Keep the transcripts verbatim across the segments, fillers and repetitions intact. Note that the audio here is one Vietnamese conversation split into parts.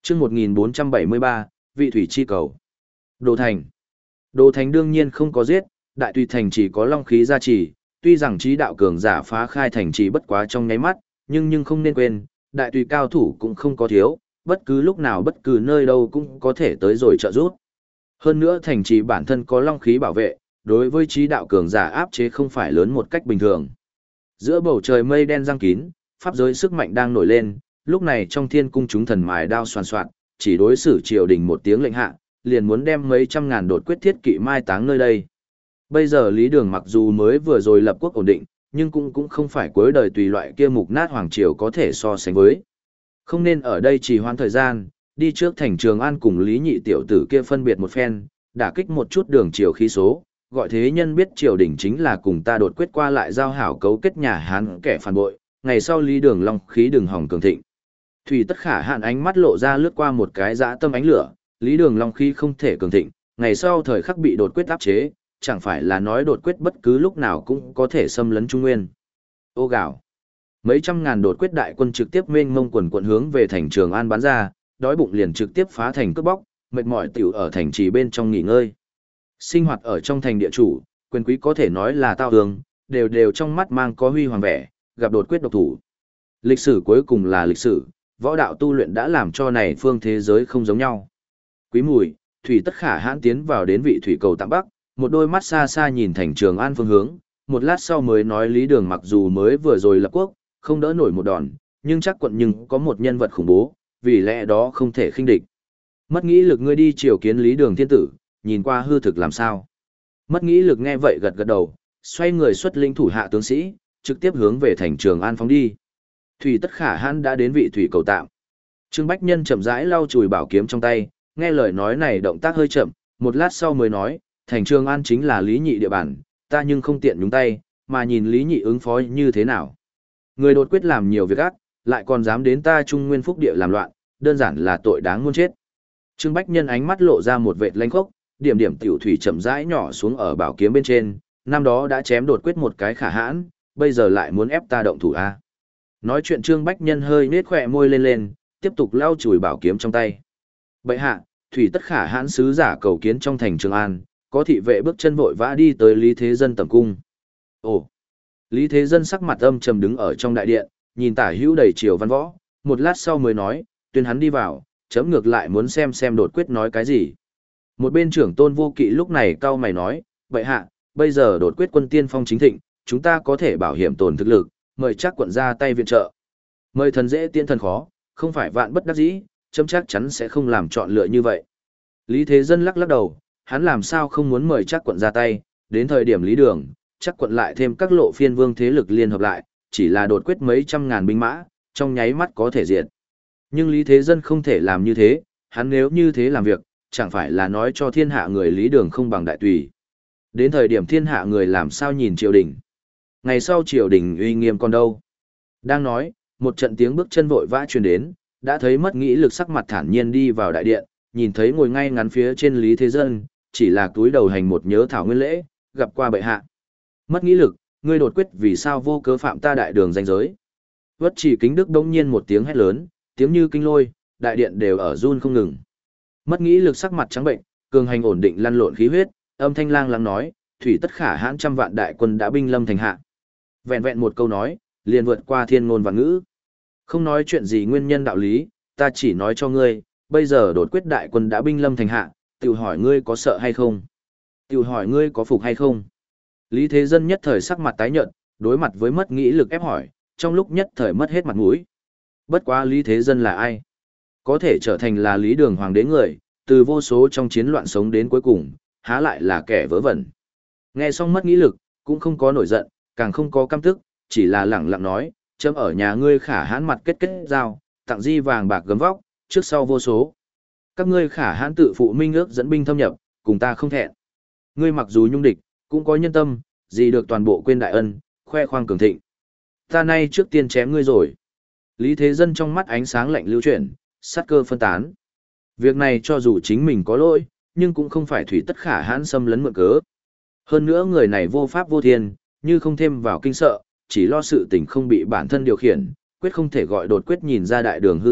chương một nghìn bốn trăm bảy mươi ba, vị thủy chi cầu. Đồ thành. Đồ thành đương nhiên không có giết, đại tùy thành chỉ có long khí gia trì, tuy rằng trí đạo cường giả phá khai thành trì bất quá trong nháy mắt, nhưng nhưng không nên quên, đại tùy cao thủ cũng không có thiếu, bất cứ lúc nào bất cứ nơi đâu cũng có thể tới rồi trợ giúp. Hơn nữa thành trì bản thân có long khí bảo vệ, đối với trí đạo cường giả áp chế không phải lớn một cách bình thường. Giữa bầu trời mây đen giăng kín, pháp giới sức mạnh đang nổi lên, lúc này trong thiên cung chúng thần mài đao xoàn xoạt, chỉ đối xử triều đình một tiếng lệnh hạ, liền muốn đem mấy trăm ngàn đột quyết thiết kỵ mai táng nơi đây. Bây giờ Lý Đường mặc dù mới vừa rồi lập quốc ổn định, nhưng cũng cũng không phải cuối đời tùy loại kia mục nát hoàng triều có thể so sánh với. Không nên ở đây trì hoãn thời gian, đi trước thành Trường An cùng Lý Nhị tiểu tử kia phân biệt một phen, đả kích một chút đường triều khí số, gọi thế nhân biết triều đình chính là cùng ta đột quyết qua lại giao hảo cấu kết nhà Hán kẻ phản bội, ngày sau Lý Đường long khí đường hỏng cường thịnh. Thủy Tất Khả Hãn ánh mắt lộ ra lướt qua một cái dã tâm ánh lửa, Lý Đường long khí không thể cường thịnh, ngày sau thời khắc bị đột quyết áp chế, chẳng phải là nói đột quyết bất cứ lúc nào cũng có thể xâm lấn Trung Nguyên. Ô gạo. Mấy trăm ngàn đột quyết đại quân trực tiếp mênh mông quần quận hướng về thành Trường An bắn ra, đói bụng liền trực tiếp phá thành cướp bóc, mệt mỏi tiểu ở thành trì bên trong nghỉ ngơi. Sinh hoạt ở trong thành địa chủ, quyền quý có thể nói là tao hương, đều đều trong mắt mang có huy hoàng vẻ, gặp đột quyết độc thủ. Lịch sử cuối cùng là lịch sử, võ đạo tu luyện đã làm cho này phương thế giới không giống nhau. Quý Mùi, Thủy Tất Khả Hãn tiến vào đến vị thủy cầu tạm bắc, một đôi mắt xa xa nhìn thành Trường An phương hướng, một lát sau mới nói Lý Đường mặc dù mới vừa rồi lập quốc, không đỡ nổi một đòn, nhưng chắc quận nhưng có một nhân vật khủng bố, vì lẽ đó không thể khinh địch. Mất nghĩ lực ngươi đi triều kiến Lý Đường thiên tử, nhìn qua hư thực làm sao. Mất nghĩ lực nghe vậy gật gật đầu, xoay người xuất lĩnh thủ hạ tướng sĩ, trực tiếp hướng về thành Trường An phóng đi. Thủy Tất Khả Hãn đã đến vị thủy cầu tạm. Trương Bách Nhân chậm rãi lau chùi bảo kiếm trong tay, nghe lời nói này động tác hơi chậm, một lát sau mới nói, thành Trường An chính là Lý Nhị địa bàn, ta nhưng không tiện nhúng tay, mà nhìn Lý Nhị ứng phó như thế nào. Người đột quyết làm nhiều việc ác, lại còn dám đến ta Trung Nguyên Phúc địa làm loạn, đơn giản là tội đáng muôn chết. Trương Bách Nhân ánh mắt lộ ra một vệt lanh khốc, điểm điểm tiểu thủy chậm rãi nhỏ xuống ở bảo kiếm bên trên, năm đó đã chém đột quyết một cái Khả Hãn, bây giờ lại muốn ép ta động thủ a. Nói chuyện Trương Bách Nhân hơi nết khỏe môi lên lên, tiếp tục lau chùi bảo kiếm trong tay. Bệ hạ, Thủy Tất Khả Hãn sứ giả cầu kiến trong thành Trường An, có thị vệ bước chân vội vã đi tới Lý Thế Dân tầm cung. Ồ! Lý Thế Dân sắc mặt âm trầm đứng ở trong đại điện, nhìn tả hữu đầy triều văn võ, một lát sau mới nói, tuyên hắn đi vào, chấm ngược lại muốn xem xem đột quyết nói cái gì. Một bên trưởng Tôn Vô Kỵ lúc này cau mày nói, bệ hạ, bây giờ đột quyết quân tiên phong chính thịnh, chúng ta có thể bảo hiểm tồn thực lực, mời chắc quận ra tay viện trợ. Mời thần dễ tiễn thần khó, không phải vạn bất đắc dĩ, chấm chắc chắn sẽ không làm chọn lựa như vậy. Lý Thế Dân lắc lắc đầu, hắn làm sao không muốn mời chắc quận ra tay, đến thời điểm Lý Đường, chắc quận lại thêm các lộ phiên vương thế lực liên hợp lại, chỉ là đột quyết mấy trăm ngàn binh mã, trong nháy mắt có thể diệt. Nhưng Lý Thế Dân không thể làm như thế, hắn nếu như thế làm việc, chẳng phải là nói cho thiên hạ người Lý Đường không bằng đại tùy. Đến thời điểm thiên hạ người làm sao nhìn triều đình. Ngày sau triều đình uy nghiêm còn đâu. Đang nói, một trận tiếng bước chân vội vã truyền đến, đã thấy mất nghĩ lực sắc mặt thản nhiên đi vào đại điện, nhìn thấy ngồi ngay ngắn phía trên Lý Thế Dân, chỉ là túi đầu hành một nhớ thảo nguyên lễ, gặp qua bệ hạ. Mất nghĩ lực, ngươi đột quyết vì sao vô cớ phạm ta đại đường danh giới. Vất Chỉ Kính Đức đống nhiên một tiếng hét lớn, tiếng như kinh lôi, đại điện đều ở run không ngừng. Mất nghĩ lực sắc mặt trắng bệnh, cường hành ổn định lăn lộn khí huyết, âm thanh lang lắng nói, Thủy Tất Khả Hãn trăm vạn đại quân đã binh lâm thành hạ. Vẹn vẹn một câu nói, liền vượt qua thiên ngôn và ngữ. Không nói chuyện gì nguyên nhân đạo lý, ta chỉ nói cho ngươi, bây giờ đột quyết đại quân đã binh lâm thành hạ, tự hỏi ngươi có sợ hay không? Tự hỏi ngươi có phục hay không? Lý Thế Dân nhất thời sắc mặt tái nhợt, đối mặt với mất nghĩ lực ép hỏi, trong lúc nhất thời mất hết mặt mũi. Bất quá Lý Thế Dân là ai? Có thể trở thành là Lý Đường hoàng đế người, từ vô số trong chiến loạn sống đến cuối cùng, há lại là kẻ vớ vẩn. Nghe xong mất nghĩ lực, cũng không có nổi giận, càng không có căm tức, chỉ là lẳng lặng nói, chấm ở nhà ngươi Khả Hãn mặt kết kết giao, tặng di vàng bạc gấm vóc, trước sau vô số. Các ngươi Khả Hãn tự phụ minh ước dẫn binh thâm nhập, cùng ta không thẹn. Ngươi mặc dù nhung địch, cũng có nhân tâm, gì được toàn bộ quên đại ân, khoe khoang cường thịnh. Ta nay trước tiên chém ngươi rồi. Lý Thế Dân trong mắt ánh sáng lạnh lưu chuyển, sát cơ phân tán. Việc này cho dù chính mình có lỗi, nhưng cũng không phải Thủy Tất Khả Hãn xâm lấn mượn cớ. Hơn nữa người này vô pháp vô thiên, như không thêm vào kinh sợ, chỉ lo sự tình không bị bản thân điều khiển, quyết không thể gọi đột quyết nhìn ra đại đường hư thực,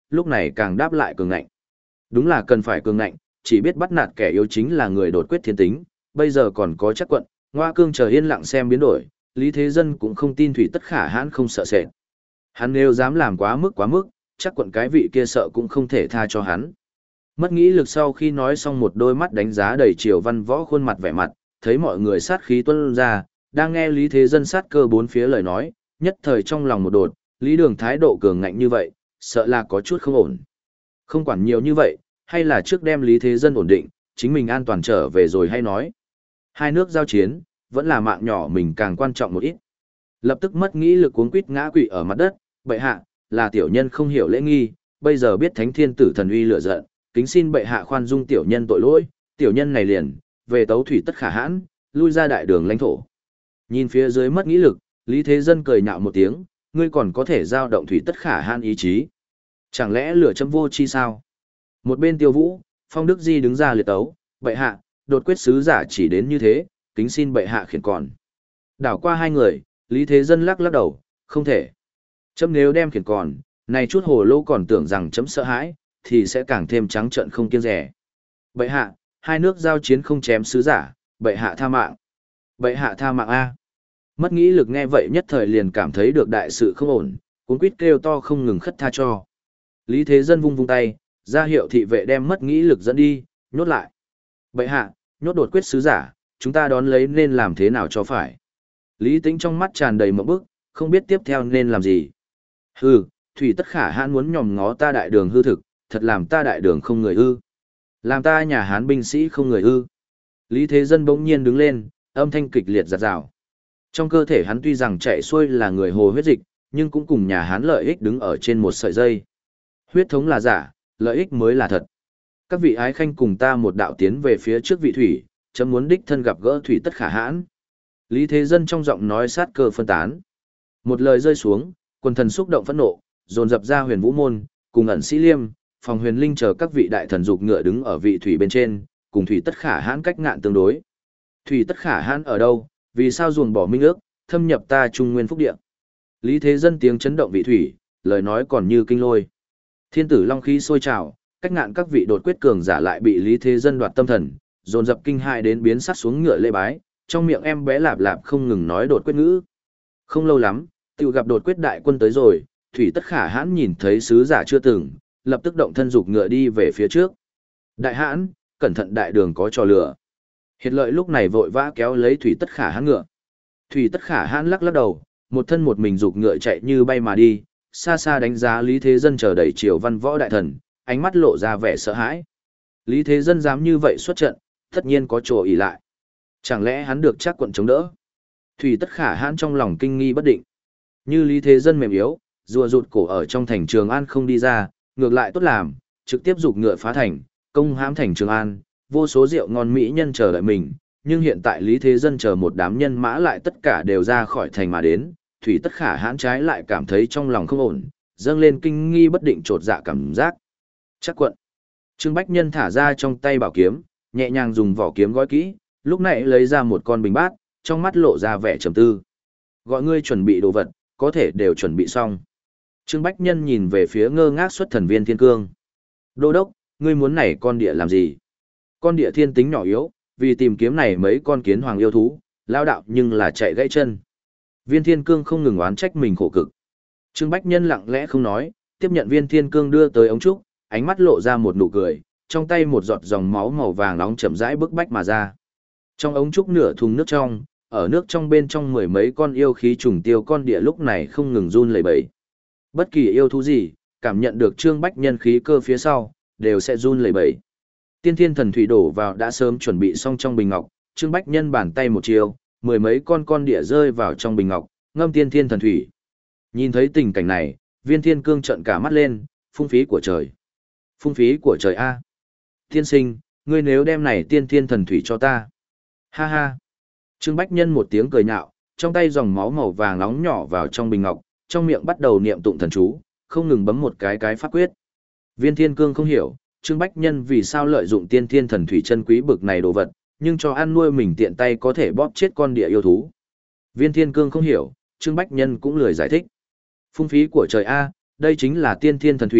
lúc này càng đáp lại cường ngạnh. Đúng là cần phải cường ngạnh, chỉ biết bắt nạt kẻ yếu chính là người đột quyết thiên tính, bây giờ còn có chắc quận, Ngoa Cương chờ yên lặng xem biến đổi, Lý Thế Dân cũng không tin Thủy Tất Khả Hãn không sợ sệt. Hắn nếu dám làm quá mức quá mức, chắc quận cái vị kia sợ cũng không thể tha cho hắn. Mất nghĩ lực sau khi nói xong, một đôi mắt đánh giá đầy Triều Văn Võ khuôn mặt vẻ mặt, thấy mọi người sát khí tuôn ra, đang nghe Lý Thế Dân sát cơ bốn phía lời nói, nhất thời trong lòng một đột, Lý Đường thái độ cường ngạnh như vậy, sợ là có chút không ổn. Không quản nhiều như vậy, hay là trước đem Lý Thế Dân ổn định, chính mình an toàn trở về rồi hay nói. Hai nước giao chiến, vẫn là mạng nhỏ mình càng quan trọng một ít. Lập tức mất nghĩ lực cuống quýt ngã quỵ ở mặt đất, bệ hạ, là tiểu nhân không hiểu lễ nghi, bây giờ biết thánh thiên tử thần uy lửa giận, kính xin bệ hạ khoan dung tiểu nhân tội lỗi, tiểu nhân này liền, về tấu Thủy Tất Khả Hãn, lui ra đại đường lãnh thổ. Nhìn phía dưới mất nghĩ lực, Lý Thế Dân cười nhạo một tiếng, ngươi còn có thể giao động Thủy Tất Khả Hãn ý chí. Chẳng lẽ lửa châm vô chi sao? Một bên Tiêu Vũ, Phong Đức Di đứng ra liệt tấu, bệ hạ, đột quyết sứ giả chỉ đến như thế, kính xin bệ hạ khiển còn. Đảo qua hai người, Lý Thế Dân lắc lắc đầu, không thể. Chấm nếu đem khiển còn, này chút hồ lô còn tưởng rằng chấm sợ hãi, thì sẽ càng thêm trắng trợn không kiêng dè. Bệ hạ, hai nước giao chiến không chém sứ giả, bệ hạ tha mạng. Bệ hạ tha mạng A. Mất nghĩ lực nghe vậy nhất thời liền cảm thấy được đại sự không ổn, cuốn quýt kêu to không ngừng khất tha cho. Lý Thế Dân vung vung tay, ra hiệu thị vệ đem mất nghĩ lực dẫn đi, nhốt lại. Bệ hạ, nhốt đột quyết sứ giả, chúng ta đón lấy nên làm thế nào cho phải. Lý Tĩnh trong mắt tràn đầy mộng bức, không biết tiếp theo nên làm gì. Hừ, Thủy Tất Khả Hãn muốn nhòm ngó ta đại đường hư thực, thật làm ta đại đường không người ư. Làm ta nhà Hán binh sĩ không người ư. Lý Thế Dân bỗng nhiên đứng lên, âm thanh kịch liệt giạt rào. Trong cơ thể hắn tuy rằng chạy xuôi là người hồ huyết dịch, nhưng cũng cùng nhà Hán lợi ích đứng ở trên một sợi dây. Huyết thống là giả, lợi ích mới là thật. Các vị ái khanh cùng ta một đạo tiến về phía trước vị thủy, chấm muốn đích thân gặp gỡ Thủy Tất Khả Hãn. Lý Thế Dân trong giọng nói sát cơ phân tán. Một lời rơi xuống, quần thần xúc động phẫn nộ, dồn dập ra Huyền Vũ môn, cùng ẩn Sĩ Liêm, Phòng Huyền Linh chờ các vị đại thần dục ngựa đứng ở vị thủy bên trên, cùng Thủy Tất Khả Hãn cách ngạn tương đối. Thủy Tất Khả Hãn ở đâu, vì sao ruồng bỏ minh ước, thâm nhập ta Trung Nguyên phúc địa. Lý Thế Dân tiếng chấn động vị thủy, lời nói còn như kinh lôi. Thiên tử long khí sôi trào, cách ngạn các vị đột quyết cường giả lại bị Lý Thế Dân đoạt tâm thần, dồn dập kinh hại đến biến sắc xuống ngựa lễ bái, trong miệng em bé lạp lạp không ngừng nói đột quyết ngữ. Không lâu lắm, tiểu gặp đột quyết đại quân tới rồi, Thủy Tất Khả Hãn nhìn thấy sứ giả chưa từng, lập tức động thân dục ngựa đi về phía trước. Đại Hãn, cẩn thận đại đường có trò lửa. Hiệt Lợi lúc này vội vã kéo lấy Thủy Tất Khả Hãn ngựa. Thủy Tất Khả Hãn lắc lắc đầu, một thân một mình dục ngựa chạy như bay mà đi, xa xa đánh giá Lý Thế Dân chờ đẩy Triều Văn Võ đại thần, ánh mắt lộ ra vẻ sợ hãi. Lý Thế Dân dám như vậy xuất trận, tất nhiên có chỗ ỷ lại. Chẳng lẽ hắn được chắc quận chống đỡ? Thủy Tất Khả Hãn trong lòng kinh nghi bất định. Như Lý Thế Dân mềm yếu, rùa rụt cổ ở trong thành Trường An không đi ra, ngược lại tốt làm, trực tiếp dục ngựa phá thành, công hãm thành Trường An, vô số rượu ngon mỹ nhân chờ đợi mình. Nhưng hiện tại Lý Thế Dân chờ một đám nhân mã lại tất cả đều ra khỏi thành mà đến, Thủy Tất Khả Hãn trái lại cảm thấy trong lòng không ổn, dâng lên kinh nghi bất định trột dạ cảm giác. Chắc quận. Trương Bách Nhân thả ra trong tay bảo kiếm, nhẹ nhàng dùng vỏ kiếm gói kỹ, lúc này lấy ra một con bình bát, trong mắt lộ ra vẻ trầm tư. Gọi ngươi chuẩn bị đồ vật, có thể đều chuẩn bị xong. Trương Bách Nhân nhìn về phía ngơ ngác xuất thần Viên Thiên Cương. Đô đốc, ngươi muốn này con địa làm gì? Con địa thiên tính nhỏ yếu, vì tìm kiếm này mấy con kiến hoàng yêu thú, lao đạo nhưng là chạy gãy chân. Viên Thiên Cương không ngừng oán trách mình khổ cực. Trương Bách Nhân lặng lẽ không nói, tiếp nhận Viên Thiên Cương đưa tới ống trúc, ánh mắt lộ ra một nụ cười, trong tay một giọt dòng máu màu vàng nóng chậm rãi bức bách mà ra. Trong ống trúc nửa thùng nước trong, ở nước trong bên trong mười mấy con yêu khí trùng tiêu con địa lúc này không ngừng run lẩy bẩy. Bất kỳ yêu thú gì, cảm nhận được Trương Bách Nhân khí cơ phía sau, đều sẽ run lẩy bẩy. Tiên Thiên Thần Thủy đổ vào đã sớm chuẩn bị xong trong bình ngọc, Trương Bách Nhân bàn tay một chiều, mười mấy con con địa rơi vào trong bình ngọc, ngâm Tiên Thiên Thần Thủy. Nhìn thấy tình cảnh này, Viên Thiên Cương trợn cả mắt lên, phung phí của trời. Phung phí của trời a. Tiên sinh, ngươi nếu đem này Tiên Thiên Thần Thủy cho ta. Ha ha. Trương Bách Nhân một tiếng cười nhạo, trong tay dòng máu màu vàng nóng nhỏ vào trong bình ngọc, trong miệng bắt đầu niệm tụng thần chú, không ngừng bấm một cái cái pháp quyết. Viên Thiên Cương không hiểu, Trương Bách Nhân vì sao lợi dụng Tiên Thiên Thần Thủy chân quý bực này đồ vật, nhưng cho ăn nuôi mình tiện tay có thể bóp chết con địa yêu thú. Viên Thiên Cương không hiểu, Trương Bách Nhân cũng lười giải thích. Phung phí của trời a, đây chính là Tiên Thiên Thần Thủy,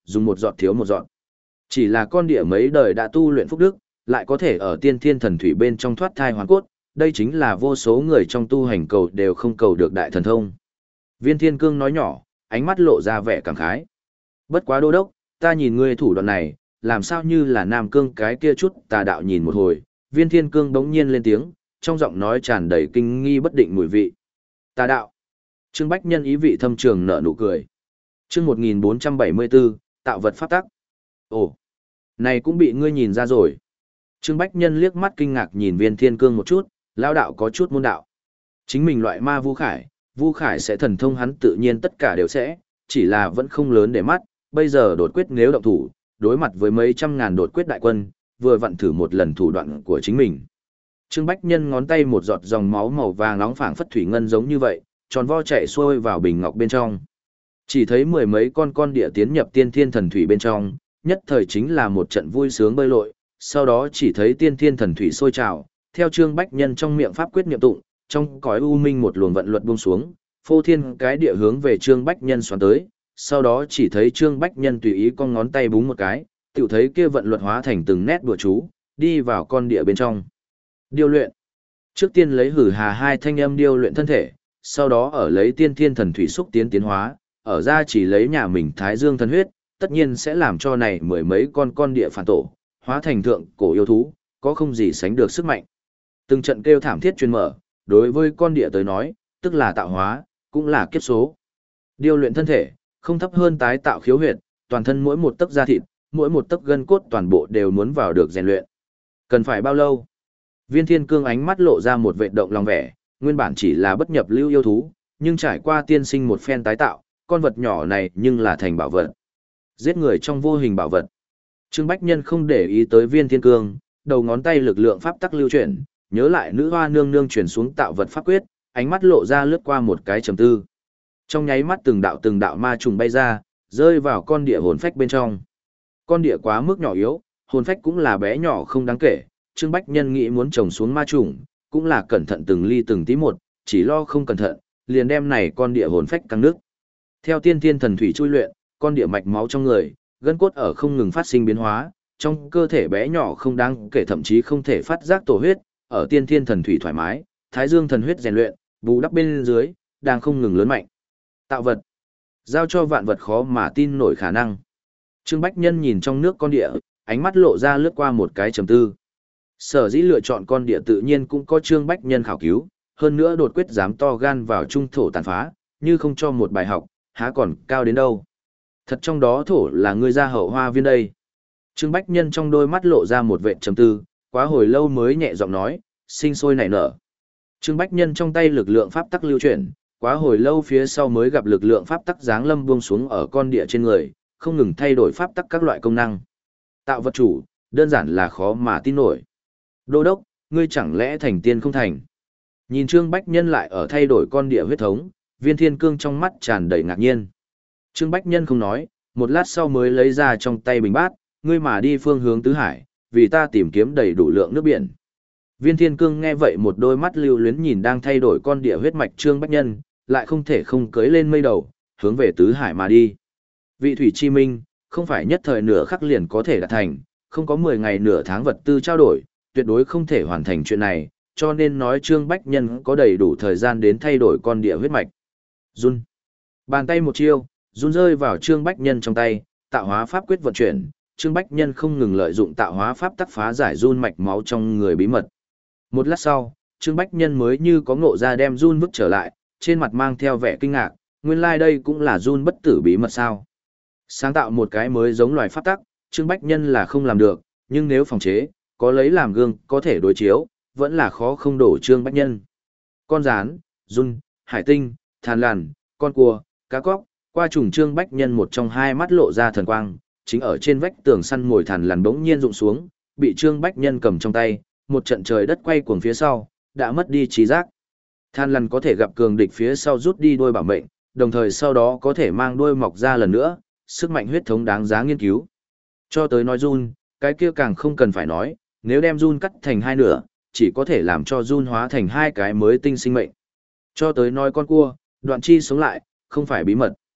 dùng một giọt thiếu một giọt. Chỉ là con địa mấy đời đã tu luyện phúc đức, lại có thể ở tiên thiên thần thủy bên trong thoát thai hoàn cốt, đây chính là vô số người trong tu hành cầu đều không cầu được đại thần thông. Viên Thiên Cương nói nhỏ, ánh mắt lộ ra vẻ cảm khái. Bất quá đô đốc, ta nhìn ngươi thủ đoạn này, làm sao như là Nam Cương cái kia chút tà đạo nhìn một hồi. Viên Thiên Cương bỗng nhiên lên tiếng, trong giọng nói tràn đầy kinh nghi bất định mùi vị. Tà đạo. Trương Bách Nhân ý vị thâm trường nở nụ cười. Chương một nghìn bốn trăm bảy mươi bốn, tạo vật pháp tắc. Ồ, này cũng bị ngươi nhìn ra rồi. Trương Bách Nhân liếc mắt kinh ngạc nhìn Viên Thiên Cương một chút, lao đạo có chút môn đạo. Chính mình loại ma Vu Khải, Vu Khải sẽ thần thông hắn tự nhiên tất cả đều sẽ, chỉ là vẫn không lớn để mắt, bây giờ đột quyết nếu động thủ, đối mặt với mấy trăm ngàn đột quyết đại quân, vừa vặn thử một lần thủ đoạn của chính mình. Trương Bách Nhân ngón tay một giọt dòng máu màu vàng nóng phảng phất thủy ngân giống như vậy, tròn vo chạy xuôi vào bình ngọc bên trong. Chỉ thấy mười mấy con con địa tiến nhập tiên thiên thần thủy bên trong, nhất thời chính là một trận vui sướng bơi lội, sau đó chỉ thấy tiên thiên thần thủy sôi trào, theo Trương Bách Nhân trong miệng pháp quyết niệm tụng, trong cõi u minh một luồng vận luật buông xuống, phô thiên cái địa hướng về Trương Bách Nhân xoắn tới, sau đó chỉ thấy Trương Bách Nhân tùy ý con ngón tay búng một cái, tiểu thấy kia vận luật hóa thành từng nét đùa chú, đi vào con địa bên trong. Điêu luyện. Trước tiên lấy hử hà hai thanh âm điêu luyện thân thể, sau đó ở lấy tiên thiên thần thủy xúc tiến tiến hóa, ở ra chỉ lấy nhà mình thái dương thần huyết, tất nhiên sẽ làm cho này mười mấy con con địa phản tổ, hóa thành thượng cổ yêu thú, có không gì sánh được sức mạnh. Từng trận kêu thảm thiết truyền mở, đối với con địa tới nói, tức là tạo hóa, cũng là kiếp số. Điêu luyện thân thể, không thấp hơn tái tạo khiếu huyệt, toàn thân mỗi một tấc da thịt, mỗi một tấc gân cốt toàn bộ đều muốn vào được rèn luyện. Cần phải bao lâu? Viên Thiên Cương ánh mắt lộ ra một vệt động lòng vẻ, nguyên bản chỉ là bất nhập lưu yêu thú, nhưng trải qua tiên sinh một phen tái tạo, con vật nhỏ này nhưng là thành bảo vật. Giết người trong vô hình bảo vật. Trương Bách Nhân không để ý tới Viên Thiên Cương, đầu ngón tay lực lượng pháp tắc lưu chuyển, nhớ lại nữ hoa nương nương chuyển xuống tạo vật pháp quyết, ánh mắt lộ ra lướt qua một cái trầm tư. Trong nháy mắt từng đạo từng đạo ma trùng bay ra, rơi vào con địa hồn phách bên trong. Con địa quá mức nhỏ yếu, hồn phách cũng là bé nhỏ không đáng kể, Trương Bách Nhân nghĩ muốn trồng xuống ma trùng, cũng là cẩn thận từng ly từng tí một, chỉ lo không cẩn thận, liền đem này con địa hồn phách căng nước. Theo tiên thiên thần thủy chui luyện, con địa mạch máu trong người, gân cốt ở không ngừng phát sinh biến hóa, trong cơ thể bé nhỏ không đáng kể thậm chí không thể phát giác tổ huyết, ở tiên thiên thần thủy thoải mái, thái dương thần huyết rèn luyện, bù đắp bên dưới, đang không ngừng lớn mạnh. Tạo vật, giao cho vạn vật khó mà tin nổi khả năng. Trương Bách Nhân nhìn trong nước con địa, ánh mắt lộ ra lướt qua một cái trầm tư. Sở dĩ lựa chọn con địa tự nhiên cũng có Trương Bách Nhân khảo cứu, hơn nữa đột quyết dám to gan vào trung thổ tàn phá, như không cho một bài học, há còn cao đến đâu. Thật trong đó thổ là người ra hậu hoa viên đây. Trương Bách Nhân trong đôi mắt lộ ra một vệt trầm tư, quá hồi lâu mới nhẹ giọng nói, sinh sôi nảy nở. Trương Bách Nhân trong tay lực lượng pháp tắc lưu chuyển, quá hồi lâu phía sau mới gặp lực lượng pháp tắc giáng lâm buông xuống ở con địa trên người, không ngừng thay đổi pháp tắc các loại công năng. Tạo vật chủ, đơn giản là khó mà tin nổi. Đô đốc, ngươi chẳng lẽ thành tiên không thành? Nhìn Trương Bách Nhân lại ở thay đổi con địa huyết thống, Viên Thiên Cương trong mắt tràn đầy ngạc nhiên. Trương Bách Nhân không nói, một lát sau mới lấy ra trong tay bình bát, ngươi mà đi phương hướng tứ hải, vì ta tìm kiếm đầy đủ lượng nước biển. Viên Thiên Cương nghe vậy một đôi mắt lưu luyến nhìn đang thay đổi con địa huyết mạch Trương Bách Nhân, lại không thể không cưỡi lên mây đầu, hướng về tứ hải mà đi. Vị thủy chi minh, không phải nhất thời nửa khắc liền có thể đạt thành, không có mười ngày nửa tháng vật tư trao đổi, tuyệt đối không thể hoàn thành chuyện này, cho nên nói Trương Bách Nhân có đầy đủ thời gian đến thay đổi con địa huyết mạch. Run. Bàn tay một chiêu, run rơi vào Trương Bách Nhân trong tay, tạo hóa pháp quyết vận chuyển, Trương Bách Nhân không ngừng lợi dụng tạo hóa pháp tắc phá giải run mạch máu trong người bí mật. Một lát sau, Trương Bách Nhân mới như có ngộ ra đem run vứt trở lại, trên mặt mang theo vẻ kinh ngạc, nguyên lai like đây cũng là run bất tử bí mật sao. Sáng tạo một cái mới giống loài pháp tắc, Trương Bách Nhân là không làm được, nhưng nếu phòng chế, có lấy làm gương, có thể đối chiếu, vẫn là khó không đổ Trương Bách Nhân. Con rán, run, hải tinh, than lằn, con cua, cá cóc, qua trùng Trương Bách Nhân một trong hai mắt lộ ra thần quang, chính ở trên vách tường săn mồi thằn lằn bỗng nhiên rụng xuống, bị Trương Bách Nhân cầm trong tay, một trận trời đất quay cuồng phía sau, đã mất đi trí giác. Than lằn có thể gặp cường địch phía sau rút đi đuôi bảo mệnh, đồng thời sau đó có thể mang đuôi mọc ra lần nữa, sức mạnh huyết thống đáng giá nghiên cứu. Cho tới nói run, cái kia càng không cần phải nói, nếu đem run cắt thành hai nửa, chỉ có thể làm cho run hóa thành hai cái mới tinh sinh mệnh. Cho tới nói con cua, đoạn chi sống lại, không phải bí mật.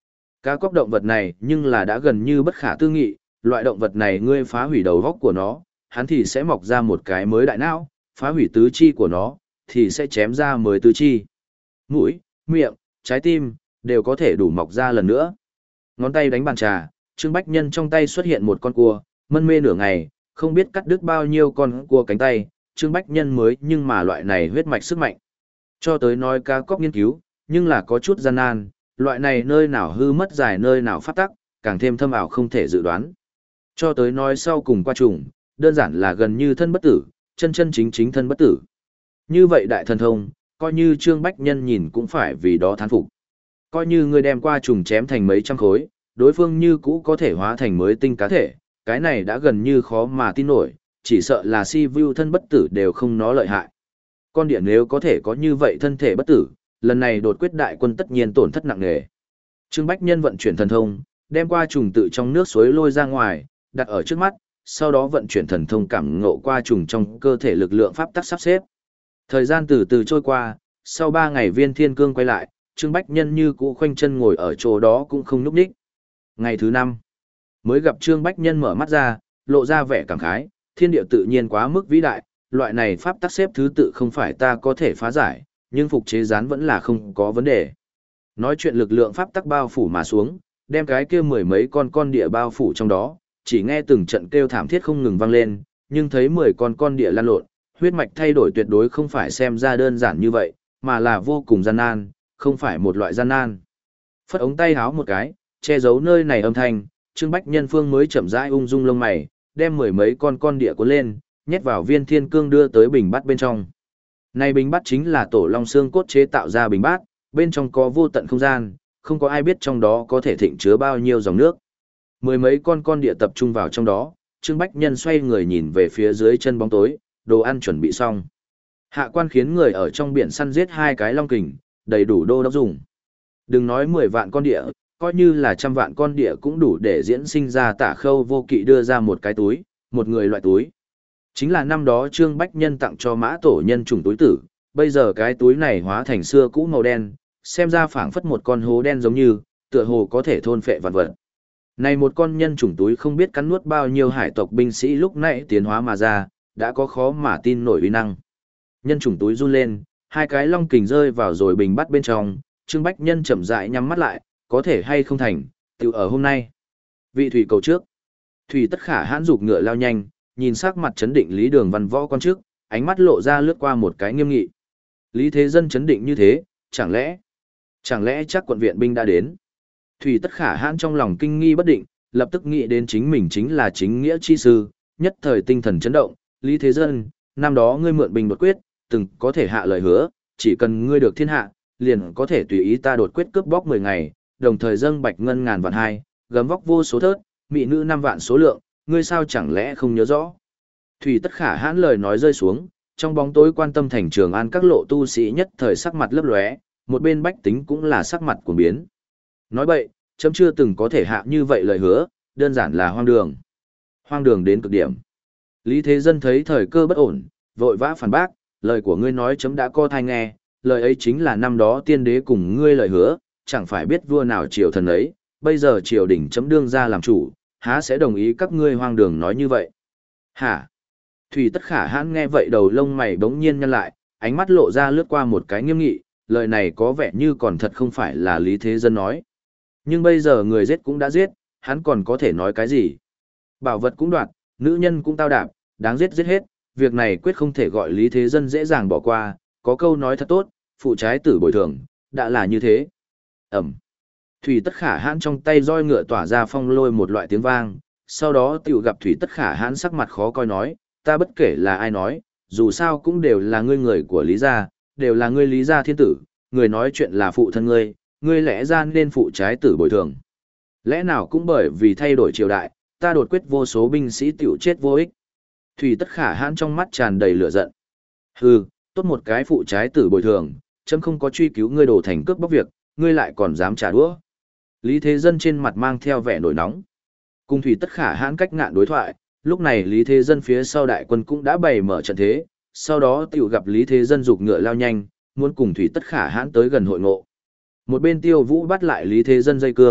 Cá cóc động vật này nhưng là đã gần như bất khả tư nghị, loại động vật này ngươi phá hủy đầu góc của nó, hắn thì sẽ mọc ra một cái mới đại não, phá hủy tứ chi của nó, thì sẽ chém ra mới tứ chi. Mũi, miệng, trái tim, đều có thể đủ mọc ra lần nữa. Ngón tay đánh bàn trà, Trương Bách Nhân trong tay xuất hiện một con cua, mân mê nửa ngày, không biết cắt đứt bao nhiêu con cua cánh tay, Trương Bách Nhân mới nhưng mà loại này huyết mạch sức mạnh. Cho tới nói cá cóc nghiên cứu, nhưng là có chút gian nan, loại này nơi nào hư mất dài nơi nào phát tắc, càng thêm thâm ảo không thể dự đoán. Cho tới nói sau cùng qua trùng, đơn giản là gần như thân bất tử, chân chân chính chính thân bất tử. Như vậy đại thần thông, coi như Trương Bách Nhân nhìn cũng phải vì đó thán phục. Coi như người đem qua trùng chém thành mấy trăm khối, đối phương như cũ có thể hóa thành mới tinh cá thể, cái này đã gần như khó mà tin nổi, chỉ sợ là si vu thân bất tử đều không nó lợi hại. Con địa nếu có thể có như vậy thân thể bất tử, lần này đột quyết đại quân tất nhiên tổn thất nặng nề. Trương Bách Nhân vận chuyển thần thông, đem qua trùng tự trong nước suối lôi ra ngoài, đặt ở trước mắt, sau đó vận chuyển thần thông cảm ngộ qua trùng trong cơ thể lực lượng pháp tắc sắp xếp. Thời gian từ từ trôi qua, sau ba ngày viên thiên cương quay lại, Trương Bách Nhân như cũ khoanh chân ngồi ở chỗ đó cũng không nhúc nhích. Ngày thứ năm, mới gặp Trương Bách Nhân mở mắt ra, lộ ra vẻ cảm khái, thiên địa tự nhiên quá mức vĩ đại, loại này pháp tắc xếp thứ tự không phải ta có thể phá giải, nhưng phục chế gián vẫn là không có vấn đề. Nói chuyện lực lượng pháp tắc bao phủ mà xuống, đem cái kia mười mấy con con địa bao phủ trong đó, chỉ nghe từng trận kêu thảm thiết không ngừng vang lên, nhưng thấy mười con con địa lan lộn, huyết mạch thay đổi tuyệt đối không phải xem ra đơn giản như vậy, mà là vô cùng gian nan, không phải một loại gian nan. Phất ống tay háo một cái, che giấu nơi này âm thanh, Trương Bách Nhân phương mới chậm rãi ung dung lông mày, đem mười mấy con con địa cuốn lên, nhét vào viên thiên cương đưa tới bình bát bên trong. Này bình bát chính là tổ long xương cốt chế tạo ra bình bát, bên trong có vô tận không gian, không có ai biết trong đó có thể thịnh chứa bao nhiêu dòng nước. Mười mấy con con địa tập trung vào trong đó, Trương Bách Nhân xoay người nhìn về phía dưới chân bóng tối, đồ ăn chuẩn bị xong. Hạ quan khiến người ở trong biển săn giết hai cái long kình, đầy đủ đô đốc dùng. Đừng nói mười vạn con địa, coi như là trăm vạn con địa cũng đủ để diễn sinh ra Tả Khâu Vô Kỵ đưa ra một cái túi, một người loại túi. Chính là năm đó Trương Bách Nhân tặng cho mã tổ nhân trùng túi tử, bây giờ cái túi này hóa thành xưa cũ màu đen, xem ra phảng phất một con hố đen giống như, tựa hồ có thể thôn phệ vạn vật. Này một con nhân trùng túi không biết cắn nuốt bao nhiêu hải tộc binh sĩ lúc nãy tiến hóa mà ra, đã có khó mà tin nổi uy năng. Nhân trùng túi run lên, hai cái long kình rơi vào rồi bình bắt bên trong, Trương Bách Nhân chậm rãi nhắm mắt lại, có thể hay không thành, tự ở hôm nay. Vị thủy cầu trước. Thủy Tất Khả hãn dục ngựa lao nhanh, nhìn sắc mặt chấn định Lý Đường Văn Võ quan trước, ánh mắt lộ ra lướt qua một cái nghiêm nghị. Lý Thế Dân chấn định như thế, chẳng lẽ, chẳng lẽ chắc quận viện binh đã đến. Thủy Tất Khả hãn trong lòng kinh nghi bất định, lập tức nghĩ đến chính mình chính là chính nghĩa chi sư, nhất thời tinh thần chấn động. Lý Thế Dân, năm đó ngươi mượn binh đột quyết, từng có thể hạ lời hứa, chỉ cần ngươi được thiên hạ, liền có thể tùy ý ta đột quyết cướp bóc mười ngày, đồng thời dâng bạch ngân ngàn vạn hai, gấm vóc vô số thớt, mỹ nữ năm vạn số lượng, ngươi sao chẳng lẽ không nhớ rõ. Thủy Tất Khả hãn lời nói rơi xuống, trong bóng tối quan tâm thành Trường An các lộ tu sĩ nhất thời sắc mặt lấp lóe, một bên bách tính cũng là sắc mặt cuồng biến. Nói bậy, chấm chưa từng có thể hạ như vậy lời hứa, đơn giản là hoang đường. Hoang đường đến cực điểm. Lý Thế Dân thấy thời cơ bất ổn, vội vã phản bác, lời của ngươi nói chấm đã co thai nghe, lời ấy chính là năm đó tiên đế cùng ngươi lời hứa, chẳng phải biết vua nào triều thần ấy, bây giờ triều đình chấm đương ra làm chủ, há sẽ đồng ý các ngươi hoang đường nói như vậy. Hả? Thủy Tất Khả hãn nghe vậy đầu lông mày bỗng nhiên nhăn lại, ánh mắt lộ ra lướt qua một cái nghiêm nghị, lời này có vẻ như còn thật không phải là Lý Thế Dân nói. Nhưng bây giờ người giết cũng đã giết, hắn còn có thể nói cái gì? Bảo vật cũng đoạt, nữ nhân cũng tao đạp, đáng giết giết hết, việc này quyết không thể gọi Lý Thế Dân dễ dàng bỏ qua, có câu nói thật tốt, phụ trái tử bồi thường, đã là như thế. Ẩm. Thủy Tất Khả hãn trong tay roi ngựa tỏa ra phong lôi một loại tiếng vang, sau đó tiểu gặp Thủy Tất Khả hãn sắc mặt khó coi nói, ta bất kể là ai nói, dù sao cũng đều là ngươi người của Lý gia, đều là ngươi Lý gia thiên tử, người nói chuyện là phụ thân ngươi, ngươi lẽ ra nên phụ trái tử bồi thường. Lẽ nào cũng bởi vì thay đổi triều đại, ta đột quyết vô số binh sĩ tiểu chết vô ích. Thủy Tất Khả hãn trong mắt tràn đầy lửa giận. Hừ, tốt một cái phụ trái tử bồi thường, chấm không có truy cứu ngươi đổ thành cướp bóc việc, ngươi lại còn dám trả đũa. Lý Thế Dân trên mặt mang theo vẻ nổi nóng. Cùng Thủy Tất Khả hãn cách ngạn đối thoại, lúc này Lý Thế Dân phía sau đại quân cũng đã bày mở trận thế, sau đó tiểu gặp Lý Thế Dân giục ngựa lao nhanh, muốn cùng Thủy Tất Khả hãn tới gần hội ngộ. Một bên Tiêu Vũ bắt lại Lý Thế Dân dây cương,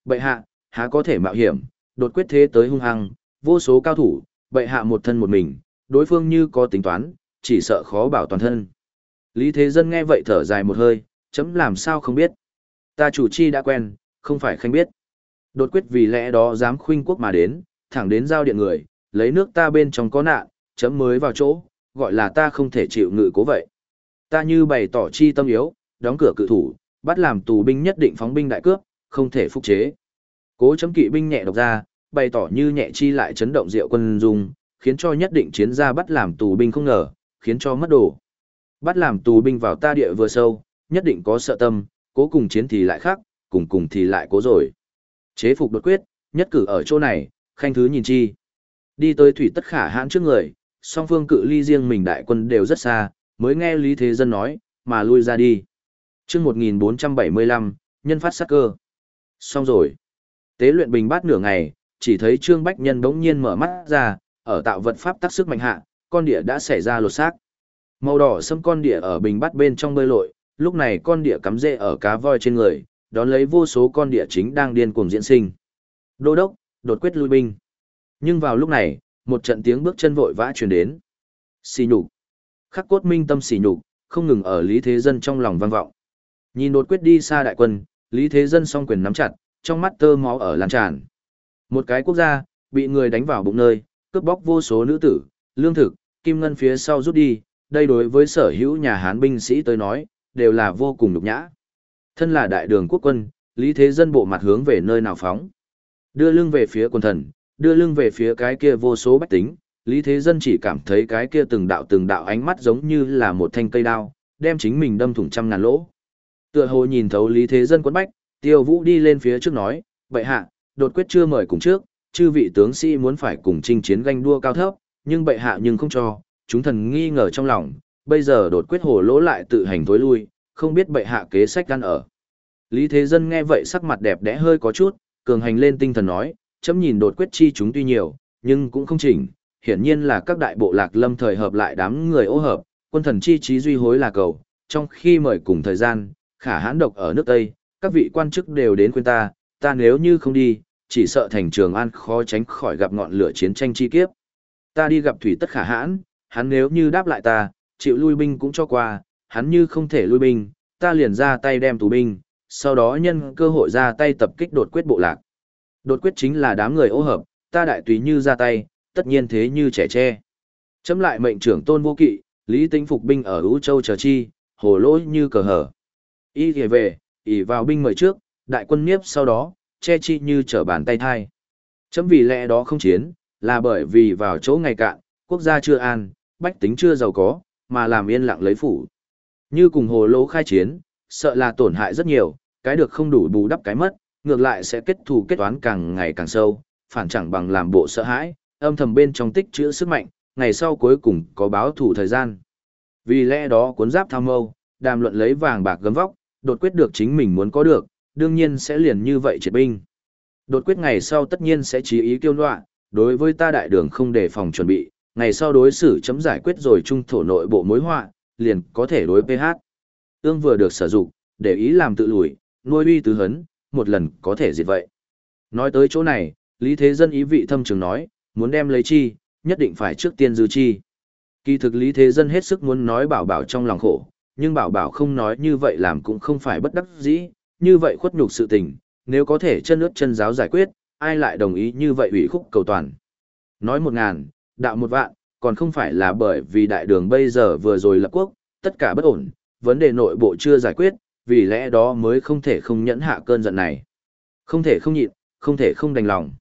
bệ hạ, há có thể mạo hiểm, đột quyết thế tới hung hăng, vô số cao thủ, bệ hạ một thân một mình, đối phương như có tính toán, chỉ sợ khó bảo toàn thân. Lý Thế Dân nghe vậy thở dài một hơi, chấm làm sao không biết. Ta chủ chi đã quen, không phải khanh biết. Đột quyết vì lẽ đó dám khuynh quốc mà đến, thẳng đến giao điện người, lấy nước ta bên trong có nạn, chấm mới vào chỗ, gọi là ta không thể chịu ngự cố vậy. Ta như bày tỏ chi tâm yếu, đóng cửa cự thủ, bắt làm tù binh nhất định phóng binh đại cướp, không thể phục chế. Cố chấm kỵ binh nhẹ độc ra, bày tỏ như nhẹ chi lại chấn động diệu quân dung, khiến cho nhất định chiến gia bắt làm tù binh không ngờ, khiến cho mất đồ. Bắt làm tù binh vào ta địa vừa sâu, nhất định có sợ tâm, cố cùng chiến thì lại khác, cùng cùng thì lại cố rồi. Chế phục đột quyết, nhất cử ở chỗ này, khanh thứ nhìn chi. Đi tới thủy tất khả hãn trước người, song phương cự ly riêng mình đại quân đều rất xa, mới nghe Lý Thế Dân nói, mà lui ra đi. chương một nghìn bốn trăm bảy mươi lăm, nhân phát sát cơ. Xong rồi. Tế luyện bình bát nửa ngày, chỉ thấy Trương Bách Nhân bỗng nhiên mở mắt ra, ở tạo vật pháp tác sức mạnh hạ, con địa đã xảy ra lột xác. Màu đỏ sẫm con địa ở bình bát bên trong bơi lội, lúc này con địa cắm rễ ở cá voi trên người, đón lấy vô số con địa chính đang điên cuồng diễn sinh. Đô đốc, đột quyết lui binh. Nhưng vào lúc này, một trận tiếng bước chân vội vã truyền đến. Xỉ nhục. Khắc cốt minh tâm xỉ nhục, không ngừng ở Lý Thế Dân trong lòng vang vọng. Nhìn đột quyết đi xa đại quân, Lý Thế Dân song quyền nắm chặt, trong mắt tơ máu ở lan tràn. Một cái quốc gia, bị người đánh vào bụng nơi, cướp bóc vô số nữ tử, lương thực, kim ngân phía sau rút đi, đây đối với sở hữu nhà Hán binh sĩ tới nói, đều là vô cùng nhục nhã. Thân là đại đường quốc quân, Lý Thế Dân bộ mặt hướng về nơi nào phóng. Đưa lưng về phía quân thần, đưa lưng về phía cái kia vô số bách tính, Lý Thế Dân chỉ cảm thấy cái kia từng đạo từng đạo ánh mắt giống như là một thanh cây đao, đem chính mình đâm thủng trăm ngàn lỗ. Tựa hồ nhìn thấu Lý Thế Dân quấn bách, Tiêu Vũ đi lên phía trước nói, bệ hạ, đột quyết chưa mời cùng trước, chư vị tướng sĩ muốn phải cùng chinh chiến ganh đua cao thấp, nhưng bệ hạ nhưng không cho, chúng thần nghi ngờ trong lòng, bây giờ đột quyết hồ lỗ lại tự hành tối lui, không biết bệ hạ kế sách ăn ở. Lý Thế Dân nghe vậy sắc mặt đẹp đẽ hơi có chút, cường hành lên tinh thần nói, chấm nhìn đột quyết chi chúng tuy nhiều, nhưng cũng không chỉnh, hiển nhiên là các đại bộ lạc lâm thời hợp lại đám người ô hợp, quân thần chi trí duy hối là cầu, trong khi mời cùng thời gian, khả hãn độc ở nước Tây, các vị quan chức đều đến khuyên ta, ta nếu như không đi, chỉ sợ thành Trường An khó tránh khỏi gặp ngọn lửa chiến tranh chi kiếp. Ta đi gặp thủy tất khả hãn, hắn nếu như đáp lại ta, chịu lui binh cũng cho qua, hắn như không thể lui binh, ta liền ra tay đem tù binh, sau đó nhân cơ hội ra tay tập kích đột quyết bộ lạc. Đột quyết chính là đám người ô hợp, ta đại tùy như ra tay, tất nhiên thế như trẻ tre. Chấm lại mệnh trưởng Tôn Vô Kỵ, Lý Tĩnh phục binh ở Ú Châu chờ chi, hồ lỗ như cờ hở. Y thì về, ỉ vào binh mời trước, đại quân nhiếp sau đó, che chi như trở bàn tay thai. Chấm vì lẽ đó không chiến, là bởi vì vào chỗ ngày cạn, quốc gia chưa an, bách tính chưa giàu có, mà làm yên lặng lấy phủ. Như cùng hồ lỗ khai chiến, sợ là tổn hại rất nhiều, cái được không đủ bù đắp cái mất, ngược lại sẽ kết thù kết toán càng ngày càng sâu, phản chẳng bằng làm bộ sợ hãi, âm thầm bên trong tích trữ sức mạnh, ngày sau cuối cùng có báo thủ thời gian. Vì lẽ đó cuốn giáp tham mâu, đàm luận lấy vàng bạc gấm vóc, đột quyết được chính mình muốn có được, đương nhiên sẽ liền như vậy triệt binh. Đột quyết ngày sau tất nhiên sẽ chí ý kiêu loạn, đối với ta đại đường không đề phòng chuẩn bị, ngày sau đối xử chấm giải quyết rồi trung thổ nội bộ mối họa, liền có thể đối pê hát. Ương vừa được sử dụng, để ý làm tự lùi, nuôi uy tứ hấn, một lần có thể diệt vậy. Nói tới chỗ này, Lý Thế Dân ý vị thâm trường nói, muốn đem lấy chi, nhất định phải trước tiên dư chi. Kỳ thực Lý Thế Dân hết sức muốn nói bảo bảo trong lòng khổ, nhưng bảo bảo không nói như vậy làm cũng không phải bất đắc dĩ, như vậy khuất nhục sự tình, nếu có thể chân ướt chân giáo giải quyết, ai lại đồng ý như vậy ủy khúc cầu toàn. Nói một ngàn, đạo một vạn, còn không phải là bởi vì đại đường bây giờ vừa rồi lập quốc, tất cả bất ổn, vấn đề nội bộ chưa giải quyết, vì lẽ đó mới không thể không nhẫn hạ cơn giận này. Không thể không nhịn, không thể không đành lòng.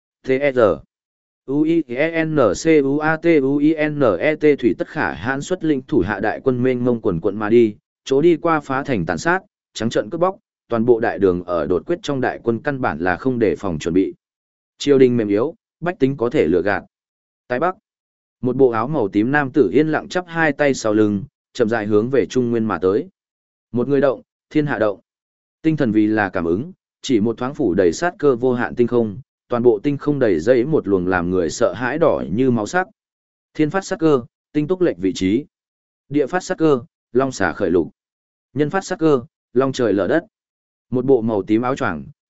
T R U I N C U A T U I N E T thủy tất khả hãn xuất lĩnh thủ hạ đại quân mênh mông quần quận mà đi, chỗ đi qua phá thành tàn sát, trắng trận cướp bóc, toàn bộ đại đường ở đột quyết trong đại quân căn bản là không để phòng chuẩn bị. Triều đình mềm yếu, bách tính có thể lừa gạt. Tái Bắc, một bộ áo màu tím nam tử yên lặng chắp hai tay sau lưng, chậm rãi hướng về Trung Nguyên mà tới. Một người động, thiên hạ động. Tinh thần vì là cảm ứng, chỉ một thoáng phủ đầy sát cơ vô hạn tinh không, toàn bộ tinh không đầy dẫy một luồng làm người sợ hãi đỏ như máu sắc. Thiên phát sát cơ, tinh túc lệch vị trí. Địa phát sát cơ, long xả khởi lục. Nhân phát sát cơ, long trời lở đất. Một bộ màu tím áo choàng,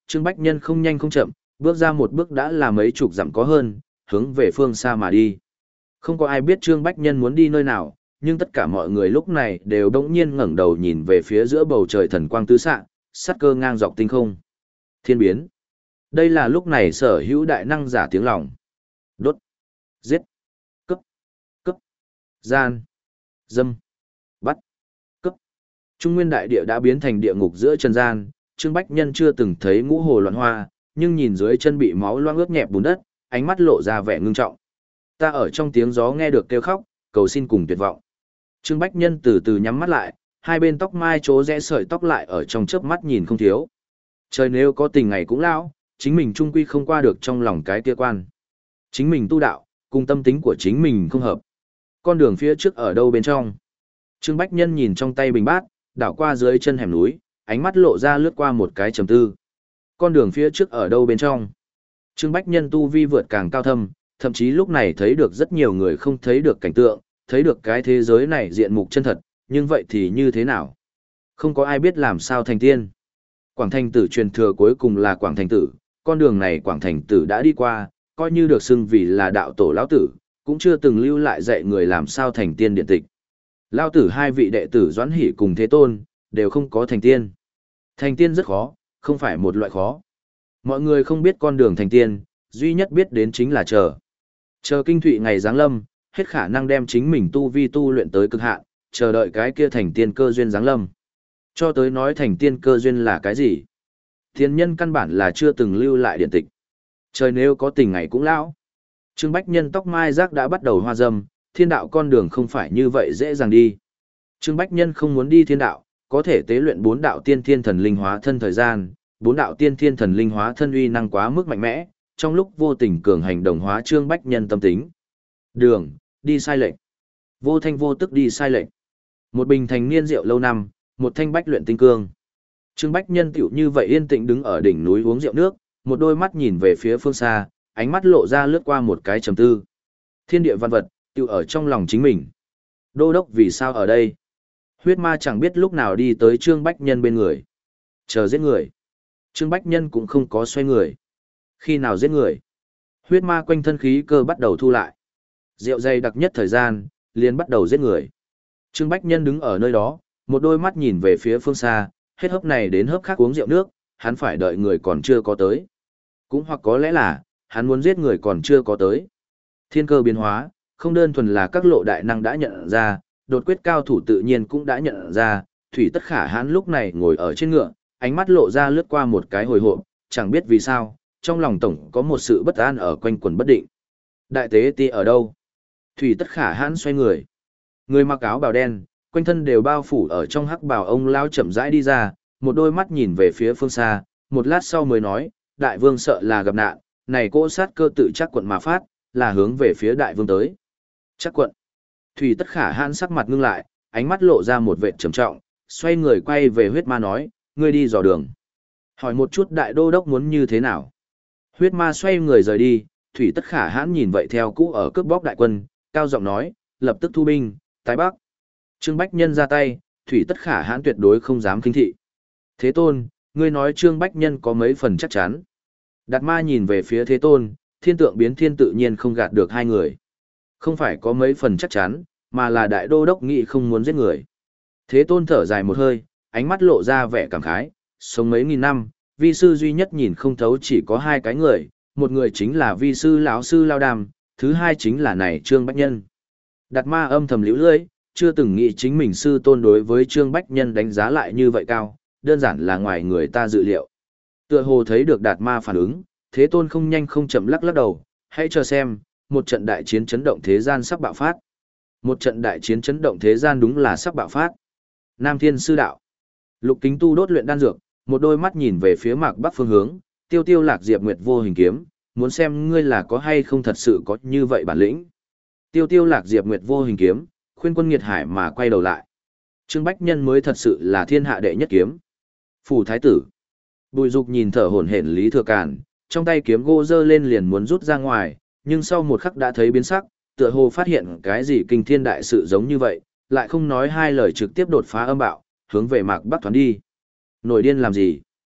Trương Bách Nhân không nhanh không chậm, bước ra một bước đã là mấy chục dặm có hơn, hướng về phương xa mà đi. Không có ai biết Trương Bách Nhân muốn đi nơi nào, nhưng tất cả mọi người lúc này đều đống nhiên ngẩng đầu nhìn về phía giữa bầu trời thần quang tứ xạ, sát cơ ngang dọc tinh không. Thiên biến. Đây là lúc này sở hữu đại năng giả tiếng lòng. Đốt. Giết. Cấp. Cấp. Gian. Dâm. Bắt. Cấp. Trung nguyên đại địa đã biến thành địa ngục giữa trần gian, Trương Bách Nhân chưa từng thấy ngũ hồ loạn hoa, nhưng nhìn dưới chân bị máu loang ướt nhẹp bùn đất, ánh mắt lộ ra vẻ ngưng trọng. Ta ở trong tiếng gió nghe được kêu khóc, cầu xin cùng tuyệt vọng. Trương Bách Nhân từ từ nhắm mắt lại, hai bên tóc mai chỗ rẽ sợi tóc lại ở trong chớp mắt nhìn không thiếu. Trời nếu có tình ngày cũng lão, chính mình trung quy không qua được trong lòng cái kia quan. Chính mình tu đạo, cùng tâm tính của chính mình không hợp. Con đường phía trước ở đâu bên trong? Trương Bách Nhân nhìn trong tay bình bát, đảo qua dưới chân hẻm núi, ánh mắt lộ ra lướt qua một cái trầm tư. Con đường phía trước ở đâu bên trong? Trương Bách Nhân tu vi vượt càng cao thâm, thậm chí lúc này thấy được rất nhiều người không thấy được cảnh tượng, thấy được cái thế giới này diện mục chân thật, nhưng vậy thì như thế nào? Không có ai biết làm sao thành tiên. Quảng Thành Tử truyền thừa cuối cùng là Quảng Thành Tử, con đường này Quảng Thành Tử đã đi qua, coi như được xưng vì là đạo tổ lão tử, cũng chưa từng lưu lại dạy người làm sao thành tiên điện tịch. Lão tử hai vị đệ tử Doãn Hỷ cùng Thế Tôn, đều không có thành tiên. Thành tiên rất khó, không phải một loại khó. Mọi người không biết con đường thành tiên, duy nhất biết đến chính là chờ. Chờ kinh thụy ngày giáng lâm, hết khả năng đem chính mình tu vi tu luyện tới cực hạn, chờ đợi cái kia thành tiên cơ duyên giáng lâm. Cho tới nói thành tiên cơ duyên là cái gì? Thiên nhân căn bản là chưa từng lưu lại điện tịch. Trời nếu có tình ngày cũng lão. Trương Bách Nhân tóc mai rác đã bắt đầu hoa dâm, thiên đạo con đường không phải như vậy dễ dàng đi. Trương Bách Nhân không muốn đi thiên đạo, có thể tế luyện bốn đạo tiên thiên thần linh hóa thân thời gian, bốn đạo tiên thiên thần linh hóa thân uy năng quá mức mạnh mẽ, trong lúc vô tình cường hành đồng hóa Trương Bách Nhân tâm tính. Đường, đi sai lệch. Vô thanh vô tức đi sai lệch. Một bình thành niên rượu lâu năm, một thanh bách luyện tinh cương. Trương Bách Nhân tiểu như vậy yên tĩnh đứng ở đỉnh núi uống rượu nước, một đôi mắt nhìn về phía phương xa, ánh mắt lộ ra lướt qua một cái trầm tư. Thiên địa văn vật, tiểu ở trong lòng chính mình. Đô đốc vì sao ở đây? Huyết ma chẳng biết lúc nào đi tới Trương Bách Nhân bên người. Chờ giết người. Trương Bách Nhân cũng không có xoay người. Khi nào giết người? Huyết ma quanh thân khí cơ bắt đầu thu lại. Rượu dày đặc nhất thời gian, liền bắt đầu giết người. Trương Bách Nhân đứng ở nơi đó, một đôi mắt nhìn về phía phương xa, hết hớp này đến hớp khác uống rượu nước, hắn phải đợi người còn chưa có tới. Cũng hoặc có lẽ là, hắn muốn giết người còn chưa có tới. Thiên cơ biến hóa, không đơn thuần là các lộ đại năng đã nhận ra, đột quyết cao thủ tự nhiên cũng đã nhận ra, Thủy Tất Khả hắn lúc này ngồi ở trên ngựa, ánh mắt lộ ra lướt qua một cái hồi hộp, chẳng biết vì sao, trong lòng tổng có một sự bất an ở quanh quẩn bất định. Đại tế ti ở đâu? Thủy Tất Khả hãn xoay người. Người mặc áo bào đen, quanh thân đều bao phủ ở trong hắc bào ông lao chậm rãi đi ra, một đôi mắt nhìn về phía phương xa, một lát sau mới nói, đại vương sợ là gặp nạn, này cỗ sát cơ tự chắc quận mà phát, là hướng về phía đại vương tới. Chắc quận. Thủy Tất Khả hãn sắc mặt ngưng lại, ánh mắt lộ ra một vệt trầm trọng, xoay người quay về huyết ma nói, ngươi đi dò đường. Hỏi một chút đại đô đốc muốn như thế nào. Huyết ma xoay người rời đi, Thủy Tất Khả hãn nhìn vậy theo cũ ở cướp bóc đại quân, cao giọng nói, lập tức thu binh, tái bắc. Trương Bách Nhân ra tay, Thủy Tất Khả hãn tuyệt đối không dám khinh thị. Thế Tôn, ngươi nói Trương Bách Nhân có mấy phần chắc chắn. Đạt ma nhìn về phía Thế Tôn, thiên tượng biến thiên tự nhiên không gạt được hai người. Không phải có mấy phần chắc chắn, mà là đại đô đốc nghĩ không muốn giết người. Thế Tôn thở dài một hơi, ánh mắt lộ ra vẻ cảm khái, sống mấy nghìn năm, vi sư duy nhất nhìn không thấu chỉ có hai cái người, một người chính là vi sư lão sư Lao Đàm, thứ hai chính là này Trương Bách Nhân. Đạt ma âm thầm liễu lưỡi, chưa từng nghĩ chính mình sư tôn đối với Trương Bách Nhân đánh giá lại như vậy cao, đơn giản là ngoài người ta dự liệu. Tựa hồ thấy được Đạt ma phản ứng, Thế Tôn không nhanh không chậm lắc lắc đầu, hãy chờ xem, một trận đại chiến chấn động thế gian sắp bạo phát. Một trận đại chiến chấn động thế gian đúng là sắp bạo phát. Nam Thiên Sư Đạo. Lục Kính Tu đốt luyện đan dược, một đôi mắt nhìn về phía mạc bắc phương hướng, Tiêu Tiêu Lạc Diệp Nguyệt vô hình kiếm, muốn xem ngươi là có hay không thật sự có như vậy bản lĩnh. Tiêu Tiêu Lạc Diệp Nguyệt vô hình kiếm, khuyên quân nghiệt hải mà quay đầu lại. Trương Bách Nhân mới thật sự là thiên hạ đệ nhất kiếm. Phủ Thái Tử. Bùi Dục nhìn thở hổn hển Lý Thừa Càn, trong tay kiếm gỗ giơ lên liền muốn rút ra ngoài, nhưng sau một khắc đã thấy biến sắc, tựa hồ phát hiện cái gì kinh thiên đại sự giống như vậy, lại không nói hai lời trực tiếp đột phá âm bạo, hướng về mạc bắc thoáng đi. Nổi điên làm gì?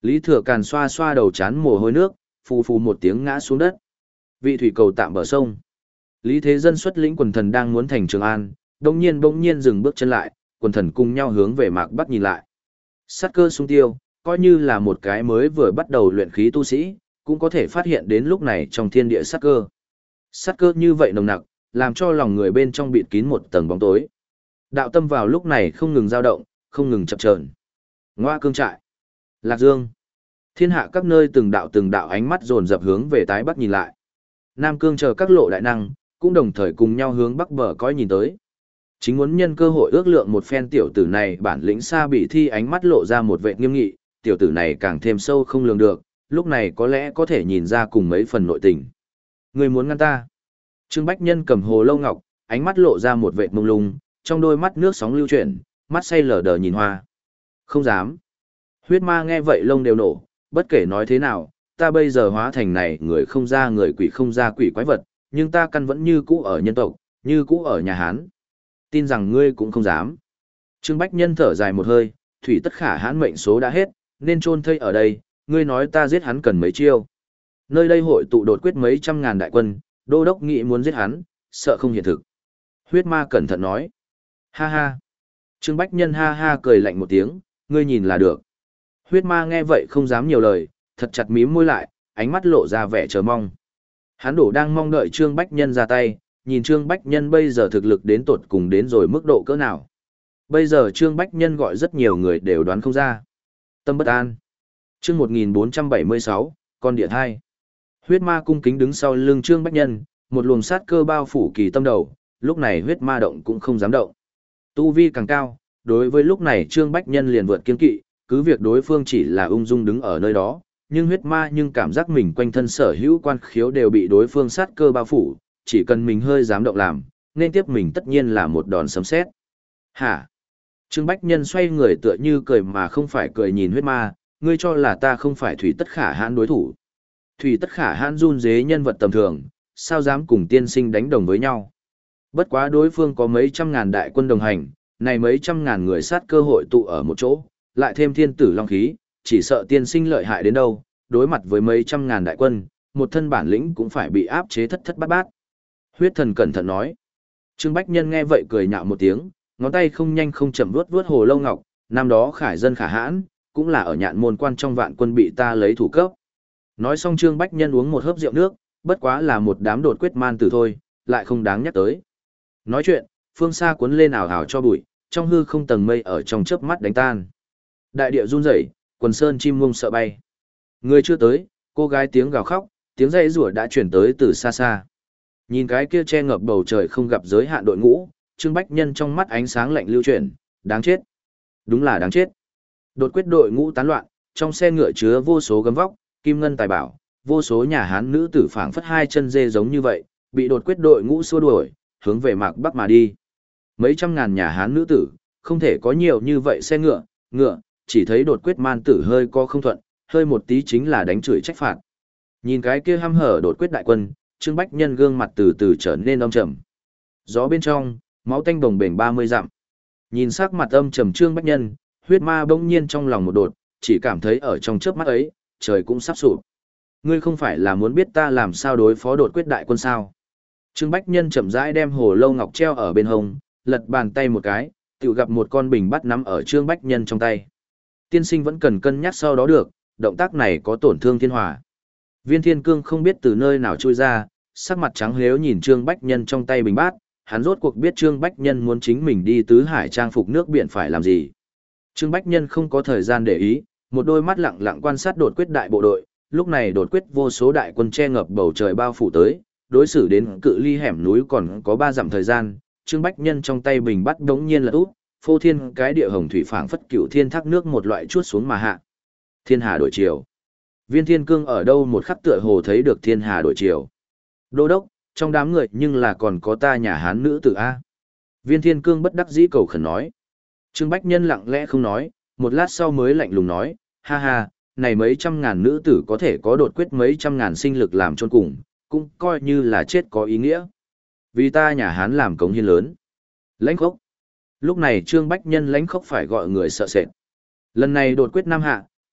Lý Thừa Càn xoa xoa đầu chán mồ hôi nước, phù phù một tiếng ngã xuống đất. Vị thủy cầu tạm bờ sông. Lý Thế Dân xuất lĩnh quần thần đang muốn thành Trường An, đồng nhiên bỗng nhiên dừng bước chân lại, quần thần cùng nhau hướng về Mạc Bắc nhìn lại. Sát cơ sung tiêu, coi như là một cái mới vừa bắt đầu luyện khí tu sĩ, cũng có thể phát hiện đến lúc này trong thiên địa sát cơ. Sát cơ như vậy nồng nặc, làm cho lòng người bên trong bịt kín một tầng bóng tối. Đạo tâm vào lúc này không ngừng dao động, không ngừng chập chờn. Ngoa Cương trại, Lạc Dương, thiên hạ các nơi từng đạo từng đạo ánh mắt dồn dập hướng về tái bắc nhìn lại. Nam Cương chờ các lộ đại năng, cũng đồng thời cùng nhau hướng bắc bờ cõi nhìn tới. Chính muốn nhân cơ hội ước lượng một phen tiểu tử này bản lĩnh xa bị thi ánh mắt lộ ra một vẻ nghiêm nghị, tiểu tử này càng thêm sâu không lường được, lúc này có lẽ có thể nhìn ra cùng mấy phần nội tình. Người muốn ngăn ta? Trương Bách Nhân cầm hồ lâu ngọc, ánh mắt lộ ra một vẻ mông lung, trong đôi mắt nước sóng lưu chuyển, mắt say lờ đờ nhìn hoa. Không dám. Huyết ma nghe vậy lông đều nổ, bất kể nói thế nào, ta bây giờ hóa thành này người không ra người quỷ không ra quỷ quái vật, nhưng ta căn vẫn như cũ ở nhân tộc, như cũ ở nhà Hán. Tin rằng ngươi cũng không dám. Trương Bách Nhân thở dài một hơi, thủy tất khả hãn mệnh số đã hết, nên chôn thây ở đây, ngươi nói ta giết hắn cần mấy chiêu. Nơi đây hội tụ đột quyết mấy trăm ngàn đại quân, đô đốc nghĩ muốn giết hắn, sợ không hiện thực. Huyết ma cẩn thận nói. Ha ha. Trương Bách Nhân ha ha cười lạnh một tiếng, ngươi nhìn là được. Huyết ma nghe vậy không dám nhiều lời, thật chặt mím môi lại, ánh mắt lộ ra vẻ chờ mong. Hắn đổ đang mong đợi Trương Bách Nhân ra tay, nhìn Trương Bách Nhân bây giờ thực lực đến tột cùng đến rồi mức độ cỡ nào. Bây giờ Trương Bách Nhân gọi rất nhiều người đều đoán không ra. Tâm bất an. Chương một nghìn bốn trăm bảy mươi sáu, con địa thai. Huyết ma cung kính đứng sau lưng Trương Bách Nhân, một luồng sát cơ bao phủ kỳ tâm đầu, lúc này huyết ma động cũng không dám động. Tu vi càng cao, đối với lúc này Trương Bách Nhân liền vượt kiên kỵ, cứ việc đối phương chỉ là ung dung đứng ở nơi đó, nhưng huyết ma nhưng cảm giác mình quanh thân sở hữu quan khiếu đều bị đối phương sát cơ bao phủ, chỉ cần mình hơi dám động làm, nên tiếp mình tất nhiên là một đòn sấm sét. Hả? Trương Bách Nhân xoay người tựa như cười mà không phải cười nhìn huyết ma, ngươi cho là ta không phải thủy tất khả hãn đối thủ. Thủy tất khả hãn run dế nhân vật tầm thường, sao dám cùng tiên sinh đánh đồng với nhau. Bất quá đối phương có mấy trăm ngàn đại quân đồng hành, này mấy trăm ngàn người sát cơ hội tụ ở một chỗ, lại thêm thiên tử long khí, chỉ sợ tiên sinh lợi hại đến đâu, đối mặt với mấy trăm ngàn đại quân, một thân bản lĩnh cũng phải bị áp chế thất thất bát bát. Huyết thần cẩn thận nói. Trương Bách Nhân nghe vậy cười nhạo một tiếng, ngón tay không nhanh không chậm vuốt vuốt hồ lâu ngọc, năm đó khải dân khả hãn, cũng là ở nhạn môn quan trong vạn quân bị ta lấy thủ cấp. Nói xong Trương Bách Nhân uống một hớp rượu nước, bất quá là một đám đột quyết man tử thôi, lại không đáng nhắc tới. Nói chuyện, phương xa cuốn lên ảo ảo cho bụi, trong hư không tầng mây ở trong chớp mắt đánh tan. Đại địa run rẩy, quần sơn chim ngông sợ bay. Người chưa tới, cô gái tiếng gào khóc, tiếng rây rủa đã chuyển tới từ xa xa. Nhìn cái kia che ngập bầu trời không gặp giới hạn đội ngũ, Trương Bách Nhân trong mắt ánh sáng lạnh lưu chuyển, đáng chết. Đúng là đáng chết. Đột quyết đội ngũ tán loạn, trong xe ngựa chứa vô số gấm vóc, kim ngân tài bảo, vô số nhà Hán nữ tử phảng phất hai chân dê giống như vậy, bị đột quyết đội ngũ xua đuổi, hướng về Mạc Bắc mà đi. Mấy trăm ngàn nhà Hán nữ tử, không thể có nhiều như vậy xe ngựa, ngựa, chỉ thấy đột quyết man tử hơi co không thuận, hơi một tí chính là đánh chửi trách phạt. Nhìn cái kia hăm hở đột quyết đại quân, Trương Bách Nhân gương mặt từ từ trở nên âm trầm. Gió bên trong, máu tanh bồng bềnh ba mươi dặm. Nhìn sắc mặt âm trầm Trương Bách Nhân, huyết ma bỗng nhiên trong lòng một đột, chỉ cảm thấy ở trong chớp mắt ấy, trời cũng sắp sụp. Ngươi không phải là muốn biết ta làm sao đối phó đột quyết đại quân sao? Trương Bách Nhân chậm rãi đem hồ lâu ngọc treo ở bên hông, lật bàn tay một cái, tự gặp một con bình bắt nắm ở Trương Bách Nhân trong tay. Tiên sinh vẫn cần cân nhắc sau đó được, động tác này có tổn thương thiên hòa. Viên Thiên Cương không biết từ nơi nào trôi ra, sắc mặt trắng lếu nhìn Trương Bách Nhân trong tay bình bát, hắn rốt cuộc biết Trương Bách Nhân muốn chính mình đi tứ hải trang phục nước biển phải làm gì. Trương Bách Nhân không có thời gian để ý, một đôi mắt lặng lặng quan sát đột quyết đại bộ đội, lúc này đột quyết vô số đại quân che ngập bầu trời bao phủ tới, đối xử đến cự ly hẻm núi còn có ba dặm thời gian, Trương Bách Nhân trong tay bình bắt đống nhiên là út, phô thiên cái địa hồng thủy phảng phất cửu thiên thác nước một loại chuốt xuống mà hạ. Thiên hà đổi chiều. Viên Thiên Cương ở đâu một khắc tựa hồ thấy được thiên hà đổi chiều. Đô đốc, trong đám người nhưng là còn có ta nhà Hán nữ tử A. Viên Thiên Cương bất đắc dĩ cầu khẩn nói. Trương Bách Nhân lặng lẽ không nói, một lát sau mới lạnh lùng nói, ha ha, này mấy trăm ngàn nữ tử có thể có đột quyết mấy trăm ngàn sinh lực làm chôn cùng, cũng coi như là chết có ý nghĩa. Vì ta nhà Hán làm cống hiến lớn. Lãnh khốc. Lúc này Trương Bách Nhân lãnh khốc phải gọi người sợ sệt. Lần này đột quyết Nam Hạ,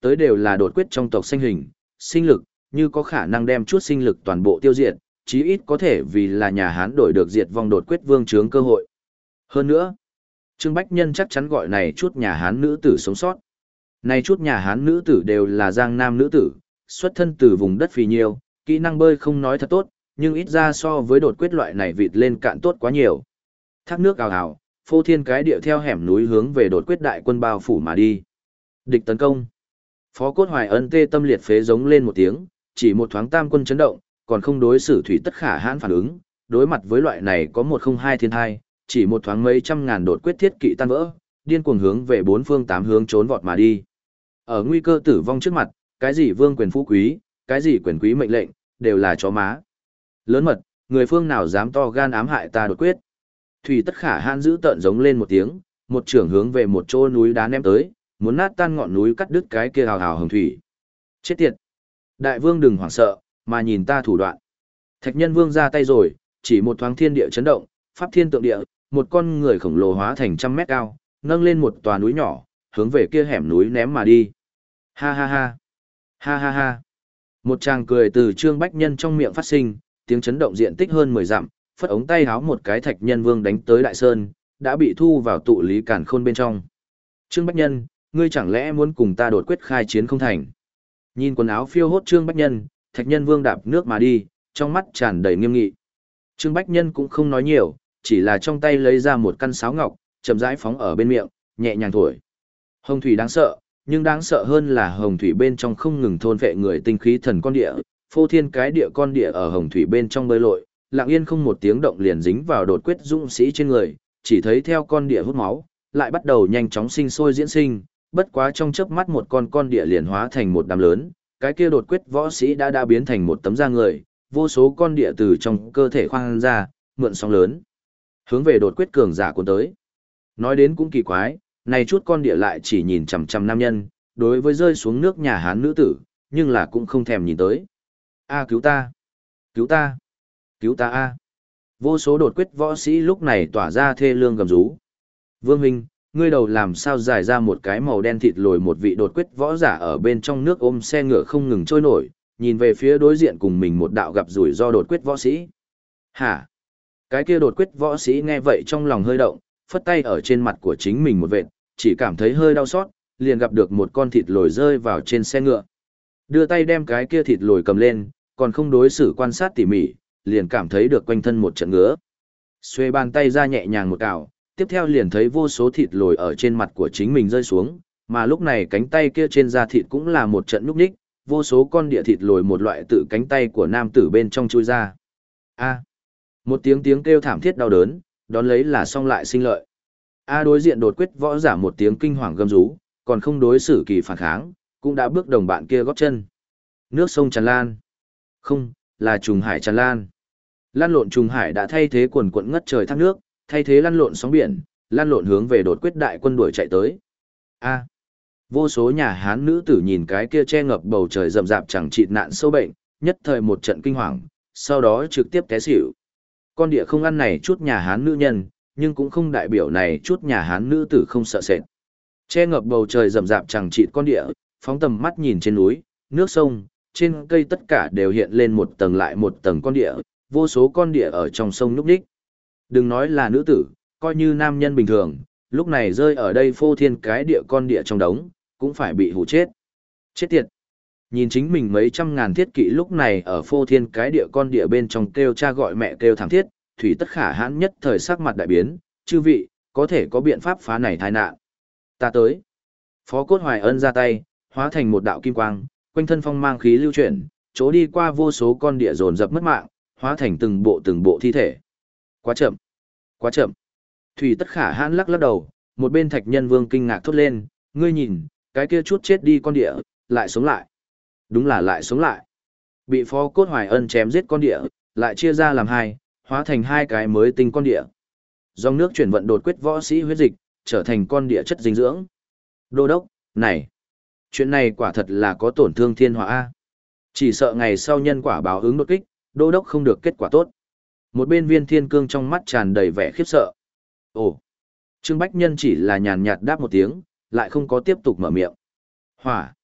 tới đều là đột quyết trong tộc sinh hình, sinh lực, như có khả năng đem chút sinh lực toàn bộ tiêu diệt, chí ít có thể vì là nhà Hán đổi được diệt vong đột quyết vương trướng cơ hội. Hơn nữa, Trương Bách Nhân chắc chắn gọi này chút nhà Hán nữ tử sống sót. Này chút nhà Hán nữ tử đều là giang nam nữ tử, xuất thân từ vùng đất phì nhiêu, kỹ năng bơi không nói thật tốt, nhưng ít ra so với đột quyết loại này vịt lên cạn tốt quá nhiều. Thác nước ào ào, phô thiên cái địa theo hẻm núi hướng về đột quyết đại quân bao phủ mà đi. Địch tấn công. Phó Cốt Hoài Ân tê tâm liệt phế giống lên một tiếng, chỉ một thoáng tam quân chấn động, còn không đối xử thủy tất khả hãn phản ứng, đối mặt với loại này có một không hai thiên hai, chỉ một thoáng mấy trăm ngàn đột quyết thiết kỵ tan vỡ, điên cuồng hướng về bốn phương tám hướng trốn vọt mà đi. Ở nguy cơ tử vong trước mặt, cái gì vương quyền phú quý, cái gì quyền quý mệnh lệnh, đều là chó má. Lớn mật, người phương nào dám to gan ám hại ta đột quyết. Thủy tất khả hãn giữ tợn giống lên một tiếng, một trưởng hướng về một chỗ núi đá ném tới, muốn nát tan ngọn núi cắt đứt cái kia hào hào hồng thủy. Chết tiệt! Đại vương đừng hoảng sợ, mà nhìn ta thủ đoạn. Thạch nhân vương ra tay rồi, chỉ một thoáng thiên địa chấn động, pháp thiên tượng địa, một con người khổng lồ hóa thành trăm mét cao, nâng lên một tòa núi nhỏ, hướng về kia hẻm núi ném mà đi. Ha ha ha! Ha ha ha! Một tràng cười từ Trương Bách Nhân trong miệng phát sinh, tiếng chấn động diện tích hơn mười dặm, phất ống tay háo một cái thạch nhân vương đánh tới đại sơn, đã bị thu vào tụ lý cản khôn bên trong. Trương Bách Nhân, ngươi chẳng lẽ muốn cùng ta đột quyết khai chiến không thành? Nhìn quần áo phiêu hốt Trương Bách Nhân, thạch nhân vương đạp nước mà đi, trong mắt tràn đầy nghiêm nghị. Trương Bách Nhân cũng không nói nhiều, chỉ là trong tay lấy ra một căn sáo ngọc, chậm rãi phóng ở bên miệng, nhẹ nhàng thổi. Hồng thủy đáng sợ, nhưng đáng sợ hơn là hồng thủy bên trong không ngừng thôn phệ người tinh khí thần con địa, phô thiên cái địa con địa ở hồng thủy bên trong bơi lội, lặng yên không một tiếng động liền dính vào đột quyết dũng sĩ trên người, chỉ thấy theo con địa hút máu, lại bắt đầu nhanh chóng sinh sôi diễn sinh, bất quá trong chớp mắt một con con địa liền hóa thành một đám lớn, cái kia đột quyết võ sĩ đã đã biến thành một tấm da người, vô số con địa từ trong cơ thể khoang ra, mượn sóng lớn, hướng về đột quyết cường giả cuốn tới. Nói đến cũng kỳ quái, này chút con địa lại chỉ nhìn chằm chằm nam nhân, đối với rơi xuống nước nhà Hán nữ tử, nhưng là cũng không thèm nhìn tới. A cứu ta! Cứu ta! Cứu ta a! Vô số đột quyết võ sĩ lúc này tỏa ra thê lương gầm rú. Vương huynh, ngươi đầu làm sao dài ra một cái màu đen thịt lồi một vị đột quyết võ giả ở bên trong nước ôm xe ngựa không ngừng trôi nổi, nhìn về phía đối diện cùng mình một đạo gặp rủi ro đột quyết võ sĩ. Hả? Cái kia đột quyết võ sĩ nghe vậy trong lòng hơi động, phất tay ở trên mặt của chính mình một vệt, chỉ cảm thấy hơi đau xót, liền gặp được một con thịt lồi rơi vào trên xe ngựa. Đưa tay đem cái kia thịt lồi cầm lên, còn không đối xử quan sát tỉ mỉ, liền cảm thấy được quanh thân một trận ngứa. Xuê bàn tay ra nhẹ nhàng một cào, tiếp theo liền thấy vô số thịt lồi ở trên mặt của chính mình rơi xuống, mà lúc này cánh tay kia trên da thịt cũng là một trận núp nhích, vô số con địa thịt lồi một loại tự cánh tay của nam tử bên trong chui ra. A. Một tiếng tiếng kêu thảm thiết đau đớn, đón lấy là xong lại sinh lợi. A đối diện đột quyết võ giả một tiếng kinh hoàng gầm rú, còn không đối xử kỳ phản kháng, cũng đã bước đồng bạn kia góp chân. Nước sông tràn lan. Không, là trùng hải tràn lan. Lăn lộn trùng hải đã thay thế quần quận ngất trời thác nước, thay thế lăn lộn sóng biển, lăn lộn hướng về đột quyết đại quân đuổi chạy tới. A. Vô số nhà Hán nữ tử nhìn cái kia che ngập bầu trời rậm rạp chẳng chịt nạn sâu bệnh, nhất thời một trận kinh hoàng, sau đó trực tiếp té xỉu. Con địa không ăn này chút nhà Hán nữ nhân, nhưng cũng không đại biểu này chút nhà Hán nữ tử không sợ sệt. Che ngập bầu trời rậm rạp chẳng chịt con địa, phóng tầm mắt nhìn trên núi, nước sông, trên cây tất cả đều hiện lên một tầng lại một tầng con địa, vô số con địa ở trong sông núp đích. Đừng nói là nữ tử, coi như nam nhân bình thường, lúc này rơi ở đây phô thiên cái địa con địa trong đống, cũng phải bị hủ chết. Chết tiệt! Nhìn chính mình mấy trăm ngàn thiết kỵ lúc này ở phô thiên cái địa con địa bên trong kêu cha gọi mẹ kêu thảm thiết, thủy tất khả hãn nhất thời sắc mặt đại biến, chư vị, có thể có biện pháp phá này tai nạn. Ta tới. Phó Cốt Hoài Ân ra tay, hóa thành một đạo kim quang, quanh thân phong mang khí lưu chuyển, chỗ đi qua vô số con địa dồn dập mất mạng, hóa thành từng bộ từng bộ thi thể. Quá chậm, quá chậm. Thủy tất khả hãn lắc lắc đầu, một bên thạch nhân vương kinh ngạc thốt lên, ngươi nhìn, cái kia chút chết đi con địa, lại sống lại. Đúng là lại sống lại. Bị Phó Cốt Hoài Ân chém giết con địa, lại chia ra làm hai, hóa thành hai cái mới tinh con địa. Dòng nước chuyển vận đột quyết võ sĩ huyết dịch, trở thành con địa chất dinh dưỡng. Đô đốc, này, chuyện này quả thật là có tổn thương thiên hỏa A. Chỉ sợ ngày sau nhân quả báo ứng đột kích, đô đốc không được kết quả tốt. Một bên Viên Thiên Cương trong mắt tràn đầy vẻ khiếp sợ. Ồ, Trương Bách Nhân chỉ là nhàn nhạt đáp một tiếng, lại không có tiếp tục mở miệng. Hỏa,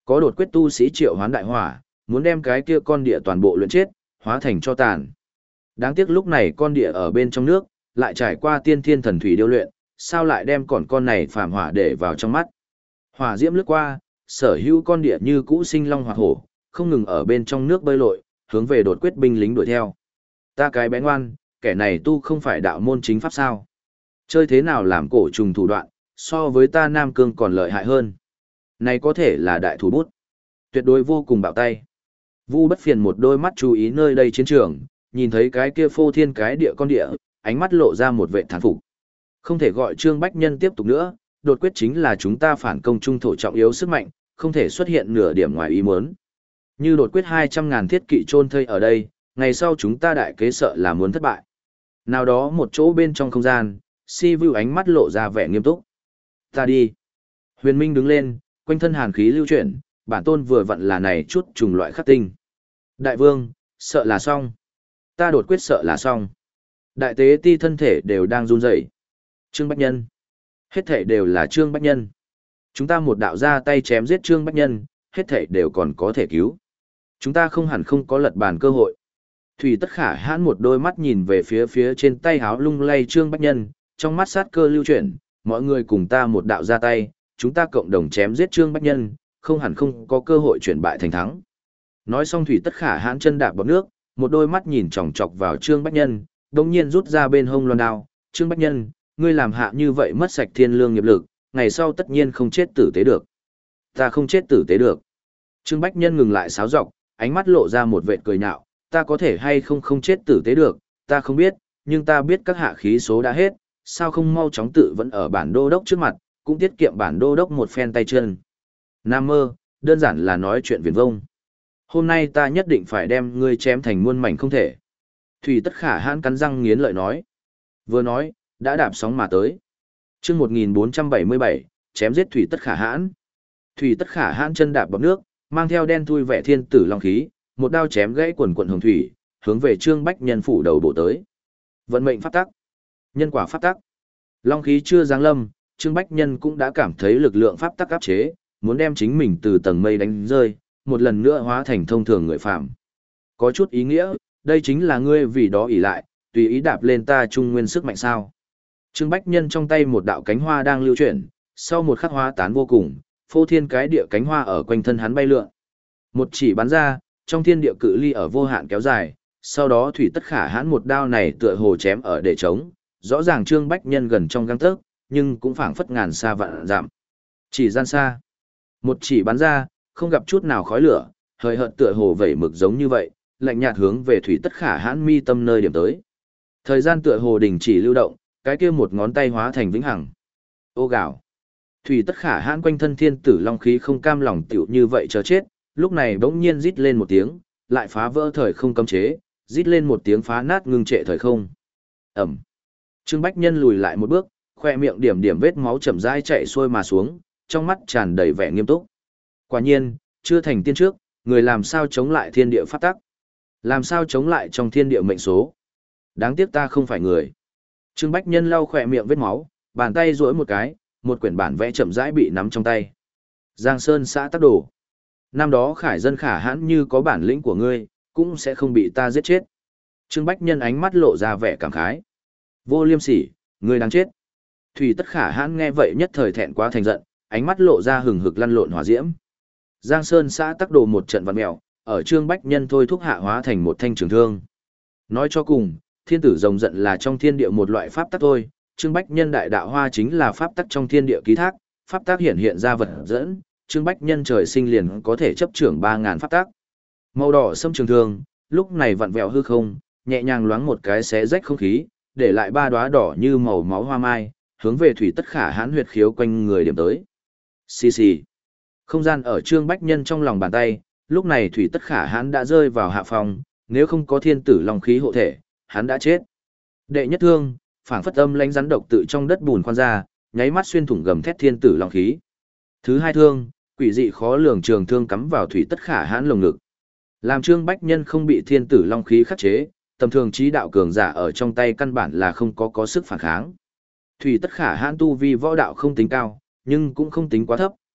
Có đột quyết tu sĩ triệu hoán đại hỏa, muốn đem cái kia con địa toàn bộ luyện chết, hóa thành cho tàn. Đáng tiếc lúc này con địa ở bên trong nước, lại trải qua tiên thiên thần thủy điêu luyện, sao lại đem còn con này phàm hỏa để vào trong mắt. Hỏa diễm lướt qua, sở hữu con địa như cũ sinh long hoạt hổ, không ngừng ở bên trong nước bơi lội, hướng về đột quyết binh lính đuổi theo. Ta cái bé ngoan, kẻ này tu không phải đạo môn chính pháp sao? Chơi thế nào làm cổ trùng thủ đoạn, so với ta Nam Cương còn lợi hại hơn. Này có thể là đại thủ bút. Tuyệt đối vô cùng bạo tay. Vu Bất Phiền một đôi mắt chú ý nơi đây chiến trường, nhìn thấy cái kia phô thiên cái địa con địa, ánh mắt lộ ra một vệ thán phục. Không thể gọi Trương Bách Nhân tiếp tục nữa, đột quyết chính là chúng ta phản công trung thổ trọng yếu sức mạnh, không thể xuất hiện nửa điểm ngoài ý muốn. Như đột quyết hai trăm ngàn thiết kỵ chôn thây ở đây, ngày sau chúng ta đại kế sợ là muốn thất bại. Nào đó một chỗ bên trong không gian, Si Vu ánh mắt lộ ra vẻ nghiêm túc. Ta đi. Huyền Minh đứng lên, quanh thân hàn khí lưu chuyển, bản tôn vừa vặn là này chút trùng loại khắc tinh. Đại vương, sợ là xong. Ta đột quyết sợ là xong. Đại tế ti thân thể đều đang run rẩy. Trương Bách Nhân. Hết thể đều là Trương Bách Nhân. Chúng ta một đạo ra tay chém giết Trương Bách Nhân, hết thể đều còn có thể cứu. Chúng ta không hẳn không có lật bàn cơ hội. Thủy Tất Khả hãn một đôi mắt nhìn về phía phía trên tay háo lung lay Trương Bách Nhân, trong mắt sát cơ lưu chuyển, mọi người cùng ta một đạo ra tay, chúng ta cộng đồng chém giết Trương Bách Nhân, không hẳn không có cơ hội chuyển bại thành thắng. Nói xong Thủy Tất Khả hãn chân đạp bọt nước, một đôi mắt nhìn chòng chọc vào Trương Bách Nhân, đồng nhiên rút ra bên hông loan đao. Trương Bách Nhân, ngươi làm hạ như vậy mất sạch thiên lương nghiệp lực, ngày sau tất nhiên không chết tử tế được. Ta không chết tử tế được. Trương Bách Nhân ngừng lại sáo dọc, ánh mắt lộ ra một vệt cười nhạo, ta có thể hay không không chết tử tế được, ta không biết, nhưng ta biết các hạ khí số đã hết, sao không mau chóng tự vẫn ở bản đô đốc trước mặt, cũng tiết kiệm bản đô đốc một phen tay chân. Nam mơ, đơn giản là nói chuyện viển vông. Hôm nay ta nhất định phải đem ngươi chém thành muôn mảnh không thể. Thủy Tất Khả hãn cắn răng nghiến lợi nói. Vừa nói, đã đạp sóng mà tới. Chương một nghìn bốn trăm bảy mươi bảy, chém giết Thủy Tất Khả hãn. Thủy Tất Khả hãn chân đạp bọt nước, mang theo đen thui vẻ thiên tử long khí, một đao chém gãy quần quần hồng thủy, hướng về Trương Bách Nhân phủ đầu bổ tới. Vận mệnh pháp tắc, nhân quả pháp tắc. Long khí chưa giáng lâm, Trương Bách Nhân cũng đã cảm thấy lực lượng pháp tắc áp chế, muốn đem chính mình từ tầng mây đánh rơi, một lần nữa hóa thành thông thường người phàm. Có chút ý nghĩa, đây chính là ngươi vì đó ỷ lại, tùy ý đạp lên ta trung nguyên sức mạnh sao? Trương Bách Nhân trong tay một đạo cánh hoa đang lưu chuyển, sau một khắc hóa tán vô cùng, phô thiên cái địa cánh hoa ở quanh thân hắn bay lượn. Một chỉ bắn ra, trong thiên địa cự ly ở vô hạn kéo dài, sau đó Thủy Tất Khả hãn một đao này tựa hồ chém ở để trống, rõ ràng Trương Bách Nhân gần trong gang tấc, nhưng cũng phảng phất ngàn xa vạn dặm. Chỉ gian xa, một chỉ bắn ra, không gặp chút nào khói lửa, hời hợt tựa hồ vẩy mực giống như vậy, lạnh nhạt hướng về Thủy Tất Khả hãn mi tâm nơi điểm tới. Thời gian tựa hồ đình chỉ lưu động, cái kia một ngón tay hóa thành vĩnh hằng. Ô gạo. Thủy Tất Khả hãn quanh thân thiên tử long khí không cam lòng tiểu như vậy chờ chết, lúc này bỗng nhiên rít lên một tiếng, lại phá vỡ thời không cấm chế, rít lên một tiếng phá nát ngưng trệ thời không. Ẩm. Trương Bách Nhân lùi lại một bước, khoe miệng điểm điểm vết máu chậm rãi chạy xuôi mà xuống, trong mắt tràn đầy vẻ nghiêm túc. Quả nhiên, chưa thành tiên trước, người làm sao chống lại thiên địa pháp tắc? Làm sao chống lại trong thiên địa mệnh số? Đáng tiếc ta không phải người. Trương Bách Nhân lau khỏe miệng vết máu, bàn tay duỗi một cái, một quyển bản vẽ chậm rãi bị nắm trong tay. Giang Sơn xã tắc đồ. Năm đó khải dân khả hãn như có bản lĩnh của ngươi, cũng sẽ không bị ta giết chết. Trương Bách Nhân ánh mắt lộ ra vẻ cảm khái. Vô liêm sỉ, ngươi đáng chết. Thủy Tất Khả hãn nghe vậy nhất thời thẹn quá thành giận, ánh mắt lộ ra hừng hực lăn lộn hỏa diễm. Giang Sơn xã tắc đồ một trận vặn mèo, ở Trương Bách Nhân thôi thúc hạ hóa thành một thanh trường thương. Nói cho cùng, thiên tử rồng giận là trong thiên địa một loại pháp tắc thôi, Trương Bách Nhân đại đạo hoa chính là pháp tắc trong thiên địa ký thác, pháp tắc hiện hiện ra vật dẫn, Trương Bách Nhân trời sinh liền có thể chấp trưởng ba ngàn pháp tắc. Màu đỏ sâm trường thương, lúc này vặn vẹo hư không, nhẹ nhàng loáng một cái xé rách không khí, để lại ba đóa đỏ như màu máu hoa mai, hướng về Thủy Tất Khả hãn huyệt khiếu quanh người điểm tới. Xì xì. Không gian ở Trương Bách Nhân trong lòng bàn tay, lúc này Thủy Tất Khả hãn đã rơi vào hạ phòng, nếu không có thiên tử long khí hộ thể, hắn đã chết. Đệ nhất thương, phảng phất âm lãnh rắn độc tự trong đất bùn khoan ra, nháy mắt xuyên thủng gầm thét thiên tử long khí. Thứ hai thương, quỷ dị khó lường trường thương cắm vào Thủy Tất Khả hãn lồng ngực. Làm Trương Bách Nhân không bị thiên tử long khí khắc chế, tầm thường trí đạo cường giả ở trong tay căn bản là không có có sức phản kháng. Thủy Tất Khả hãn tu vi võ đạo không tính cao, nhưng cũng không tính quá thấp,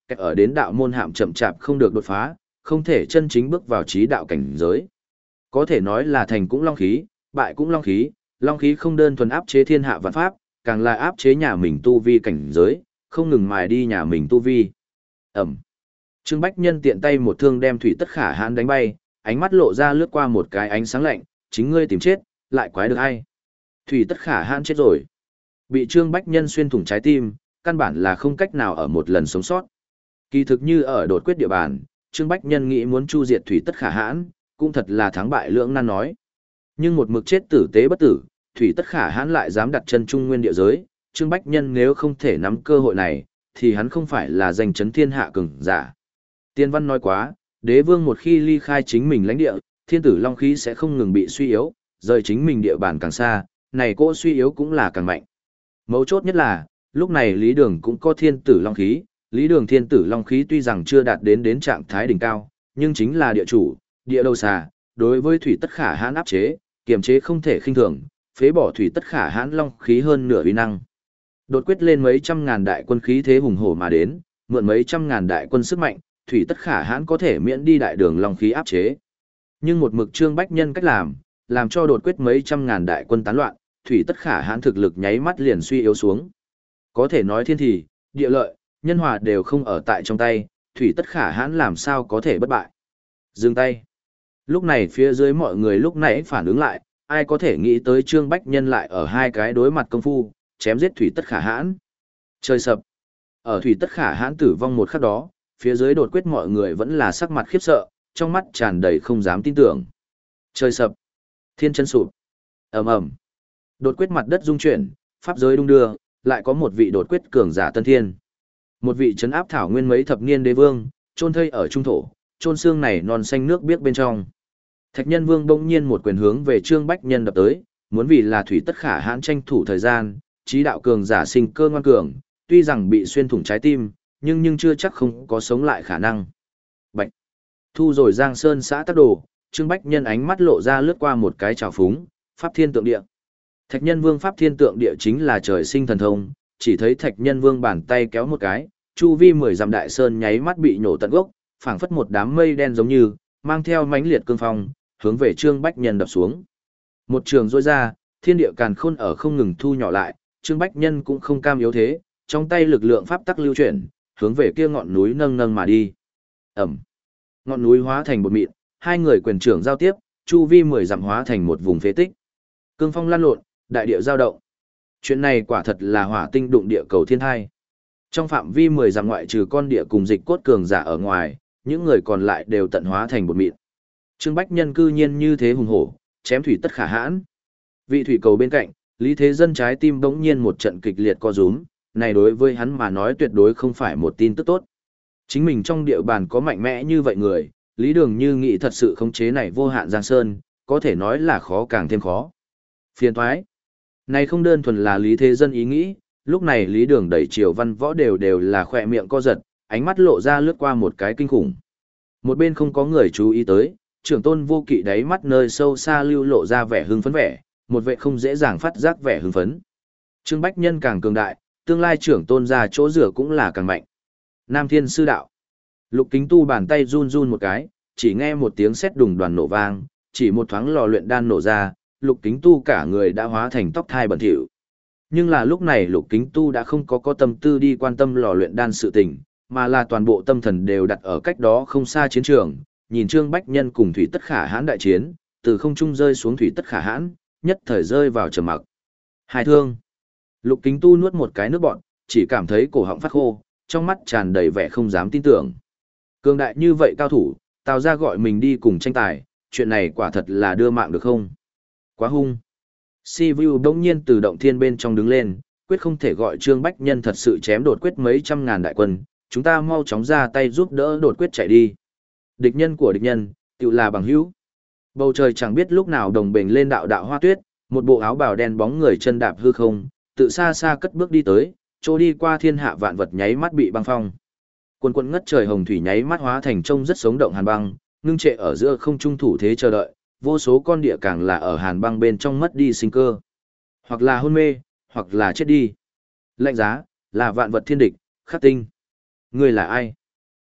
kẹt ở đến đạo môn hạm chậm chạp không được đột phá, không thể chân chính bước vào trí đạo cảnh giới. Có thể nói là thành cũng long khí, bại cũng long khí, long khí không đơn thuần áp chế thiên hạ vạn pháp, càng là áp chế nhà mình tu vi cảnh giới, không ngừng mài đi nhà mình tu vi. Ẩm. Trương Bách Nhân tiện tay một thương đem Thủy Tất Khả Hãn đánh bay, ánh mắt lộ ra lướt qua một cái ánh sáng lạnh, chính ngươi tìm chết, lại quái được ai? Thủy Tất Khả Hãn chết rồi. Bị Trương Bách Nhân xuyên thủng trái tim, căn bản là không cách nào ở một lần sống sót. Kỳ thực như ở đột quyết địa bàn, Trương Bách Nhân nghĩ muốn chu diệt Thủy Tất Khả Hãn, cũng thật là thắng bại lưỡng nan nói. Nhưng một mực chết tử tế bất tử, Thủy Tất Khả Hãn lại dám đặt chân trung nguyên địa giới, Trương Bách Nhân nếu không thể nắm cơ hội này, thì hắn không phải là giành chấn thiên hạ cường giả. Tiên văn nói quá, đế vương một khi ly khai chính mình lãnh địa, thiên tử long khí sẽ không ngừng bị suy yếu, rời chính mình địa bàn càng xa, này cỗ suy yếu cũng là càng mạnh. Mấu chốt nhất là, lúc này Lý Đường cũng có thiên tử long khí, Lý Đường thiên tử long khí tuy rằng chưa đạt đến đến trạng thái đỉnh cao, nhưng chính là địa chủ, địa đầu xà, đối với Thủy Tất Khả Hãn áp chế, kiềm chế không thể khinh thường, phế bỏ Thủy Tất Khả Hãn long khí hơn nửa uy năng. Đột quyết lên mấy trăm ngàn đại quân khí thế hùng hổ mà đến, mượn mấy trăm ngàn đại quân sức mạnh, Thủy Tất Khả Hãn có thể miễn đi đại đường long khí áp chế. Nhưng một mực Trương Bách Nhân cách làm, làm cho đột quyết mấy trăm ngàn đại quân tán loạn, Thủy Tất Khả Hãn thực lực nháy mắt liền suy yếu xuống. Có thể nói thiên thì, địa lợi, nhân hòa đều không ở tại trong tay, Thủy Tất Khả Hãn làm sao có thể bất bại. Dừng tay. Lúc này phía dưới mọi người lúc nãy phản ứng lại, ai có thể nghĩ tới Trương Bách Nhân lại ở hai cái đối mặt công phu, chém giết Thủy Tất Khả Hãn. Trời sập. Ở Thủy Tất Khả Hãn tử vong một khắc đó, phía dưới đột quyết mọi người vẫn là sắc mặt khiếp sợ, trong mắt tràn đầy không dám tin tưởng. Trời sập. Thiên chân sụp. Ầm ầm. Đột quyết mặt đất rung chuyển, pháp giới đung đưa, lại có một vị đột quyết cường giả tân thiên. Một vị trấn áp thảo nguyên mấy thập niên đế vương, chôn thây ở trung thổ, chôn xương này non xanh nước biếc bên trong. Thạch Nhân Vương bỗng nhiên một quyền hướng về Trương Bách Nhân đập tới, muốn vì là Thủy Tất Khả Hãn tranh thủ thời gian, trí đạo cường giả sinh cơ ngoan cường, tuy rằng bị xuyên thủng trái tim, nhưng nhưng chưa chắc không có sống lại khả năng. Bạch. Thu rồi Giang Sơn xã Tắc Đồ, Trương Bách Nhân ánh mắt lộ ra lướt qua một cái trào phúng, Pháp Thiên Tượng Địa. Thạch Nhân Vương Pháp Thiên Tượng Địa chính là trời sinh thần thông, chỉ thấy Thạch Nhân Vương bàn tay kéo một cái, chu vi mười dặm đại sơn nháy mắt bị nhổ tận gốc, phảng phất một đám mây đen giống như, mang theo mãnh liệt cương phong, hướng về Trương Bách Nhân đập xuống. Một trường rỗi ra, thiên địa càn khôn ở không ngừng thu nhỏ lại, Trương Bách Nhân cũng không cam yếu thế, trong tay lực lượng pháp tắc lưu chuyển, hướng về kia ngọn núi nâng nâng mà đi. Ẩm. Ngọn núi hóa thành bột mịn, hai người quyền trưởng giao tiếp, chu vi mười dặm hóa thành một vùng phế tích. Cương phong lan lộn, đại địa giao động. Chuyện này quả thật là hỏa tinh đụng địa cầu thiên thai. Trong phạm vi mười dặm ngoại trừ con địa cùng dịch cốt cường giả ở ngoài, những người còn lại đều tận hóa thành bột mịn. Trương Bách Nhân cư nhiên như thế hùng hổ, chém Thủy Tất Khả Hãn. Vị thủy cầu bên cạnh, Lý Thế Dân trái tim bỗng nhiên một trận kịch liệt co rúm, này đối với hắn mà nói tuyệt đối không phải một tin tức tốt. Chính mình trong địa bàn có mạnh mẽ như vậy người, Lý Đường Như nghĩ thật sự khống chế này vô hạn Giang Sơn, có thể nói là khó càng thêm khó. Phiền toái. Này không đơn thuần là Lý Thế Dân ý nghĩ, lúc này Lý Đường đẩy Triều Văn Võ đều đều là khỏe miệng co giật, ánh mắt lộ ra lướt qua một cái kinh khủng. Một bên không có người chú ý tới, trưởng tôn Vô Kỵ đáy mắt nơi sâu xa lưu lộ ra vẻ hưng phấn vẻ, một vệ không dễ dàng phát giác vẻ hưng phấn. Trương Bách Nhân càng cường đại, tương lai trưởng tôn ra chỗ rửa cũng là càng mạnh. Nam Thiên Sư Đạo. Lục Kính Tu bàn tay run run một cái, chỉ nghe một tiếng sét đùng đoàn nổ vang, chỉ một thoáng lò luyện đan nổ ra, Lục Kính Tu cả người đã hóa thành tóc thai bẩn thỉu. Nhưng là lúc này Lục Kính Tu đã không có có tâm tư đi quan tâm lò luyện đan sự tình, mà là toàn bộ tâm thần đều đặt ở cách đó không xa chiến trường, nhìn Trương Bách Nhân cùng Thủy Tất Khả Hãn đại chiến, từ không trung rơi xuống Thủy Tất Khả Hãn, nhất thời rơi vào trầm mặc. Hai thương. Lục Kính Tu nuốt một cái nước bọt, chỉ cảm thấy cổ họng phát khô, trong mắt tràn đầy vẻ không dám tin tưởng. Cường đại như vậy cao thủ, Tào ra gọi mình đi cùng tranh tài, chuyện này quả thật là đưa mạng được không? Quá hung. Si Vu đông nhiên từ động thiên bên trong đứng lên, quyết không thể gọi Trương Bách Nhân thật sự chém đột quyết mấy trăm ngàn đại quân, chúng ta mau chóng ra tay giúp đỡ đột quyết chạy đi. Địch nhân của địch nhân, tự là bằng hữu. Bầu trời chẳng biết lúc nào đồng bền lên đạo đạo hoa tuyết, một bộ áo bào đen bóng người chân đạp hư không, tự xa xa cất bước đi tới, trôi đi qua thiên hạ vạn vật nháy mắt bị băng phong. Quần quần ngất trời hồng thủy nháy mắt hóa thành trông rất sống động hàn băng, ngưng trệ ở giữa không trung thủ thế chờ đợi, vô số con địa càng là ở hàn băng bên trong mất đi sinh cơ. Hoặc là hôn mê, hoặc là chết đi. Lạnh giá, là vạn vật thiên địch, khắc tinh. Ngươi là ai?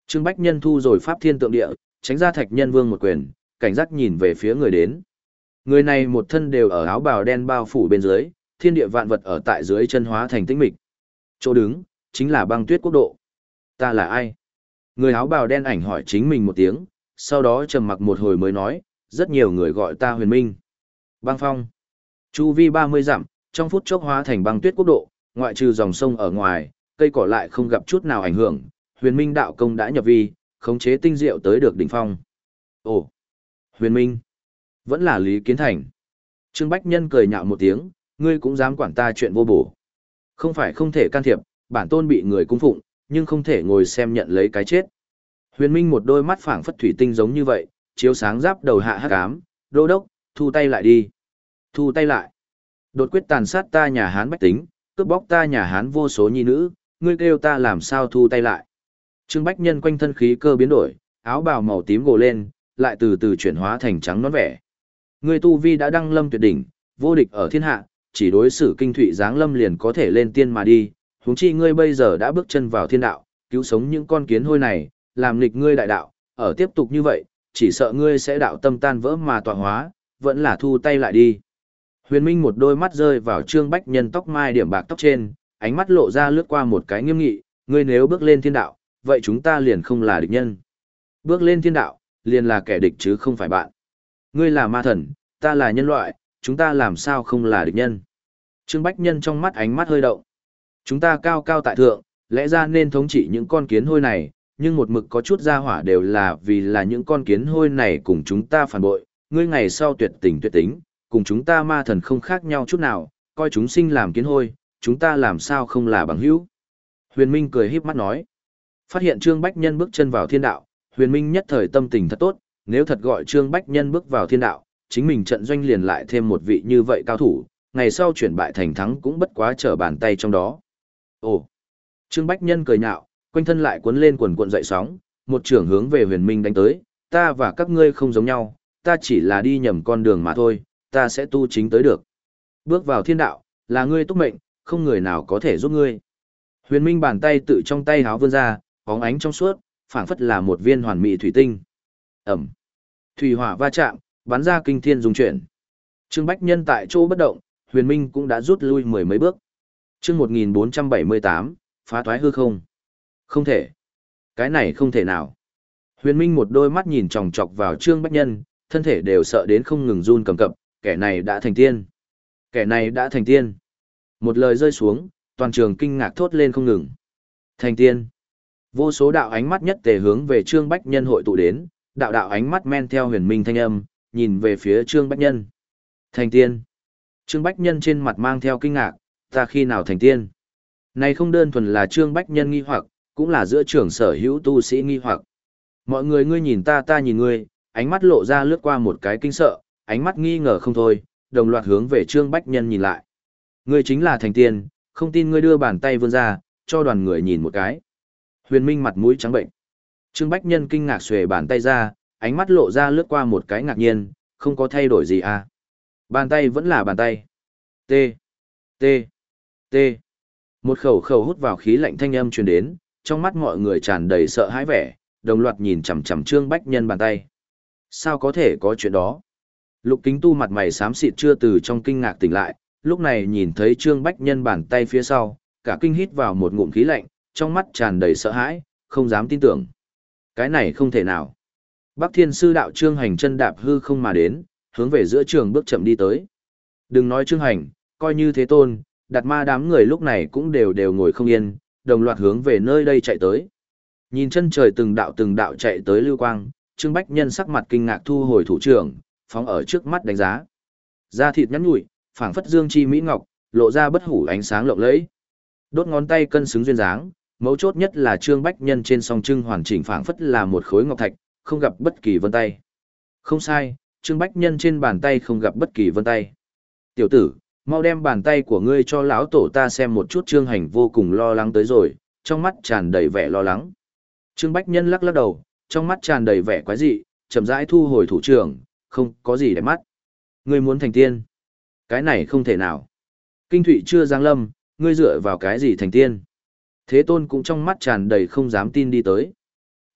Trương Bách Nhân thu rồi pháp thiên tượng địa, tránh ra Thạch Nhân Vương một quyền, cảnh giác nhìn về phía người đến. Người này một thân đều ở áo bào đen bao phủ bên dưới, thiên địa vạn vật ở tại dưới chân hóa thành tĩnh mịch. Chỗ đứng, chính là Băng Tuyết Quốc độ. Ta là ai? Người áo bào đen ảnh hỏi chính mình một tiếng, sau đó trầm mặc một hồi mới nói, rất nhiều người gọi ta Huyền Minh. Băng Phong. Chu vi ba mươi dặm, trong phút chốc hóa thành Băng Tuyết Quốc độ, ngoại trừ dòng sông ở ngoài, cây cỏ lại không gặp chút nào ảnh hưởng. Huyền Minh đạo công đã nhập vi, khống chế tinh diệu tới được đỉnh phong. Ồ, Huyền Minh, vẫn là Lý Kiến Thành. Trương Bách Nhân cười nhạo một tiếng, ngươi cũng dám quản ta chuyện vô bổ. Không phải không thể can thiệp, bản tôn bị người cung phụng, nhưng không thể ngồi xem nhận lấy cái chết. Huyền Minh một đôi mắt phảng phất thủy tinh giống như vậy, chiếu sáng giáp đầu hạ hắc ám, đô đốc, thu tay lại đi. Thu tay lại. Đột quyết tàn sát ta nhà Hán bách tính, cướp bóc ta nhà Hán vô số nhi nữ, ngươi kêu ta làm sao thu tay lại. Trương Bách Nhân quanh thân khí cơ biến đổi, áo bào màu tím gồ lên, lại từ từ chuyển hóa thành trắng nõn vẻ. Ngươi tu vi đã đăng lâm tuyệt đỉnh, vô địch ở thiên hạ, chỉ đối xử kinh thụy giáng lâm liền có thể lên tiên mà đi, huống chi ngươi bây giờ đã bước chân vào thiên đạo, cứu sống những con kiến hôi này, làm nghịch ngươi đại đạo, ở tiếp tục như vậy, chỉ sợ ngươi sẽ đạo tâm tan vỡ mà tọa hóa, vẫn là thu tay lại đi. Huyền Minh một đôi mắt rơi vào Trương Bách Nhân tóc mai điểm bạc tóc trên, ánh mắt lộ ra lướt qua một cái nghiêm nghị, ngươi nếu bước lên thiên đạo, vậy chúng ta liền không là địch nhân. Bước lên thiên đạo, liền là kẻ địch chứ không phải bạn. Ngươi là ma thần, ta là nhân loại, chúng ta làm sao không là địch nhân. Trương Bách Nhân trong mắt ánh mắt hơi động. Chúng ta cao cao tại thượng, lẽ ra nên thống trị những con kiến hôi này, nhưng một mực có chút gia hỏa đều là vì là những con kiến hôi này cùng chúng ta phản bội. Ngươi ngày sau tuyệt tình tuyệt tính, cùng chúng ta ma thần không khác nhau chút nào, coi chúng sinh làm kiến hôi, chúng ta làm sao không là bằng hữu. Huyền Minh cười híp mắt nói. Phát hiện Trương Bách Nhân bước chân vào thiên đạo, Huyền Minh nhất thời tâm tình thật tốt, nếu thật gọi Trương Bách Nhân bước vào thiên đạo, chính mình trận doanh liền lại thêm một vị như vậy cao thủ, ngày sau chuyển bại thành thắng cũng bất quá trở bàn tay trong đó. Ồ! Trương Bách Nhân cười nhạo, quanh thân lại cuốn lên quần cuộn dậy sóng, một trưởng hướng về Huyền Minh đánh tới, ta và các ngươi không giống nhau, ta chỉ là đi nhầm con đường mà thôi, ta sẽ tu chính tới được. Bước vào thiên đạo, là ngươi túc mệnh, không người nào có thể giúp ngươi. Huyền Minh bàn tay tự trong tay háo vươn ra, bóng ánh trong suốt, phảng phất là một viên hoàn mỹ thủy tinh. Ẩm. Thủy hỏa va chạm, bắn ra kinh thiên dung chuyển. Trương Bách Nhân tại chỗ bất động, Huyền Minh cũng đã rút lui mười mấy bước. Chương một nghìn bốn trăm bảy mươi tám, phá thoái hư không. Không thể. Cái này không thể nào. Huyền Minh một đôi mắt nhìn chòng chọc vào Trương Bách Nhân, thân thể đều sợ đến không ngừng run cầm cập, kẻ này đã thành tiên. Kẻ này đã thành tiên. Một lời rơi xuống, toàn trường kinh ngạc thốt lên không ngừng. Thành tiên. Vô số đạo ánh mắt nhất tề hướng về Trương Bách Nhân hội tụ đến, đạo đạo ánh mắt men theo Huyền Minh thanh âm, nhìn về phía Trương Bách Nhân. Thành tiên. Trương Bách Nhân trên mặt mang theo kinh ngạc, ta khi nào thành tiên? Này không đơn thuần là Trương Bách Nhân nghi hoặc, cũng là giữa trường sở hữu tu sĩ nghi hoặc. Mọi người ngươi nhìn ta ta nhìn ngươi, ánh mắt lộ ra lướt qua một cái kinh sợ, ánh mắt nghi ngờ không thôi, đồng loạt hướng về Trương Bách Nhân nhìn lại. Ngươi chính là thành tiên, không tin ngươi đưa bàn tay vươn ra, cho đoàn người nhìn một cái. Huyền Minh mặt mũi trắng bệnh. Trương Bách Nhân kinh ngạc xuề bàn tay ra, ánh mắt lộ ra lướt qua một cái ngạc nhiên, không có thay đổi gì à. Bàn tay vẫn là bàn tay. T. T. T. Một khẩu khẩu hút vào khí lạnh thanh âm truyền đến, trong mắt mọi người tràn đầy sợ hãi vẻ, đồng loạt nhìn chằm chằm Trương Bách Nhân bàn tay. Sao có thể có chuyện đó? Lục Kính Tu mặt mày xám xịt chưa từ trong kinh ngạc tỉnh lại, lúc này nhìn thấy Trương Bách Nhân bàn tay phía sau, cả kinh hít vào một ngụm khí lạnh, trong mắt tràn đầy sợ hãi, không dám tin tưởng. Cái này không thể nào. Bắc Thiên Sư đạo Trương Hành chân đạp hư không mà đến, hướng về giữa trường bước chậm đi tới. Đừng nói Trương Hành, coi như Thế Tôn, Đạt Ma đám người lúc này cũng đều đều ngồi không yên, đồng loạt hướng về nơi đây chạy tới. Nhìn chân trời từng đạo từng đạo chạy tới lưu quang, Trương Bách Nhân sắc mặt kinh ngạc thu hồi thủ trưởng, phóng ở trước mắt đánh giá. Da thịt nhắn nhủi, phảng phất dương chi mỹ ngọc, lộ ra bất hủ ánh sáng lộng lẫy. Đốt ngón tay cân xứng duyên dáng, mấu chốt nhất là Trương Bách Nhân trên song trưng hoàn chỉnh phảng phất là một khối ngọc thạch, không gặp bất kỳ vân tay. Không sai, Trương Bách Nhân trên bàn tay không gặp bất kỳ vân tay. Tiểu tử, mau đem bàn tay của ngươi cho lão tổ ta xem một chút. Trương Hành vô cùng lo lắng tới rồi, trong mắt tràn đầy vẻ lo lắng. Trương Bách Nhân lắc lắc đầu, trong mắt tràn đầy vẻ quái dị, chậm rãi thu hồi thủ trưởng, không có gì để mắt. Ngươi muốn thành tiên? Cái này không thể nào. Kinh Thụy chưa giáng lâm, ngươi dựa vào cái gì thành tiên? Thế Tôn cũng trong mắt tràn đầy không dám tin đi tới.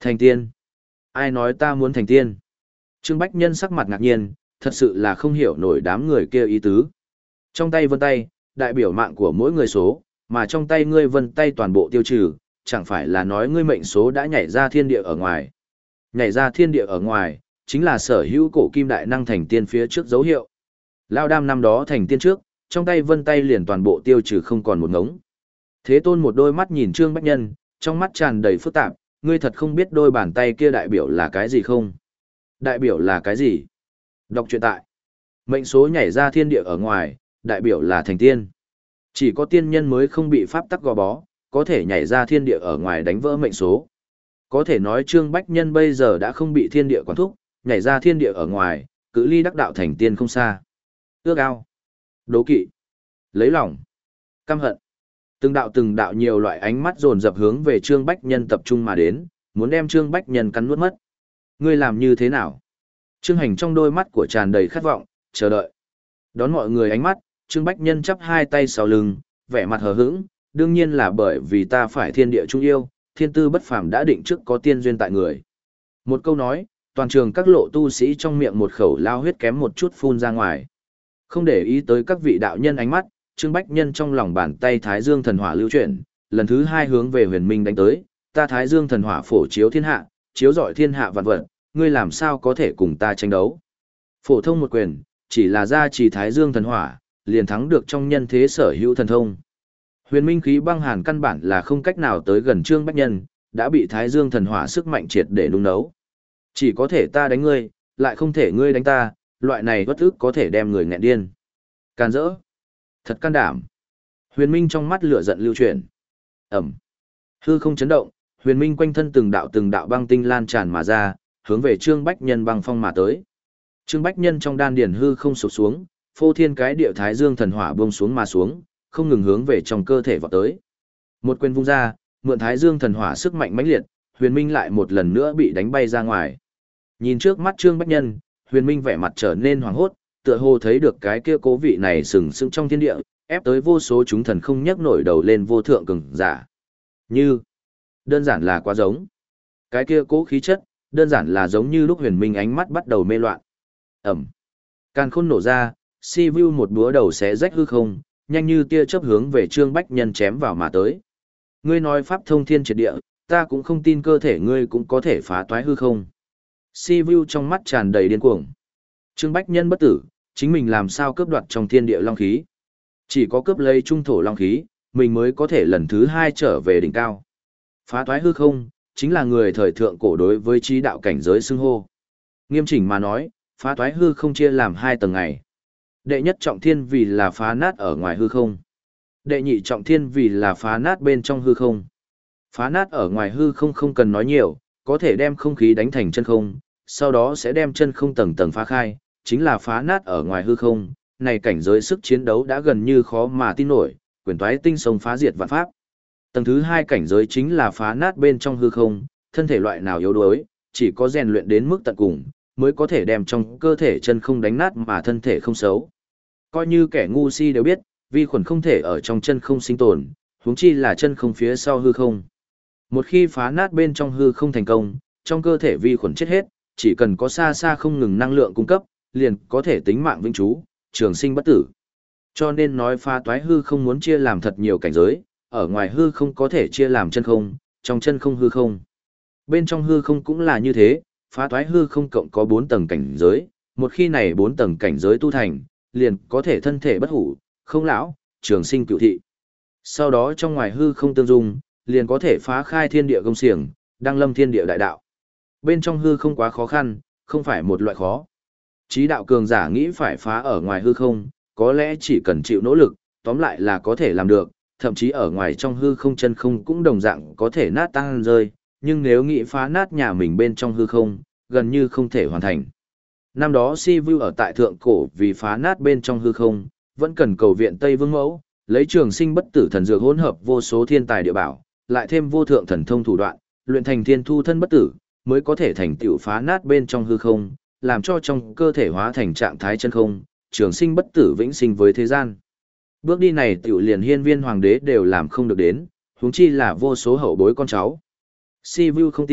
Thành tiên. Ai nói ta muốn thành tiên? Trương Bách Nhân sắc mặt ngạc nhiên, thật sự là không hiểu nổi đám người kia ý tứ. Trong tay vân tay, đại biểu mạng của mỗi người số, mà trong tay ngươi vân tay toàn bộ tiêu trừ, chẳng phải là nói ngươi mệnh số đã nhảy ra thiên địa ở ngoài. Nhảy ra thiên địa ở ngoài, chính là sở hữu cổ kim đại năng thành tiên phía trước dấu hiệu. Lao đam năm đó thành tiên trước, trong tay vân tay liền toàn bộ tiêu trừ không còn một ngống. Thế Tôn một đôi mắt nhìn Trương Bách Nhân, trong mắt tràn đầy phức tạp, ngươi thật không biết đôi bàn tay kia đại biểu là cái gì không? Đại biểu là cái gì? Đọc truyện tại. Mệnh số nhảy ra thiên địa ở ngoài, đại biểu là thành tiên. Chỉ có tiên nhân mới không bị pháp tắc gò bó, có thể nhảy ra thiên địa ở ngoài đánh vỡ mệnh số. Có thể nói Trương Bách Nhân bây giờ đã không bị thiên địa quản thúc, nhảy ra thiên địa ở ngoài, cự ly đắc đạo thành tiên không xa. Ước ao, đố kỵ, lấy lòng, căm hận. Từng đạo từng đạo nhiều loại ánh mắt dồn dập hướng về Trương Bách Nhân tập trung mà đến, muốn đem Trương Bách Nhân cắn nuốt mất. Ngươi làm như thế nào? Trương Hành trong đôi mắt của tràn đầy khát vọng, chờ đợi. Đón mọi người ánh mắt, Trương Bách Nhân chắp hai tay sau lưng, vẻ mặt hờ hững, đương nhiên là bởi vì ta phải thiên địa trung yêu, thiên tư bất phàm đã định trước có tiên duyên tại người. Một câu nói, toàn trường các lộ tu sĩ trong miệng một khẩu lao huyết kém một chút phun ra ngoài. Không để ý tới các vị đạo nhân ánh mắt, Trương Bách Nhân trong lòng bàn tay Thái Dương thần hỏa lưu chuyển, lần thứ hai hướng về Huyền Minh đánh tới, ta Thái Dương thần hỏa phổ chiếu thiên hạ, chiếu rọi thiên hạ vạn vật, ngươi làm sao có thể cùng ta tranh đấu? Phổ thông một quyền, chỉ là gia trì Thái Dương thần hỏa, liền thắng được trong nhân thế sở hữu thần thông. Huyền Minh khí băng hàn căn bản là không cách nào tới gần Trương Bách Nhân, đã bị Thái Dương thần hỏa sức mạnh triệt để nung nấu. Chỉ có thể ta đánh ngươi, lại không thể ngươi đánh ta, loại này bất ức có thể đem người nghẹn điên. Can dỡ. Thật can đảm. Huyền Minh trong mắt lửa giận lưu chuyển. Ẩm. Hư không chấn động, Huyền Minh quanh thân từng đạo từng đạo băng tinh lan tràn mà ra, hướng về Trương Bách Nhân băng phong mà tới. Trương Bách Nhân trong đan điền hư không sụp xuống, phô thiên cái địa Thái Dương thần hỏa buông xuống mà xuống, không ngừng hướng về trong cơ thể vọt tới. Một quyền vung ra, mượn Thái Dương thần hỏa sức mạnh mãnh liệt, Huyền Minh lại một lần nữa bị đánh bay ra ngoài. Nhìn trước mắt Trương Bách Nhân, Huyền Minh vẻ mặt trở nên hoảng hốt, tựa hồ thấy được cái kia cố vị này sừng sững trong thiên địa, ép tới vô số chúng thần không nhấc nổi đầu lên vô thượng cường giả. Như, đơn giản là quá giống. Cái kia cố khí chất, đơn giản là giống như lúc Huyền Minh ánh mắt bắt đầu mê loạn. Ẩm. Càn khôn nổ ra, si vu một búa đầu xé rách hư không, nhanh như tia chớp hướng về Trương Bách Nhân chém vào mà tới. Ngươi nói pháp thông thiên triệt địa, ta cũng không tin cơ thể ngươi cũng có thể phá toái hư không. Si vu trong mắt tràn đầy điên cuồng. Trương Bách Nhân bất tử, chính mình làm sao cướp đoạt trong thiên địa long khí. Chỉ có cướp lấy trung thổ long khí, mình mới có thể lần thứ hai trở về đỉnh cao. Phá toái hư không, chính là người thời thượng cổ đối với trí đạo cảnh giới xưng hô. Nghiêm chỉnh mà nói, phá toái hư không chia làm hai tầng ngày. Đệ nhất trọng thiên vì là phá nát ở ngoài hư không. Đệ nhị trọng thiên vì là phá nát bên trong hư không. Phá nát ở ngoài hư không không cần nói nhiều, có thể đem không khí đánh thành chân không, sau đó sẽ đem chân không tầng tầng phá khai, chính là phá nát ở ngoài hư không. Này cảnh giới sức chiến đấu đã gần như khó mà tin nổi, quyền toái tinh sông phá diệt vạn pháp. Tầng thứ hai cảnh giới chính là phá nát bên trong hư không, thân thể loại nào yếu đuối, chỉ có rèn luyện đến mức tận cùng, mới có thể đem trong cơ thể chân không đánh nát mà thân thể không xấu. Coi như kẻ ngu si đều biết, vi khuẩn không thể ở trong chân không sinh tồn, huống chi là chân không phía sau hư không. Một khi phá nát bên trong hư không thành công, trong cơ thể vi khuẩn chết hết, chỉ cần có xa xa không ngừng năng lượng cung cấp, liền có thể tính mạng vĩnh trú, trường sinh bất tử. Cho nên nói phá toái hư không muốn chia làm thật nhiều cảnh giới, ở ngoài hư không có thể chia làm chân không, trong chân không hư không. Bên trong hư không cũng là như thế, phá toái hư không cộng có bốn tầng cảnh giới, một khi này bốn tầng cảnh giới tu thành, liền có thể thân thể bất hủ, không lão, trường sinh cựu thị. Sau đó trong ngoài hư không tương dung, liền có thể phá khai thiên địa công xiềng, đăng lâm thiên địa đại đạo. Bên trong hư không quá khó khăn, không phải một loại khó. Chí đạo cường giả nghĩ phải phá ở ngoài hư không, có lẽ chỉ cần chịu nỗ lực, tóm lại là có thể làm được, thậm chí ở ngoài trong hư không chân không cũng đồng dạng có thể nát tan rơi, nhưng nếu nghĩ phá nát nhà mình bên trong hư không, gần như không thể hoàn thành. Năm đó Si Vu ở tại thượng cổ vì phá nát bên trong hư không, vẫn cần cầu viện Tây Vương Mẫu, lấy trường sinh bất tử thần dược hỗn hợp vô số thiên tài địa bảo, lại thêm vô thượng thần thông thủ đoạn, luyện thành thiên thu thân bất tử, mới có thể thành tựu phá nát bên trong hư không, làm cho trong cơ thể hóa thành trạng thái chân không, trường sinh bất tử vĩnh sinh với thế gian. Bước đi này tựu liền hiên viên hoàng đế đều làm không được đến, huống chi là vô số hậu bối con cháu. Si Vu không tin,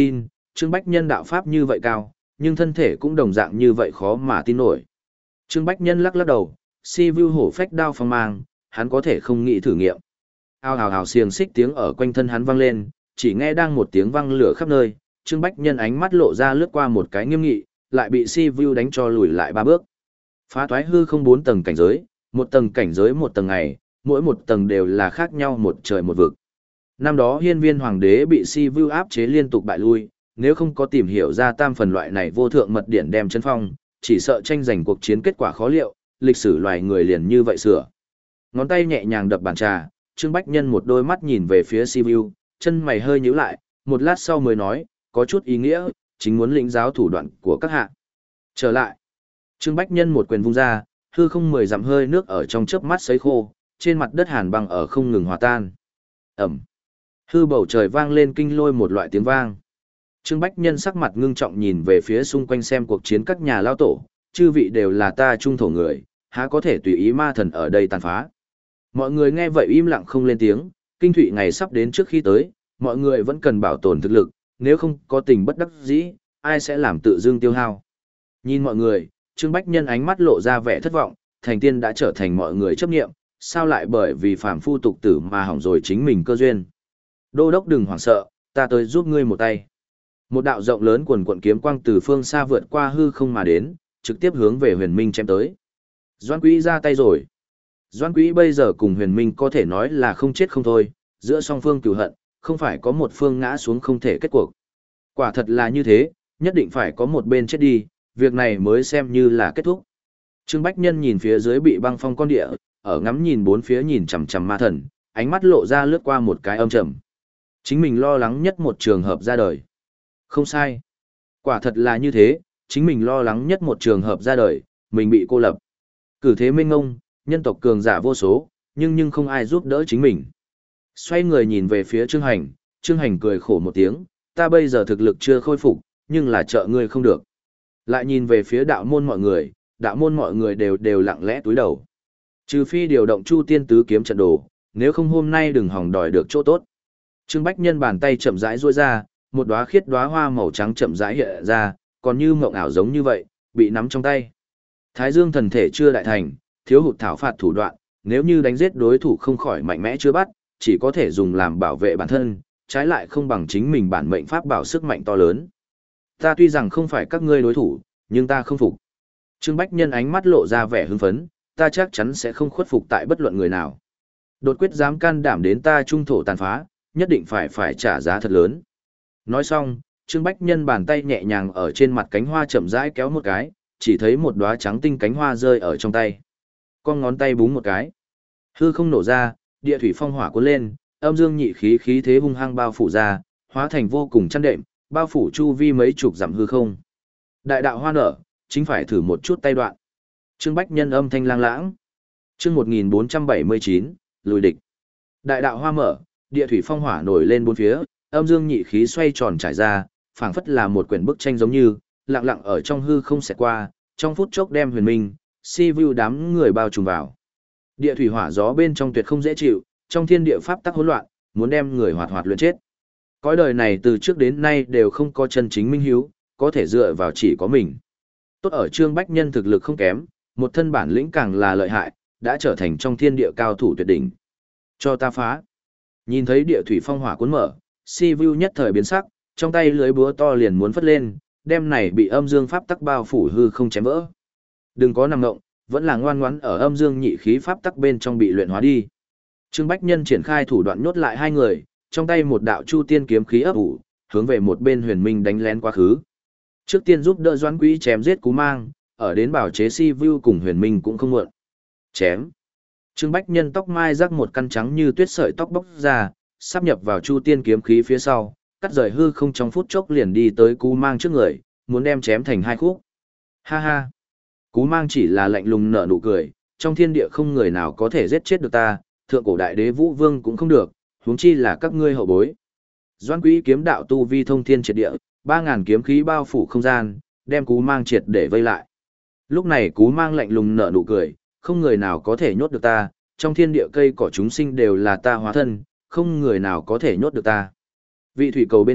Trương Bách Nhân đạo pháp như vậy cao, nhưng thân thể cũng đồng dạng như vậy khó mà tin nổi. Trương Bách Nhân lắc lắc đầu, si vu hổ phách đao phong mang, hắn có thể không nghĩ thử nghiệm. Ao hào hào xiềng xích tiếng ở quanh thân hắn vang lên, chỉ nghe đang một tiếng vang lửa khắp nơi, Trương Bách Nhân ánh mắt lộ ra lướt qua một cái nghiêm nghị, lại bị si vu đánh cho lùi lại ba bước. Phá thoái hư không bốn tầng cảnh giới, một tầng cảnh giới một tầng ngày, mỗi một tầng đều là khác nhau một trời một vực. Năm đó hiên viên hoàng đế bị si vu áp chế liên tục bại lui, nếu không có tìm hiểu ra tam phần loại này vô thượng mật điển đem chân phong, chỉ sợ tranh giành cuộc chiến kết quả khó liệu, lịch sử loài người liền như vậy sửa. Ngón tay nhẹ nhàng đập bàn trà, Trương Bách Nhân một đôi mắt nhìn về phía si vu, chân mày hơi nhíu lại, một lát sau mới nói, có chút ý nghĩa, chính muốn lĩnh giáo thủ đoạn của các hạ. Trở lại. Trương Bách Nhân một quyền vung ra, hư không mười dặm hơi nước ở trong chớp mắt sấy khô, trên mặt đất hàn băng ở không ngừng hòa tan. Ẩm. Hư bầu trời vang lên kinh lôi một loại tiếng vang. Trương Bách Nhân sắc mặt ngưng trọng nhìn về phía xung quanh xem cuộc chiến các nhà lao tổ, chư vị đều là ta trung thổ người, há có thể tùy ý ma thần ở đây tàn phá. Mọi người nghe vậy im lặng không lên tiếng, kinh thụy ngày sắp đến trước khi tới, mọi người vẫn cần bảo tồn thực lực, nếu không có tình bất đắc dĩ, ai sẽ làm tự dưng tiêu hao. Nhìn mọi người, Trương Bách Nhân ánh mắt lộ ra vẻ thất vọng, thành tiên đã trở thành mọi người chấp nghiệm, sao lại bởi vì phàm phu tục tử mà hỏng rồi chính mình cơ duyên. Đô đốc đừng hoảng sợ, ta tới giúp ngươi một tay. Một đạo rộng lớn quần quận kiếm quang từ phương xa vượt qua hư không mà đến, trực tiếp hướng về Huyền Minh chém tới. Doãn Quý ra tay rồi. Doãn Quý bây giờ cùng Huyền Minh có thể nói là không chết không thôi, giữa song phương cừu hận, không phải có một phương ngã xuống không thể kết cuộc. Quả thật là như thế, nhất định phải có một bên chết đi, việc này mới xem như là kết thúc. Trương Bách Nhân nhìn phía dưới bị băng phong con địa, ở ngắm nhìn bốn phía nhìn chằm chằm ma thần, ánh mắt lộ ra lướt qua một cái âm trầm. Chính mình lo lắng nhất một trường hợp ra đời. Không sai. Quả thật là như thế, chính mình lo lắng nhất một trường hợp ra đời, mình bị cô lập. Cử thế minh ngông, nhân tộc cường giả vô số, nhưng nhưng không ai giúp đỡ chính mình. Xoay người nhìn về phía Trương Hành, Trương Hành cười khổ một tiếng, ta bây giờ thực lực chưa khôi phục, nhưng là trợ ngươi không được. Lại nhìn về phía đạo môn mọi người, đạo môn mọi người đều đều lặng lẽ túi đầu. Trừ phi điều động Chu Tiên tứ kiếm trận đồ, nếu không hôm nay đừng hòng đòi được chỗ tốt. Trương Bách Nhân bàn tay chậm rãi duỗi ra, một đóa khiết đóa hoa màu trắng chậm rãi hiện ra, còn như mộng ảo giống như vậy, bị nắm trong tay. Thái Dương thần thể chưa đại thành, thiếu hụt thảo phạt thủ đoạn, nếu như đánh giết đối thủ không khỏi mạnh mẽ chưa bắt, chỉ có thể dùng làm bảo vệ bản thân, trái lại không bằng chính mình bản mệnh pháp bảo sức mạnh to lớn. Ta tuy rằng không phải các ngươi đối thủ, nhưng ta không phục. Trương Bách Nhân ánh mắt lộ ra vẻ hưng phấn, ta chắc chắn sẽ không khuất phục tại bất luận người nào. Đột quyết dám can đảm đến ta trung thổ tàn phá, nhất định phải phải trả giá thật lớn. Nói xong, Trương Bách Nhân bàn tay nhẹ nhàng ở trên mặt cánh hoa chậm rãi kéo một cái, chỉ thấy một đóa trắng tinh cánh hoa rơi ở trong tay. Con ngón tay búng một cái. Hư không nổ ra, địa thủy phong hỏa cuốn lên, âm dương nhị khí khí thế hung hăng bao phủ ra, hóa thành vô cùng chăn đệm, bao phủ chu vi mấy chục dặm hư không. Đại đạo hoa nở, chính phải thử một chút tay đoạn. Trương Bách Nhân âm thanh lang lãng. Chương một nghìn bốn trăm bảy mươi chín, lùi địch. Đại đạo hoa mở, địa thủy phong hỏa nổi lên bốn phía, âm dương nhị khí xoay tròn trải ra, phảng phất là một quyển bức tranh giống như, lặng lặng ở trong hư không xẹt qua, trong phút chốc đem Huyền Minh, si vu đám người bao trùm vào. Địa thủy hỏa gió bên trong tuyệt không dễ chịu, trong thiên địa pháp tắc hỗn loạn, muốn đem người hoạt hoạt luyện chết. Cõi đời này từ trước đến nay đều không có chân chính minh hiếu, có thể dựa vào chỉ có mình. Tốt ở Trương Bách Nhân thực lực không kém, một thân bản lĩnh càng là lợi hại, đã trở thành trong thiên địa cao thủ tuyệt đỉnh. Cho ta phá. Nhìn thấy địa thủy phong hỏa cuốn mở, si vu nhất thời biến sắc, trong tay lưới búa to liền muốn phất lên, đem này bị âm dương pháp tắc bao phủ hư không chém vỡ. Đừng có nằm ngộng, vẫn là ngoan ngoãn ở âm dương nhị khí pháp tắc bên trong bị luyện hóa đi. Trương Bách Nhân triển khai thủ đoạn nhốt lại hai người, trong tay một đạo chu tiên kiếm khí ấp ủ, hướng về một bên Huyền Minh đánh lén quá khứ. Trước tiên giúp đỡ Doãn Quý chém giết Cú Mang, ở đến bảo chế si vu cùng Huyền Minh cũng không muộn. Chém. Trương Bách Nhân tóc mai rắc một căn trắng như tuyết sợi tóc bốc ra, sắp nhập vào chu tiên kiếm khí phía sau, cắt rời hư không trong phút chốc liền đi tới Cú Mang trước người, muốn đem chém thành hai khúc. Ha ha. Cú Mang chỉ là lạnh lùng nở nụ cười, trong thiên địa không người nào có thể giết chết được ta, thượng cổ đại đế Vũ Vương cũng không được, huống chi là các ngươi hậu bối. Doãn Quý kiếm đạo tu vi thông thiên triệt địa, ba ngàn kiếm khí bao phủ không gian, đem Cú Mang triệt để vây lại. Lúc này Cú Mang lạnh lùng nở nụ cười, không người nào có thể nhốt được ta, trong thiên địa cây cỏ chúng sinh đều là ta hóa thân, không người nào có thể nhốt được ta. Vị thủy cầu bên cạnh,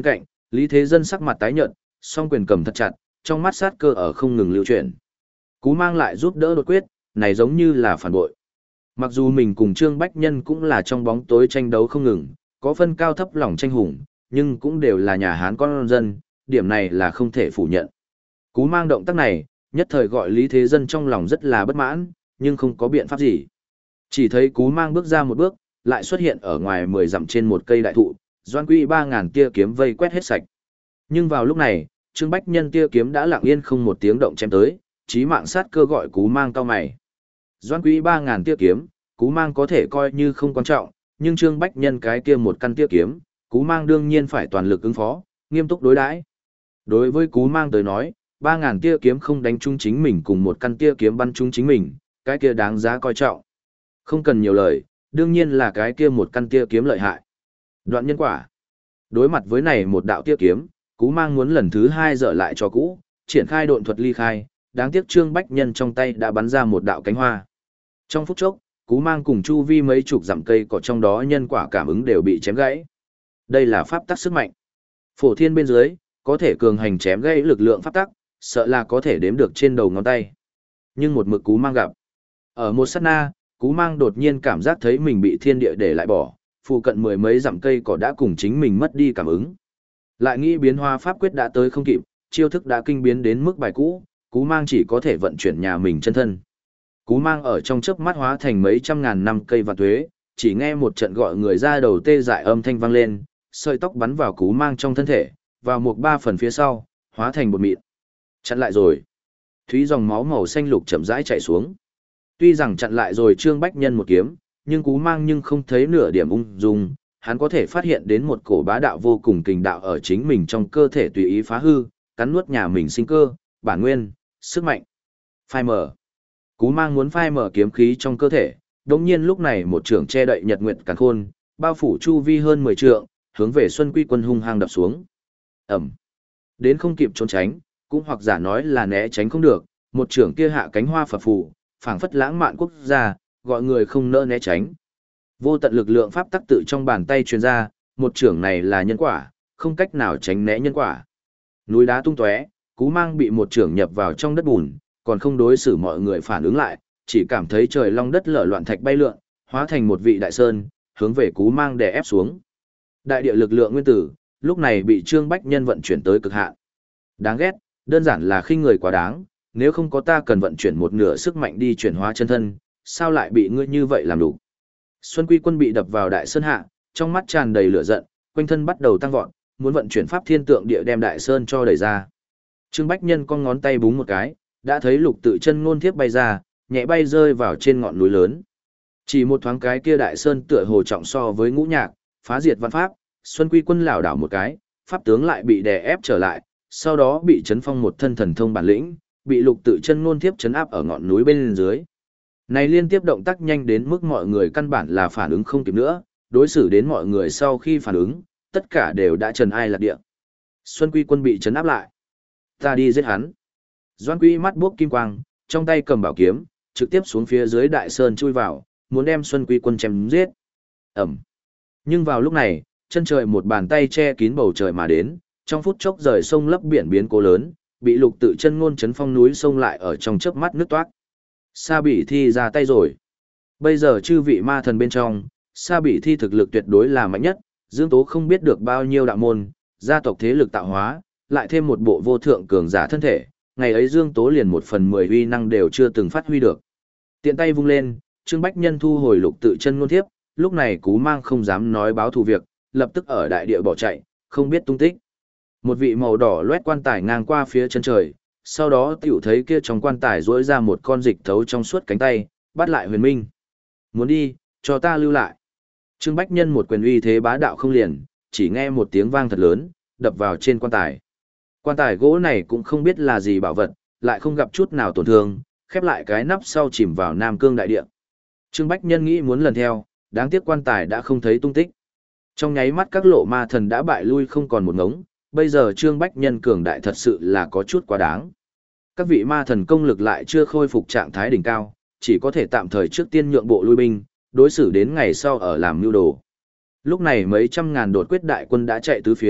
Lý Thế Dân sắc mặt tái nhợt, song quyền cầm thật chặt, trong mắt sát cơ ở không ngừng lưu chuyển. Cú Mang lại giúp đỡ đột quyết, này giống như là phản bội. Mặc dù mình cùng Trương Bách Nhân cũng là trong bóng tối tranh đấu không ngừng, có phân cao thấp lòng tranh hùng, nhưng cũng đều là nhà Hán con dân, điểm này là không thể phủ nhận. Cú Mang động tác này, nhất thời gọi Lý Thế Dân trong lòng rất là bất mãn, nhưng không có biện pháp gì. Chỉ thấy Cú Mang bước ra một bước, lại xuất hiện ở ngoài mười dặm trên một cây đại thụ, Doan Quy ba ngàn tia kiếm vây quét hết sạch. Nhưng vào lúc này, Trương Bách Nhân tia kiếm đã lặng yên không một tiếng động chém tới, chí mạng sát cơ gọi Cú Mang cao mày. Doan Quý ba ngàn tia kiếm, Cú Mang có thể coi như không quan trọng, nhưng Trương Bách Nhân cái kia một căn tia kiếm, Cú Mang đương nhiên phải toàn lực ứng phó, nghiêm túc đối đãi. Đối với Cú Mang tới nói, ba ngàn tia kiếm không đánh trúng chính mình cùng một căn tia kiếm bắn trúng chính mình, cái kia đáng giá coi trọng. Không cần nhiều lời, đương nhiên là cái kia một căn tia kiếm lợi hại. Đoạn nhân quả. Đối mặt với này một đạo tia kiếm, Cú Mang muốn lần thứ hai dở lại cho cũ, triển khai độn thuật ly khai, đáng tiếc Trương Bách Nhân trong tay đã bắn ra một đạo cánh hoa. Trong phút chốc, Cú Mang cùng chu vi mấy chục dặm cây cỏ trong đó nhân quả cảm ứng đều bị chém gãy. Đây là pháp tắc sức mạnh. Phổ thiên bên dưới, có thể cường hành chém gãy lực lượng pháp tắc, sợ là có thể đếm được trên đầu ngón tay. Nhưng một mực Cú Mang gặp. Ở một sát na, Cú Mang đột nhiên cảm giác thấy mình bị thiên địa để lại bỏ, phụ cận mười mấy dặm cây cỏ đã cùng chính mình mất đi cảm ứng. Lại nghĩ biến hóa pháp quyết đã tới không kịp, chiêu thức đã kinh biến đến mức bài cũ, Cú Mang chỉ có thể vận chuyển nhà mình chân thân. Cú Mang ở trong chớp mắt hóa thành mấy trăm ngàn năm cây vạn tuế, chỉ nghe một trận gọi người ra đầu tê dại âm thanh vang lên, sợi tóc bắn vào Cú Mang trong thân thể, vào một ba phần phía sau, hóa thành bột mịn. Chặn lại rồi. Thúy dòng máu màu xanh lục chậm rãi chảy xuống. Tuy rằng chặn lại rồi Trương Bách Nhân một kiếm, nhưng Cú Mang nhưng không thấy nửa điểm ung dung, hắn có thể phát hiện đến một cổ bá đạo vô cùng kình đạo ở chính mình trong cơ thể tùy ý phá hư, cắn nuốt nhà mình sinh cơ, bản nguyên, sức mạnh. Phai mở. Cú Mang muốn phai mở kiếm khí trong cơ thể, đồng nhiên lúc này một trường che đậy nhật nguyệt càn khôn, bao phủ chu vi hơn mười trượng, hướng về Xuân Quy Quân hung hăng đập xuống. Ẩm. Đến không kịp trốn tránh, cũng hoặc giả nói là né tránh không được, một trường kia hạ cánh hoa phập phù, phảng phất lãng mạn quốc gia, gọi người không nỡ né tránh. Vô tận lực lượng pháp tắc tự trong bàn tay truyền ra, một trường này là nhân quả, không cách nào tránh né nhân quả. Núi đá tung tóe, Cú Mang bị một trường nhập vào trong đất bùn, còn không đối xử mọi người phản ứng lại, chỉ cảm thấy trời long đất lở loạn thạch bay lượn, hóa thành một vị đại sơn, hướng về Cú Mang đè ép xuống. Đại địa lực lượng nguyên tử, lúc này bị Trương Bách Nhân vận chuyển tới cực hạn. Đáng ghét, đơn giản là khinh người quá đáng, nếu không có ta cần vận chuyển một nửa sức mạnh đi chuyển hóa chân thân, sao lại bị ngươi như vậy làm đủ? Xuân Quy Quân bị đập vào đại sơn hạ, trong mắt tràn đầy lửa giận, quanh thân bắt đầu tăng vọt, muốn vận chuyển pháp thiên tượng địa đem đại sơn cho đẩy ra. Trương Bách Nhân con ngón tay búng một cái, đã thấy lục tự chân ngôn thiếp bay ra, nhẹ bay rơi vào trên ngọn núi lớn. Chỉ một thoáng cái kia đại sơn tựa hồ trọng so với ngũ nhạc, phá diệt văn pháp, Xuân Quy Quân lảo đảo một cái, pháp tướng lại bị đè ép trở lại, sau đó bị chấn phong một thân thần thông bản lĩnh, bị lục tự chân ngôn thiếp chấn áp ở ngọn núi bên dưới. Này liên tiếp động tác nhanh đến mức mọi người căn bản là phản ứng không kịp nữa, đối xử đến mọi người sau khi phản ứng, tất cả đều đã trần ai lạc địa. Xuân Quy Quân bị chấn áp lại. Ta đi giết hắn. Doan Quý mắt buốc kim quang, trong tay cầm bảo kiếm, trực tiếp xuống phía dưới đại sơn chui vào, muốn đem Xuân Quy Quân chém giết. Ẩm. Nhưng vào lúc này, chân trời một bàn tay che kín bầu trời mà đến, trong phút chốc rời sông lấp biển biến cố lớn, bị lục tự chân ngôn chấn phong núi sông lại ở trong chớp mắt nước toát. Sa Bỉ Thi ra tay rồi. Bây giờ chư vị ma thần bên trong, Sa Bỉ Thi thực lực tuyệt đối là mạnh nhất, Dương Tố không biết được bao nhiêu đạo môn, gia tộc thế lực tạo hóa, lại thêm một bộ vô thượng cường giả thân thể, ngày ấy Dương Tố liền một phần mười uy năng đều chưa từng phát huy được. Tiện tay vung lên, Trương Bách Nhân thu hồi lục tự chân ngôn thiếp, lúc này Cú Mang không dám nói báo thù việc, lập tức ở đại địa bỏ chạy, không biết tung tích. Một vị màu đỏ loét quan tài ngang qua phía chân trời, sau đó tiểu thấy kia trong quan tài rỗi ra một con dịch thấu trong suốt cánh tay, bắt lại Huyền Minh. Muốn đi, cho ta lưu lại. Trương Bách Nhân một quyền uy thế bá đạo không liền, chỉ nghe một tiếng vang thật lớn, đập vào trên quan tài. Quan tài gỗ này cũng không biết là gì bảo vật, lại không gặp chút nào tổn thương, khép lại cái nắp sau chìm vào Nam Cương đại địa. Trương Bách Nhân nghĩ muốn lần theo, đáng tiếc quan tài đã không thấy tung tích. Trong nháy mắt các lộ ma thần đã bại lui không còn một ngống, bây giờ Trương Bách Nhân cường đại thật sự là có chút quá đáng. Các vị ma thần công lực lại chưa khôi phục trạng thái đỉnh cao, chỉ có thể tạm thời trước tiên nhượng bộ lui binh, đối xử đến ngày sau ở làm mưu đồ. Lúc này mấy trăm ngàn đột quyết đại quân đã chạy tứ phía,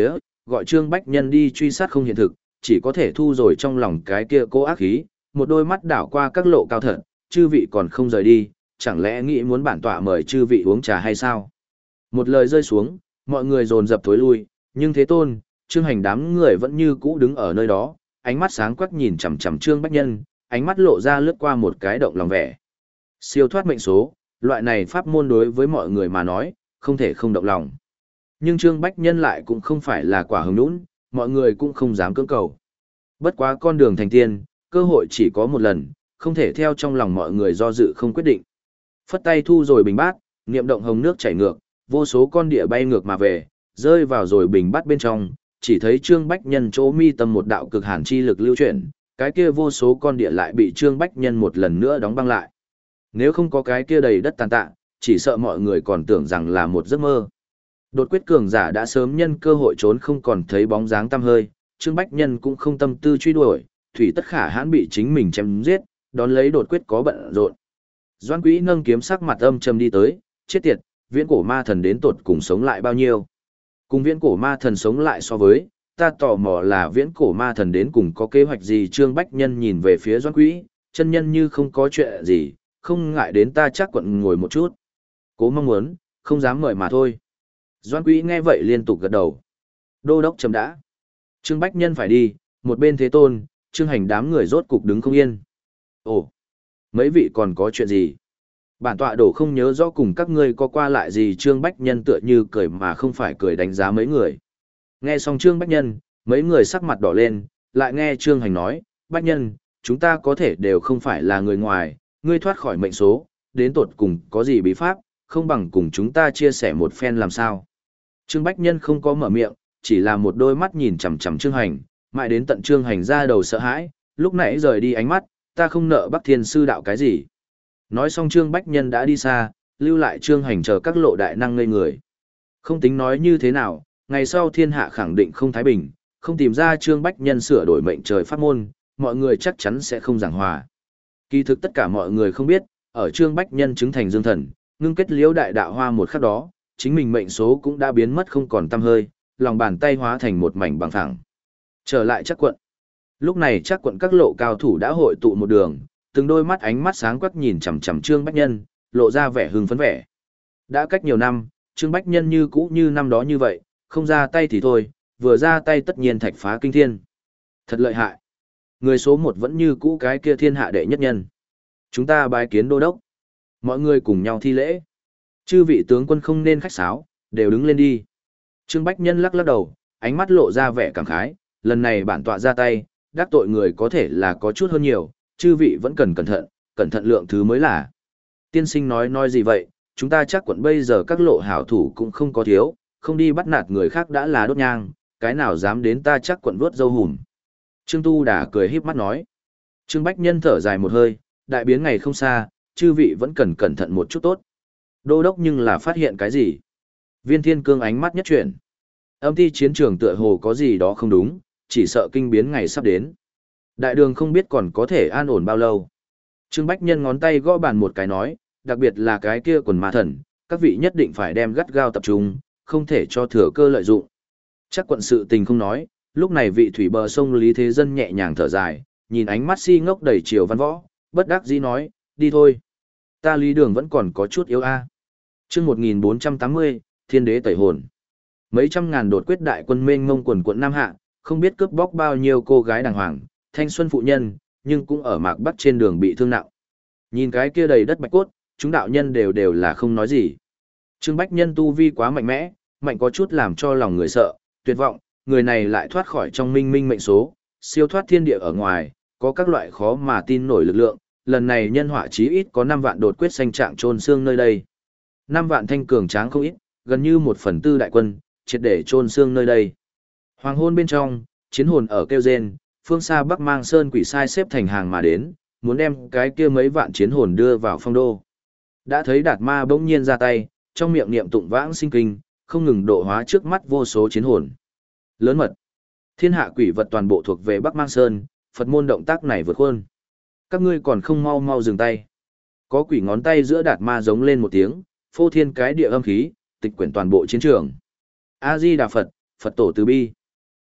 gọi Trương Bách Nhân đi truy sát không hiện thực, chỉ có thể thu rồi trong lòng cái kia cố ác khí, một đôi mắt đảo qua các lộ cao thật, chư vị còn không rời đi, chẳng lẽ nghĩ muốn bản tọa mời chư vị uống trà hay sao? Một lời rơi xuống, mọi người dồn dập thối lui, nhưng Thế Tôn, Trương Hành đám người vẫn như cũ đứng ở nơi đó, ánh mắt sáng quắc nhìn chằm chằm Trương Bách Nhân, ánh mắt lộ ra lướt qua một cái động lòng vẻ. Siêu thoát mệnh số, loại này pháp môn đối với mọi người mà nói, không thể không động lòng. Nhưng Trương Bách Nhân lại cũng không phải là quả hứng nũng, mọi người cũng không dám cưỡng cầu. Bất quá con đường thành tiên, cơ hội chỉ có một lần, không thể theo trong lòng mọi người do dự không quyết định. Phất tay thu rồi bình bát, niệm động hồng nước chảy ngược, vô số con địa bay ngược mà về, rơi vào rồi bình bát bên trong, chỉ thấy Trương Bách Nhân chỗ mi tâm một đạo cực hàn chi lực lưu chuyển, cái kia vô số con địa lại bị Trương Bách Nhân một lần nữa đóng băng lại. Nếu không có cái kia đầy đất tàn tạ, chỉ sợ mọi người còn tưởng rằng là một giấc mơ. Đột quyết cường giả đã sớm nhân cơ hội trốn không còn thấy bóng dáng tăm hơi, Trương Bách Nhân cũng không tâm tư truy đuổi, thủy tất khả hãn bị chính mình chém giết, đón lấy đột quyết có bận rộn. Doan Quý nâng kiếm sắc mặt âm trầm đi tới, chết tiệt, viễn cổ ma thần đến tột cùng sống lại bao nhiêu. Cùng viễn cổ ma thần sống lại so với, ta tò mò là viễn cổ ma thần đến cùng có kế hoạch gì. Trương Bách Nhân nhìn về phía Doan Quý, chân nhân như không có chuyện gì, không ngại đến ta chắc quận ngồi một chút. Cố mong muốn, không dám mời mà thôi. Doan Quý nghe vậy liên tục gật đầu. Đô đốc chấm đã. Trương Bách Nhân phải đi, một bên Thế Tôn, Trương Hành đám người rốt cục đứng không yên. Ồ, mấy vị còn có chuyện gì? Bản tọa đổ không nhớ rõ cùng các ngươi có qua lại gì. Trương Bách Nhân tựa như cười mà không phải cười đánh giá mấy người. Nghe xong Trương Bách Nhân, mấy người sắc mặt đỏ lên, lại nghe Trương Hành nói, Bách Nhân, chúng ta có thể đều không phải là người ngoài, ngươi thoát khỏi mệnh số, đến tột cùng có gì bí pháp, không bằng cùng chúng ta chia sẻ một phen làm sao. Trương Bách Nhân không có mở miệng, chỉ là một đôi mắt nhìn chằm chằm Trương Hành, mãi đến tận Trương Hành ra đầu sợ hãi, lúc nãy rời đi ánh mắt, ta không nợ Bắc Thiên sư đạo cái gì. Nói xong Trương Bách Nhân đã đi xa, lưu lại Trương Hành chờ các lộ đại năng ngây người. Không tính nói như thế nào, ngày sau thiên hạ khẳng định không thái bình, không tìm ra Trương Bách Nhân sửa đổi mệnh trời pháp môn, mọi người chắc chắn sẽ không giảng hòa. Kỳ thực tất cả mọi người không biết, ở Trương Bách Nhân chứng thành dương thần, ngưng kết liễu đại đạo hoa một khắc đó, chính mình mệnh số cũng đã biến mất không còn tăm hơi, lòng bàn tay hóa thành một mảnh bằng phẳng. Trở lại chắc quận. Lúc này chắc quận các lộ cao thủ đã hội tụ một đường, từng đôi mắt ánh mắt sáng quắc nhìn chằm chằm Trương Bách Nhân, lộ ra vẻ hưng phấn vẻ. Đã cách nhiều năm, Trương Bách Nhân như cũ như năm đó như vậy, không ra tay thì thôi, vừa ra tay tất nhiên thạch phá kinh thiên. Thật lợi hại. Người số một vẫn như cũ cái kia thiên hạ đệ nhất nhân. Chúng ta bái kiến đô đốc. Mọi người cùng nhau thi lễ. Chư vị tướng quân không nên khách sáo, đều đứng lên đi. Trương Bách Nhân lắc lắc đầu, ánh mắt lộ ra vẻ cảm khái, lần này bản tọa ra tay, đắc tội người có thể là có chút hơn nhiều, chư vị vẫn cần cẩn thận, cẩn thận lượng thứ mới là. Tiên sinh nói nói gì vậy, chúng ta chắc quận bây giờ các lộ hảo thủ cũng không có thiếu, không đi bắt nạt người khác đã là đốt nhang, cái nào dám đến ta chắc quận vuốt dâu hùm. Trương Tu Đà cười híp mắt nói. Trương Bách Nhân thở dài một hơi, đại biến ngày không xa, chư vị vẫn cần cẩn thận một chút tốt. Đô đốc nhưng là phát hiện cái gì? Viên Thiên Cương ánh mắt nhất chuyển. Âm ty chiến trường tựa hồ có gì đó không đúng, chỉ sợ kinh biến ngày sắp đến. Đại đường không biết còn có thể an ổn bao lâu. Trương Bách Nhân ngón tay gõ bàn một cái nói, đặc biệt là cái kia quần ma thần, các vị nhất định phải đem gắt gao tập trung, không thể cho thừa cơ lợi dụng. Chắc quận sự tình không nói, lúc này vị thủy bờ sông Lý Thế Dân nhẹ nhàng thở dài, nhìn ánh mắt si ngốc đầy chiều văn võ, bất đắc dĩ nói, đi thôi. Ta Lý Đường vẫn còn có chút yếu a. À. Chương một nghìn bốn trăm tám mươi, Thiên Đế tẩy hồn. Mấy trăm ngàn đột quyết đại quân mênh mông quần quận Nam Hạ, không biết cướp bóc bao nhiêu cô gái đàng hoàng, thanh xuân phụ nhân, nhưng cũng ở mạc bắc trên đường bị thương nặng. Nhìn cái kia đầy đất bạch cốt, chúng đạo nhân đều đều là không nói gì. Trương Bách Nhân tu vi quá mạnh mẽ, mạnh có chút làm cho lòng người sợ, tuyệt vọng, người này lại thoát khỏi trong minh minh mệnh số, siêu thoát thiên địa ở ngoài, có các loại khó mà tin nổi lực lượng, lần này nhân họa chí ít có năm vạn đột quyết xanh trạng trôn xương nơi đây. Năm vạn thanh cường tráng không ít, gần như một phần tư đại quân, triệt để trôn xương nơi đây. Hoàng hôn bên trong, chiến hồn ở kêu rên, phương xa Bắc Mang Sơn quỷ sai xếp thành hàng mà đến, muốn đem cái kia mấy vạn chiến hồn đưa vào phong đô. Đã thấy Đạt Ma bỗng nhiên ra tay, trong miệng niệm tụng vãng sinh kinh, không ngừng độ hóa trước mắt vô số chiến hồn. Lớn mật. Thiên hạ quỷ vật toàn bộ thuộc về Bắc Mang Sơn, Phật môn động tác này vượt khuôn. Các ngươi còn không mau mau dừng tay. Có quỷ ngón tay giữa Đạt Ma giống lên một tiếng, phô thiên cái địa âm khí, tịch quyển toàn bộ chiến trường. A Di Đà Phật, Phật tổ từ bi.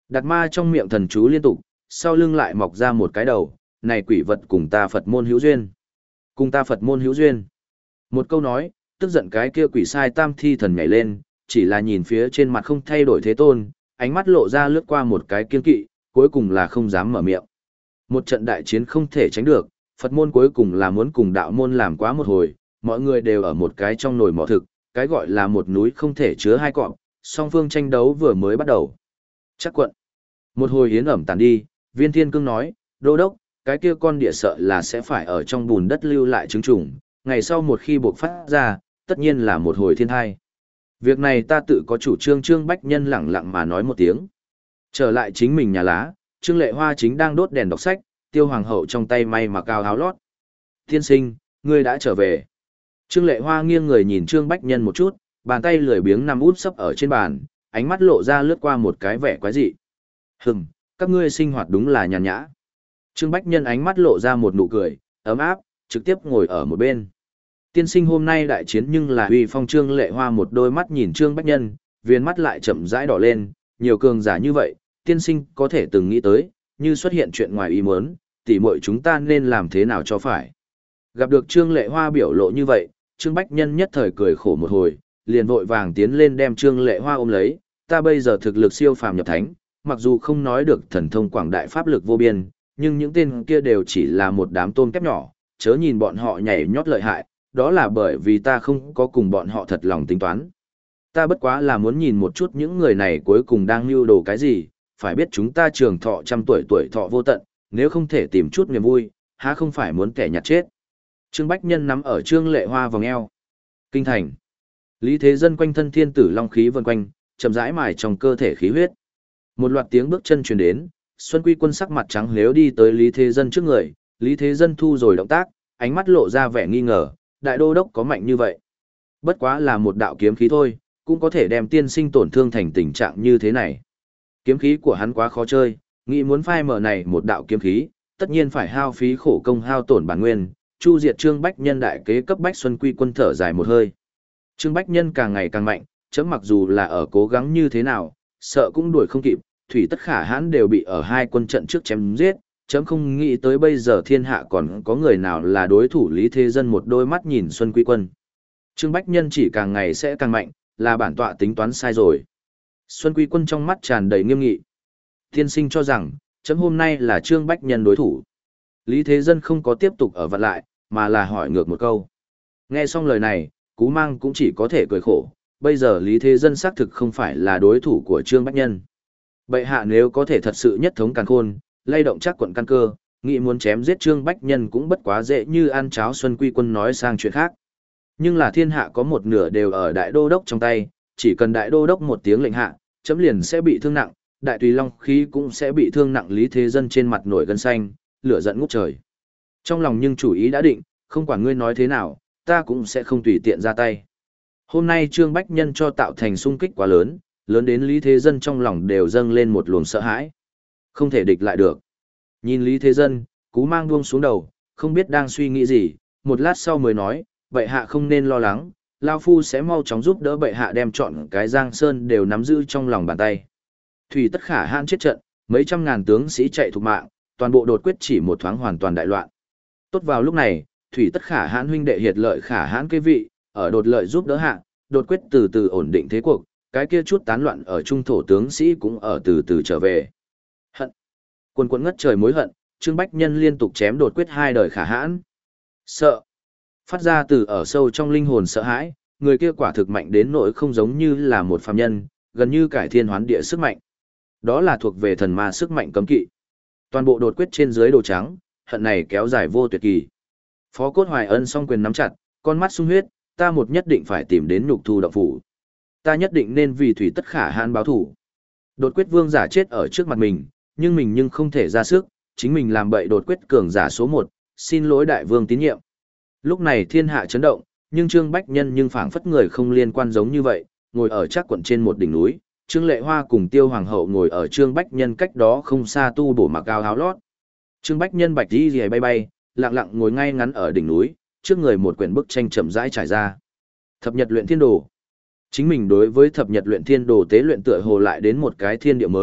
Đạt ma trong miệng thần chú liên tục, sau lưng lại mọc ra một cái đầu, này quỷ vật cùng ta Phật môn hữu duyên. Cùng ta Phật môn hữu duyên. Một câu nói, tức giận cái kia quỷ sai tam thi thần nhảy lên, chỉ là nhìn phía trên mặt không thay đổi thế tôn, ánh mắt lộ ra lướt qua một cái kiên kỵ, cuối cùng là không dám mở miệng. Một trận đại chiến không thể tránh được, Phật môn cuối cùng là muốn cùng đạo môn làm quá một hồi, mọi người đều ở một cái trong nồi mỏ thực, cái gọi là một núi không thể chứa hai cọp, song phương tranh đấu vừa mới bắt đầu. Chắc quận. Một hồi hiến ẩm tàn đi, Viên Thiên Cương nói, đô đốc, cái kia con địa sợ là sẽ phải ở trong bùn đất lưu lại trứng trùng, ngày sau một khi buộc phát ra, tất nhiên là một hồi thiên thai. Việc này ta tự có chủ trương. Trương Bách Nhân lẳng lặng mà nói một tiếng. Trở lại chính mình nhà lá, Trương Lệ Hoa chính đang đốt đèn đọc sách, Tiêu Hoàng hậu trong tay may mặc áo áo lót. Tiên sinh, ngươi đã trở về. Trương Lệ Hoa nghiêng người nhìn Trương Bách Nhân một chút, bàn tay lười biếng nằm út sấp ở trên bàn, ánh mắt lộ ra lướt qua một cái vẻ quái dị. Hừm, các ngươi sinh hoạt đúng là nhàn nhã. Trương Bách Nhân ánh mắt lộ ra một nụ cười, ấm áp, trực tiếp ngồi ở một bên. Tiên sinh hôm nay đại chiến nhưng là uy phong. Trương Lệ Hoa một đôi mắt nhìn Trương Bách Nhân, viên mắt lại chậm rãi đỏ lên, nhiều cường giả như vậy, tiên sinh có thể từng nghĩ tới, như xuất hiện chuyện ngoài ý muốn, tỉ muội chúng ta nên làm thế nào cho phải. Gặp được Trương Lệ Hoa biểu lộ như vậy, Trương Bách Nhân nhất thời cười khổ một hồi, liền vội vàng tiến lên đem Trương Lệ Hoa ôm lấy, ta bây giờ thực lực siêu phàm nhập thánh, mặc dù không nói được thần thông quảng đại pháp lực vô biên, nhưng những tên kia đều chỉ là một đám tôm kép nhỏ, chớ nhìn bọn họ nhảy nhót lợi hại, đó là bởi vì ta không có cùng bọn họ thật lòng tính toán. Ta bất quá là muốn nhìn một chút những người này cuối cùng đang mưu đồ cái gì, phải biết chúng ta trường thọ trăm tuổi tuổi thọ vô tận, nếu không thể tìm chút niềm vui, há không phải muốn kẻ nhặt chết. Trương Bách Nhân nắm ở Trương Lệ Hoa vòng eo. Kinh thành. Lý Thế Dân quanh thân thiên tử long khí vần quanh, chậm rãi mài trong cơ thể khí huyết. Một loạt tiếng bước chân truyền đến, Xuân Quy Quân sắc mặt trắng lếu đi tới Lý Thế Dân trước người, Lý Thế Dân thu rồi động tác, ánh mắt lộ ra vẻ nghi ngờ, đại đô đốc có mạnh như vậy. Bất quá là một đạo kiếm khí thôi, cũng có thể đem tiên sinh tổn thương thành tình trạng như thế này. Kiếm khí của hắn quá khó chơi, nghĩ muốn phai mở này một đạo kiếm khí, tất nhiên phải hao phí khổ công hao tổn bản nguyên, chu diệt Trương Bách Nhân đại kế cấp bách. Xuân Quy Quân thở dài một hơi. Trương Bách Nhân càng ngày càng mạnh, chấm mặc dù là ở cố gắng như thế nào, sợ cũng đuổi không kịp, thủy tất khả hãn đều bị ở hai quân trận trước chém giết, chấm không nghĩ tới bây giờ thiên hạ còn có người nào là đối thủ Lý Thế Dân. Một đôi mắt nhìn Xuân Quy Quân. Trương Bách Nhân chỉ càng ngày sẽ càng mạnh, là bản tọa tính toán sai rồi. Xuân Quy Quân trong mắt tràn đầy nghiêm nghị. Tiên sinh cho rằng, chấm hôm nay là Trương Bách Nhân đối thủ. Lý Thế Dân không có tiếp tục ở vặn lại, mà là hỏi ngược một câu. Nghe xong lời này, Cú Mang cũng chỉ có thể cười khổ, bây giờ Lý Thế Dân xác thực không phải là đối thủ của Trương Bách Nhân. Bệ hạ nếu có thể thật sự nhất thống càn khôn, lay động chắc quận căn cơ, nghĩ muốn chém giết Trương Bách Nhân cũng bất quá dễ như ăn cháo. Xuân Quy Quân nói sang chuyện khác. Nhưng là thiên hạ có một nửa đều ở đại đô đốc trong tay, chỉ cần đại đô đốc một tiếng lệnh hạ, chấm liền sẽ bị thương nặng, đại tùy long khí cũng sẽ bị thương nặng. Lý Thế Dân trên mặt nổi gân xanh, lửa giận ngút trời. Trong lòng nhưng chủ ý đã định, không quản ngươi nói thế nào, ta cũng sẽ không tùy tiện ra tay. Hôm nay Trương Bách Nhân cho tạo thành xung kích quá lớn, lớn đến Lý Thế Dân trong lòng đều dâng lên một luồng sợ hãi. Không thể địch lại được. Nhìn Lý Thế Dân, Cú Mang buông xuống đầu, không biết đang suy nghĩ gì, một lát sau mới nói, bệ hạ không nên lo lắng, Lao Phu sẽ mau chóng giúp đỡ bệ hạ đem chọn cái Giang Sơn đều nắm giữ trong lòng bàn tay. Thủy tất khả hãn chết trận, mấy trăm ngàn tướng sĩ chạy thục mạng, toàn bộ đột quyết chỉ một thoáng hoàn toàn đại loạn. Tốt vào lúc này, Thủy tất khả hãn huynh đệ hiệt lợi khả hãn kế vị, ở đột lợi giúp đỡ hạ, đột quyết từ từ ổn định thế cuộc, cái kia chút tán loạn ở trung thổ tướng sĩ cũng ở từ từ trở về. Hận. Quân quẫn ngất trời mối hận, Trương Bách Nhân liên tục chém đột quyết hai đời khả hãn. Sợ. Phát ra từ ở sâu trong linh hồn sợ hãi, người kia quả thực mạnh đến nỗi không giống như là một phàm nhân, gần như cải thiên hoán địa sức mạnh. Đó là thuộc về thần ma sức mạnh cấm kỵ. Toàn bộ đột quyết trên dưới đồ trắng, hận này kéo dài vô tuyệt kỳ. Phó Cốt Hoài Ân song quyền nắm chặt, con mắt sung huyết, ta một nhất định phải tìm đến nhục thu động phủ. Ta nhất định nên vì Thủy tất khả hãn báo thủ. Đột quyết vương giả chết ở trước mặt mình, nhưng mình nhưng không thể ra sức, chính mình làm bậy đột quyết cường giả số một, xin lỗi đại vương tín nhiệm. Lúc này thiên hạ chấn động, nhưng Trương Bách Nhân nhưng phảng phất người không liên quan giống như vậy, ngồi ở chắc quận trên một đỉnh núi, Trương Lệ Hoa cùng Tiêu Hoàng hậu ngồi ở Trương Bách Nhân cách đó không xa tu bổ mặc áo áo lót. Trương Bách Nhân bạch đi rìa bay bay, lặng lặng ngồi ngay ngắn ở đỉnh núi, trước người một quyển bức tranh chậm rãi trải ra. Thập Nhật Luyện Thiên Đồ. Chính mình đối với Thập Nhật Luyện Thiên Đồ tế luyện tựa hồ lại đến một cái thiên địa mới,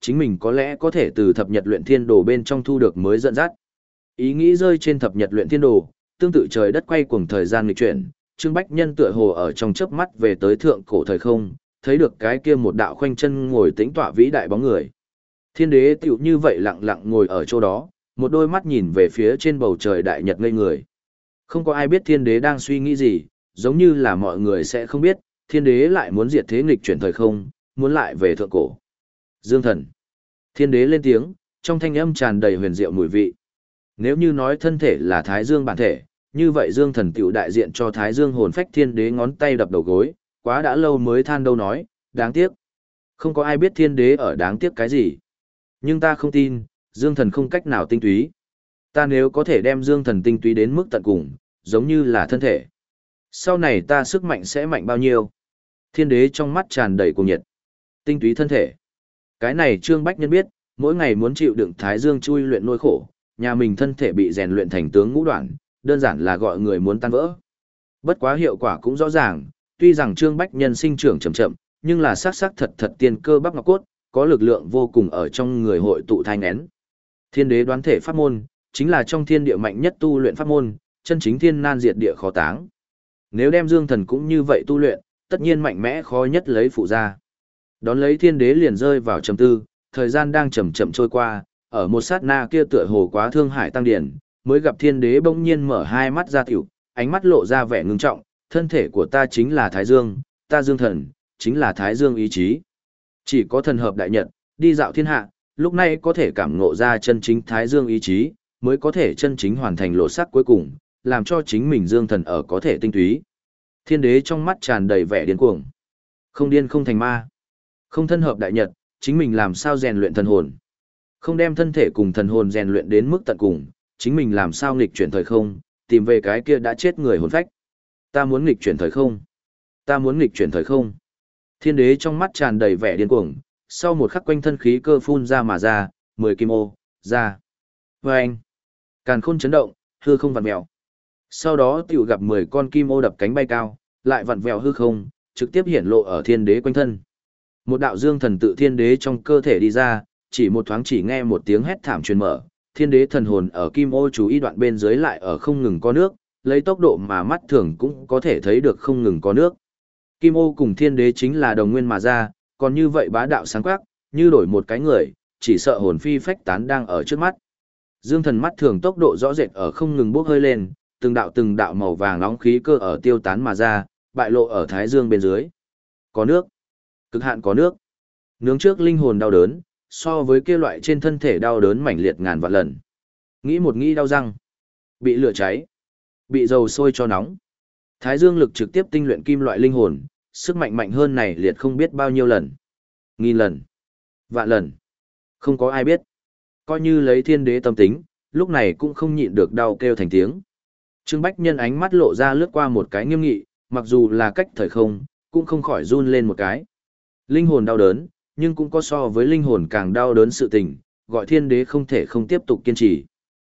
chính mình có lẽ có thể từ thập nhật luyện thiên đồ bên trong thu được mới dẫn dắt. Ý nghĩ rơi trên thập nhật luyện thiên đồ, tương tự trời đất quay cuồng thời gian nghịch chuyển, Trương Bách Nhân tựa hồ ở trong chớp mắt về tới thượng cổ thời không, thấy được cái kia một đạo khoanh chân ngồi tĩnh tọa vĩ đại bóng người. Thiên đế tiểu như vậy lặng lặng ngồi ở chỗ đó, một đôi mắt nhìn về phía trên bầu trời đại nhật ngây người. Không có ai biết thiên đế đang suy nghĩ gì, giống như là mọi người sẽ không biết, thiên đế lại muốn diệt thế nghịch chuyển thời không, muốn lại về thượng cổ. Dương thần. Thiên đế lên tiếng, trong thanh âm tràn đầy huyền diệu mùi vị. Nếu như nói thân thể là Thái Dương bản thể, như vậy Dương thần tiểu đại diện cho Thái Dương hồn phách. Thiên đế ngón tay đập đầu gối, quá đã lâu mới than đâu nói, đáng tiếc. Không có ai biết thiên đế ở đáng tiếc cái gì. Nhưng ta không tin, Dương thần không cách nào tinh túy. Ta nếu có thể đem Dương thần tinh túy đến mức tận cùng, giống như là thân thể. Sau này ta sức mạnh sẽ mạnh bao nhiêu? Thiên đế trong mắt tràn đầy cuồng nhiệt. Tinh túy thân thể. Cái này Trương Bách Nhân biết, mỗi ngày muốn chịu đựng Thái Dương chui luyện nỗi khổ, nhà mình thân thể bị rèn luyện thành tướng ngũ đoạn, đơn giản là gọi người muốn tan vỡ. Bất quá hiệu quả cũng rõ ràng, tuy rằng Trương Bách Nhân sinh trưởng chậm chậm, nhưng là sắc sắc thật thật tiên cơ bắp ngọc cốt, có lực lượng vô cùng ở trong người hội tụ thai nghén. Thiên đế đoán thể pháp môn, chính là trong thiên địa mạnh nhất tu luyện pháp môn, chân chính thiên nan diệt địa khó táng. Nếu đem Dương thần cũng như vậy tu luyện, tất nhiên mạnh mẽ khó nhất lấy phụ ra. Đón lấy thiên đế liền rơi vào trầm tư, thời gian đang chậm chậm trôi qua, ở một sát na kia tựa hồ quá thương hải tăng điển, mới gặp thiên đế bỗng nhiên mở hai mắt ra tiểu, ánh mắt lộ ra vẻ ngưng trọng, thân thể của ta chính là Thái Dương, ta Dương thần, chính là Thái Dương ý chí. Chỉ có thần hợp đại nhật, đi dạo thiên hạ, lúc này có thể cảm ngộ ra chân chính Thái Dương ý chí, mới có thể chân chính hoàn thành lộ sắc cuối cùng, làm cho chính mình Dương thần ở có thể tinh túy. Thiên đế trong mắt tràn đầy vẻ điên cuồng. Không điên không thành ma. Không thân hợp đại nhật, chính mình làm sao rèn luyện thần hồn. Không đem thân thể cùng thần hồn rèn luyện đến mức tận cùng, chính mình làm sao nghịch chuyển thời không, tìm về cái kia đã chết người hồn phách. Ta muốn nghịch chuyển thời không. Ta muốn nghịch chuyển thời không. Thiên đế trong mắt tràn đầy vẻ điên cuồng, sau một khắc quanh thân khí cơ phun ra mà ra, mười kim ô, ra. Và anh, càn khôn chấn động, hư không vặn vẹo. Sau đó tiểu gặp mười con kim ô đập cánh bay cao, lại vặn vẹo hư không, trực tiếp hiển lộ ở thiên đế quanh thân. Một đạo dương thần tự thiên đế trong cơ thể đi ra, chỉ một thoáng chỉ nghe một tiếng hét thảm truyền mở, thiên đế thần hồn ở kim ô chú ý đoạn bên dưới lại ở không ngừng có nước, lấy tốc độ mà mắt thường cũng có thể thấy được không ngừng có nước. Kim ô cùng thiên đế chính là đồng nguyên mà ra, còn như vậy bá đạo sáng quắc, như đổi một cái người, chỉ sợ hồn phi phách tán đang ở trước mắt. Dương thần mắt thường tốc độ rõ rệt ở không ngừng bốc hơi lên, từng đạo từng đạo màu vàng nóng khí cơ ở tiêu tán mà ra, bại lộ ở thái dương bên dưới. Có nước, cực hạn có nước. Nướng trước linh hồn đau đớn, so với kia loại trên thân thể đau đớn mãnh liệt ngàn vạn lần. Nghĩ một nghĩ đau răng, bị lửa cháy, bị dầu sôi cho nóng. Thái dương lực trực tiếp tinh luyện kim loại linh hồn, sức mạnh mạnh hơn này liệt không biết bao nhiêu lần. Nghìn lần, vạn lần. Không có ai biết. Coi như lấy thiên đế tâm tính, lúc này cũng không nhịn được đau kêu thành tiếng. Trương Bách Nhân ánh mắt lộ ra lướt qua một cái nghiêm nghị, mặc dù là cách thời không, cũng không khỏi run lên một cái. Linh hồn đau đớn, nhưng cũng có so với linh hồn càng đau đớn sự tình, gọi thiên đế không thể không tiếp tục kiên trì.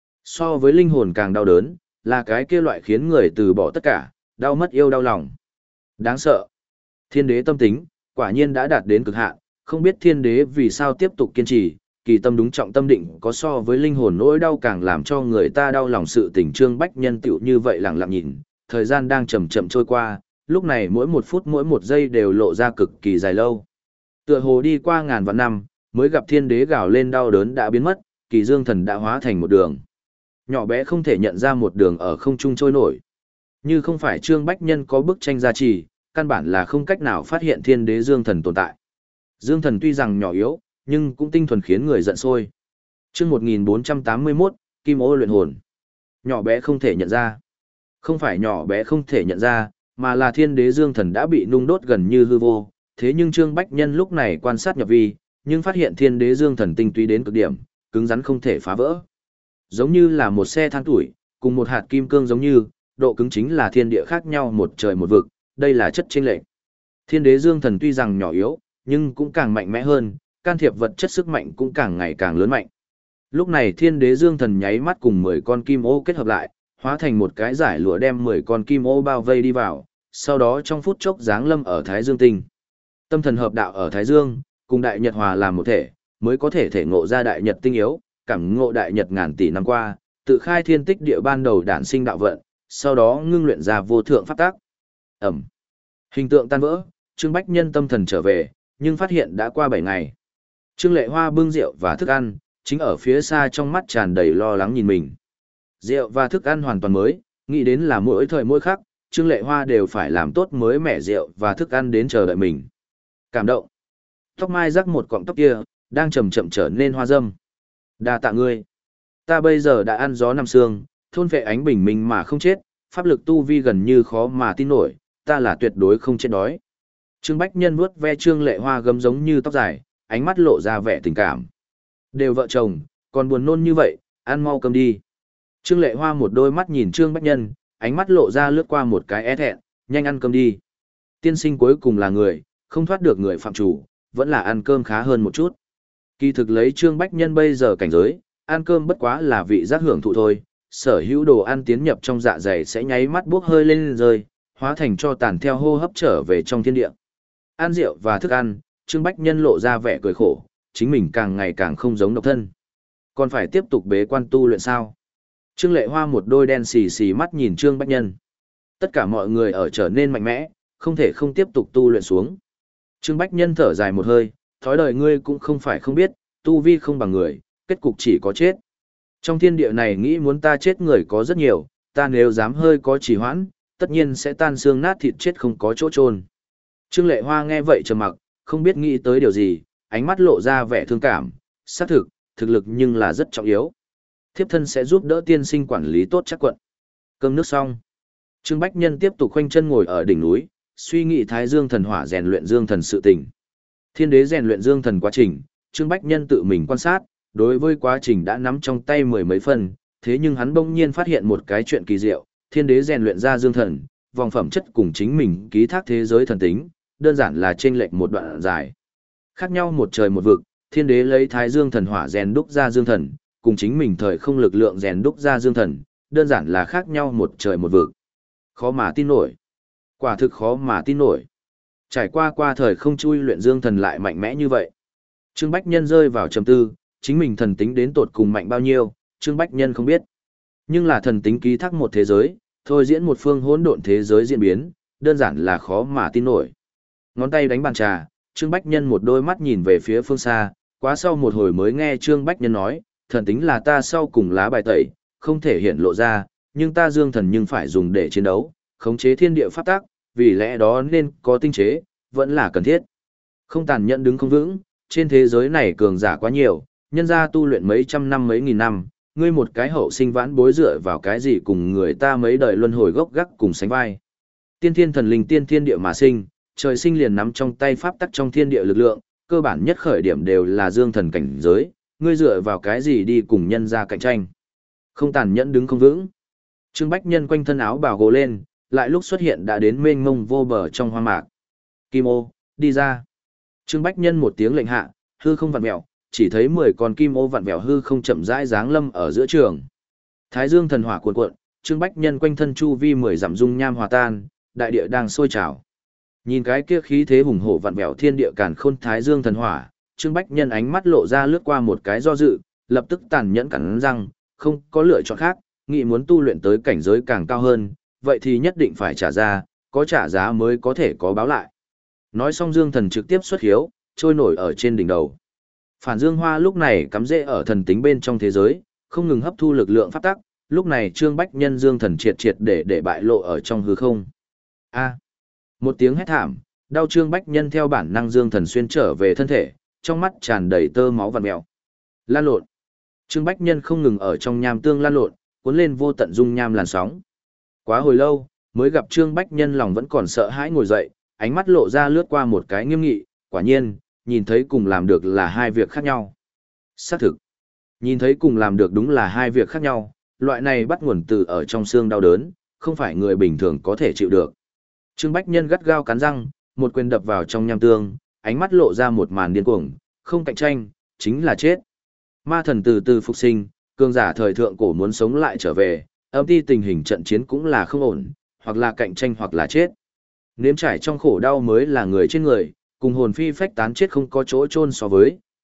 So với linh hồn càng đau đớn, là cái kia loại khiến người từ bỏ tất cả, đau mất yêu đau lòng. Đáng sợ. Thiên đế tâm tính, quả nhiên đã đạt đến cực hạn, không biết thiên đế vì sao tiếp tục kiên trì, kỳ tâm đúng trọng tâm định có so với linh hồn nỗi đau càng làm cho người ta đau lòng sự tình. Trương Bách Nhân tựu như vậy lặng lặng nhìn, thời gian đang chậm chậm trôi qua, lúc này mỗi một phút mỗi một giây đều lộ ra cực kỳ dài lâu. Tựa hồ đi qua ngàn vạn năm, mới gặp thiên đế gào lên đau đớn đã biến mất, kỳ dương thần đã hóa thành một đường. Nhỏ bé không thể nhận ra một đường ở không trung trôi nổi. Như không phải Trương Bách Nhân có bức tranh gia trì, căn bản là không cách nào phát hiện thiên đế dương thần tồn tại. Dương thần tuy rằng nhỏ yếu, nhưng cũng tinh thuần khiến người giận sôi. Chương một nghìn bốn trăm tám mươi mốt, Kim Ô luyện hồn. Nhỏ bé không thể nhận ra. Không phải nhỏ bé không thể nhận ra, mà là thiên đế dương thần đã bị nung đốt gần như hư vô. Thế nhưng Trương Bách Nhân lúc này quan sát nhập vi, nhưng phát hiện thiên đế dương thần tinh túy đến cực điểm, cứng rắn không thể phá vỡ. Giống như là một xe than tuổi, cùng một hạt kim cương giống như, độ cứng chính là thiên địa khác nhau một trời một vực, đây là chất chênh lệch. Thiên đế dương thần tuy rằng nhỏ yếu, nhưng cũng càng mạnh mẽ hơn, can thiệp vật chất sức mạnh cũng càng ngày càng lớn mạnh. Lúc này thiên đế dương thần nháy mắt cùng mười con kim ô kết hợp lại, hóa thành một cái giải lụa đem mười con kim ô bao vây đi vào, sau đó trong phút chốc giáng lâm ở Thái Dương tinh. Tâm thần hợp đạo ở Thái Dương, cùng đại nhật hòa làm một thể, mới có thể thể ngộ ra đại nhật tinh yếu, cảm ngộ đại nhật ngàn tỷ năm qua, tự khai thiên tích địa ban đầu đản sinh đạo vận, sau đó ngưng luyện ra vô thượng pháp tác. Ẩm. Hình tượng tan vỡ, Trương Bách Nhân tâm thần trở về, nhưng phát hiện đã qua bảy ngày. Trương Lệ Hoa bưng rượu và thức ăn, chính ở phía xa trong mắt tràn đầy lo lắng nhìn mình. Rượu và thức ăn hoàn toàn mới, nghĩ đến là mỗi thời mỗi khắc, Trương Lệ Hoa đều phải làm tốt mới mẻ rượu và thức ăn đến chờ đợi mình. Cảm động. Tóc mai rắc một cọng tóc kia, đang chậm chậm trở nên hoa dâm. Đa tạ ngươi. Ta bây giờ đã ăn gió năm xương, thôn vệ ánh bình minh mà không chết, pháp lực tu vi gần như khó mà tin nổi, ta là tuyệt đối không chết đói. Trương Bách Nhân vuốt ve Trương Lệ Hoa gấm giống như tóc dài, ánh mắt lộ ra vẻ tình cảm. Đều vợ chồng, còn buồn nôn như vậy, ăn mau cơm đi. Trương Lệ Hoa một đôi mắt nhìn Trương Bách Nhân, ánh mắt lộ ra lướt qua một cái é thẹn, nhanh ăn cơm đi. Tiên sinh cuối cùng là người, không thoát được người phạm chủ, vẫn là ăn cơm khá hơn một chút. Kỳ thực lấy Trương Bách Nhân bây giờ cảnh giới, ăn cơm bất quá là vị giác hưởng thụ thôi, sở hữu đồ ăn tiến nhập trong dạ dày sẽ nháy mắt buốc hơi lên rơi, hóa thành cho tàn theo hô hấp trở về trong thiên địa. Ăn rượu và thức ăn, Trương Bách Nhân lộ ra vẻ cười khổ, chính mình càng ngày càng không giống độc thân. Còn phải tiếp tục bế quan tu luyện sao? Trương Lệ Hoa một đôi đen xì xì mắt nhìn Trương Bách Nhân. Tất cả mọi người ở trở nên mạnh mẽ, không thể không tiếp tục tu luyện xuống. Trương Bách Nhân thở dài một hơi, thói đời ngươi cũng không phải không biết, tu vi không bằng người, kết cục chỉ có chết. Trong thiên địa này nghĩ muốn ta chết người có rất nhiều, ta nếu dám hơi có trì hoãn, tất nhiên sẽ tan xương nát thịt chết không có chỗ chôn. Trương Lệ Hoa nghe vậy trầm mặc, không biết nghĩ tới điều gì, ánh mắt lộ ra vẻ thương cảm, xác thực, thực lực nhưng là rất trọng yếu. Thiếp thân sẽ giúp đỡ tiên sinh quản lý tốt chắc quận. Cơm nước xong. Trương Bách Nhân tiếp tục khoanh chân ngồi ở đỉnh núi, suy nghĩ Thái Dương thần hỏa rèn luyện dương thần sự tình. Thiên đế rèn luyện dương thần quá trình, Trương Bách Nhân tự mình quan sát, đối với quá trình đã nắm trong tay mười mấy phần, thế nhưng hắn bỗng nhiên phát hiện một cái chuyện kỳ diệu, thiên đế rèn luyện ra dương thần, vòng phẩm chất cùng chính mình ký thác thế giới thần tính, đơn giản là chênh lệch một đoạn dài. Khác nhau một trời một vực, thiên đế lấy Thái Dương thần hỏa rèn đúc ra dương thần, cùng chính mình thời không lực lượng rèn đúc ra dương thần, đơn giản là khác nhau một trời một vực. Khó mà tin nổi. Quả thực khó mà tin nổi. Trải qua qua thời không chui luyện dương thần lại mạnh mẽ như vậy. Trương Bách Nhân rơi vào trầm tư, chính mình thần tính đến tột cùng mạnh bao nhiêu, Trương Bách Nhân không biết. Nhưng là thần tính ký thác một thế giới, thôi diễn một phương hỗn độn thế giới diễn biến, đơn giản là khó mà tin nổi. Ngón tay đánh bàn trà, Trương Bách Nhân một đôi mắt nhìn về phía phương xa, quá sau một hồi mới nghe Trương Bách Nhân nói, thần tính là ta sau cùng lá bài tẩy, không thể hiện lộ ra, nhưng ta dương thần nhưng phải dùng để chiến đấu, khống chế thiên địa pháp tắc, vì lẽ đó nên có tinh chế, vẫn là cần thiết. Không tàn nhẫn đứng không vững, trên thế giới này cường giả quá nhiều, nhân gia tu luyện mấy trăm năm mấy nghìn năm, ngươi một cái hậu sinh vãn bối dựa vào cái gì cùng người ta mấy đời luân hồi gốc gác cùng sánh vai. Tiên thiên thần linh tiên thiên địa mà sinh, trời sinh liền nắm trong tay pháp tắc trong thiên địa lực lượng, cơ bản nhất khởi điểm đều là dương thần cảnh giới, ngươi dựa vào cái gì đi cùng nhân gia cạnh tranh. Không tàn nhẫn đứng không vững. Trương Bách Nhân quanh thân áo bào gồ lên, lại lúc xuất hiện đã đến mênh mông vô bờ trong hoang mạc. Kim ô, đi ra. Trương Bách Nhân một tiếng lệnh hạ, hư không vặn vẹo, chỉ thấy mười con kim ô vặn vẹo hư không chậm rãi giáng lâm ở giữa trường. Thái Dương thần hỏa cuồn cuộn, Trương Bách Nhân quanh thân chu vi mười dặm dung nham hòa tan, đại địa đang sôi trào. Nhìn cái kia khí thế hùng hổ vặn vẹo thiên địa càn khôn Thái Dương thần hỏa, Trương Bách Nhân ánh mắt lộ ra lướt qua một cái do dự, lập tức tàn nhẫn cắn răng, không có lựa chọn khác, nghĩ muốn tu luyện tới cảnh giới càng cao hơn, vậy thì nhất định phải trả ra, có trả giá mới có thể có báo lại. Nói xong Dương thần trực tiếp xuất hiếu, trôi nổi ở trên đỉnh đầu. Phản Dương Hoa lúc này cắm rễ ở thần tính bên trong thế giới, không ngừng hấp thu lực lượng pháp tắc, lúc này Trương Bách Nhân Dương thần triệt triệt để để bại lộ ở trong hư không. A. Một tiếng hét thảm, đau Trương Bách Nhân theo bản năng Dương thần xuyên trở về thân thể, trong mắt tràn đầy tơ máu vằn mèo. Lan lộn. Trương Bách Nhân không ngừng ở trong nham tương lan lộn, cuốn lên vô tận dung nham làn sóng. Quá hồi lâu, mới gặp Trương Bách Nhân lòng vẫn còn sợ hãi ngồi dậy, ánh mắt lộ ra lướt qua một cái nghiêm nghị, quả nhiên, nhìn thấy cùng làm được là hai việc khác nhau. Xác thực, nhìn thấy cùng làm được đúng là hai việc khác nhau, loại này bắt nguồn từ ở trong xương đau đớn, không phải người bình thường có thể chịu được. Trương Bách Nhân gắt gao cắn răng, một quyền đập vào trong nham tương, ánh mắt lộ ra một màn điên cuồng, không cạnh tranh, chính là chết. Ma thần từ từ phục sinh, cường giả thời thượng cổ muốn sống lại trở về, âm ti tình hình trận chiến cũng là không ổn, hoặc là cạnh tranh hoặc là chết. Nếm trải trong khổ đau mới là người trên người, cùng hồn phi phách tán chết không có chỗ chôn so với,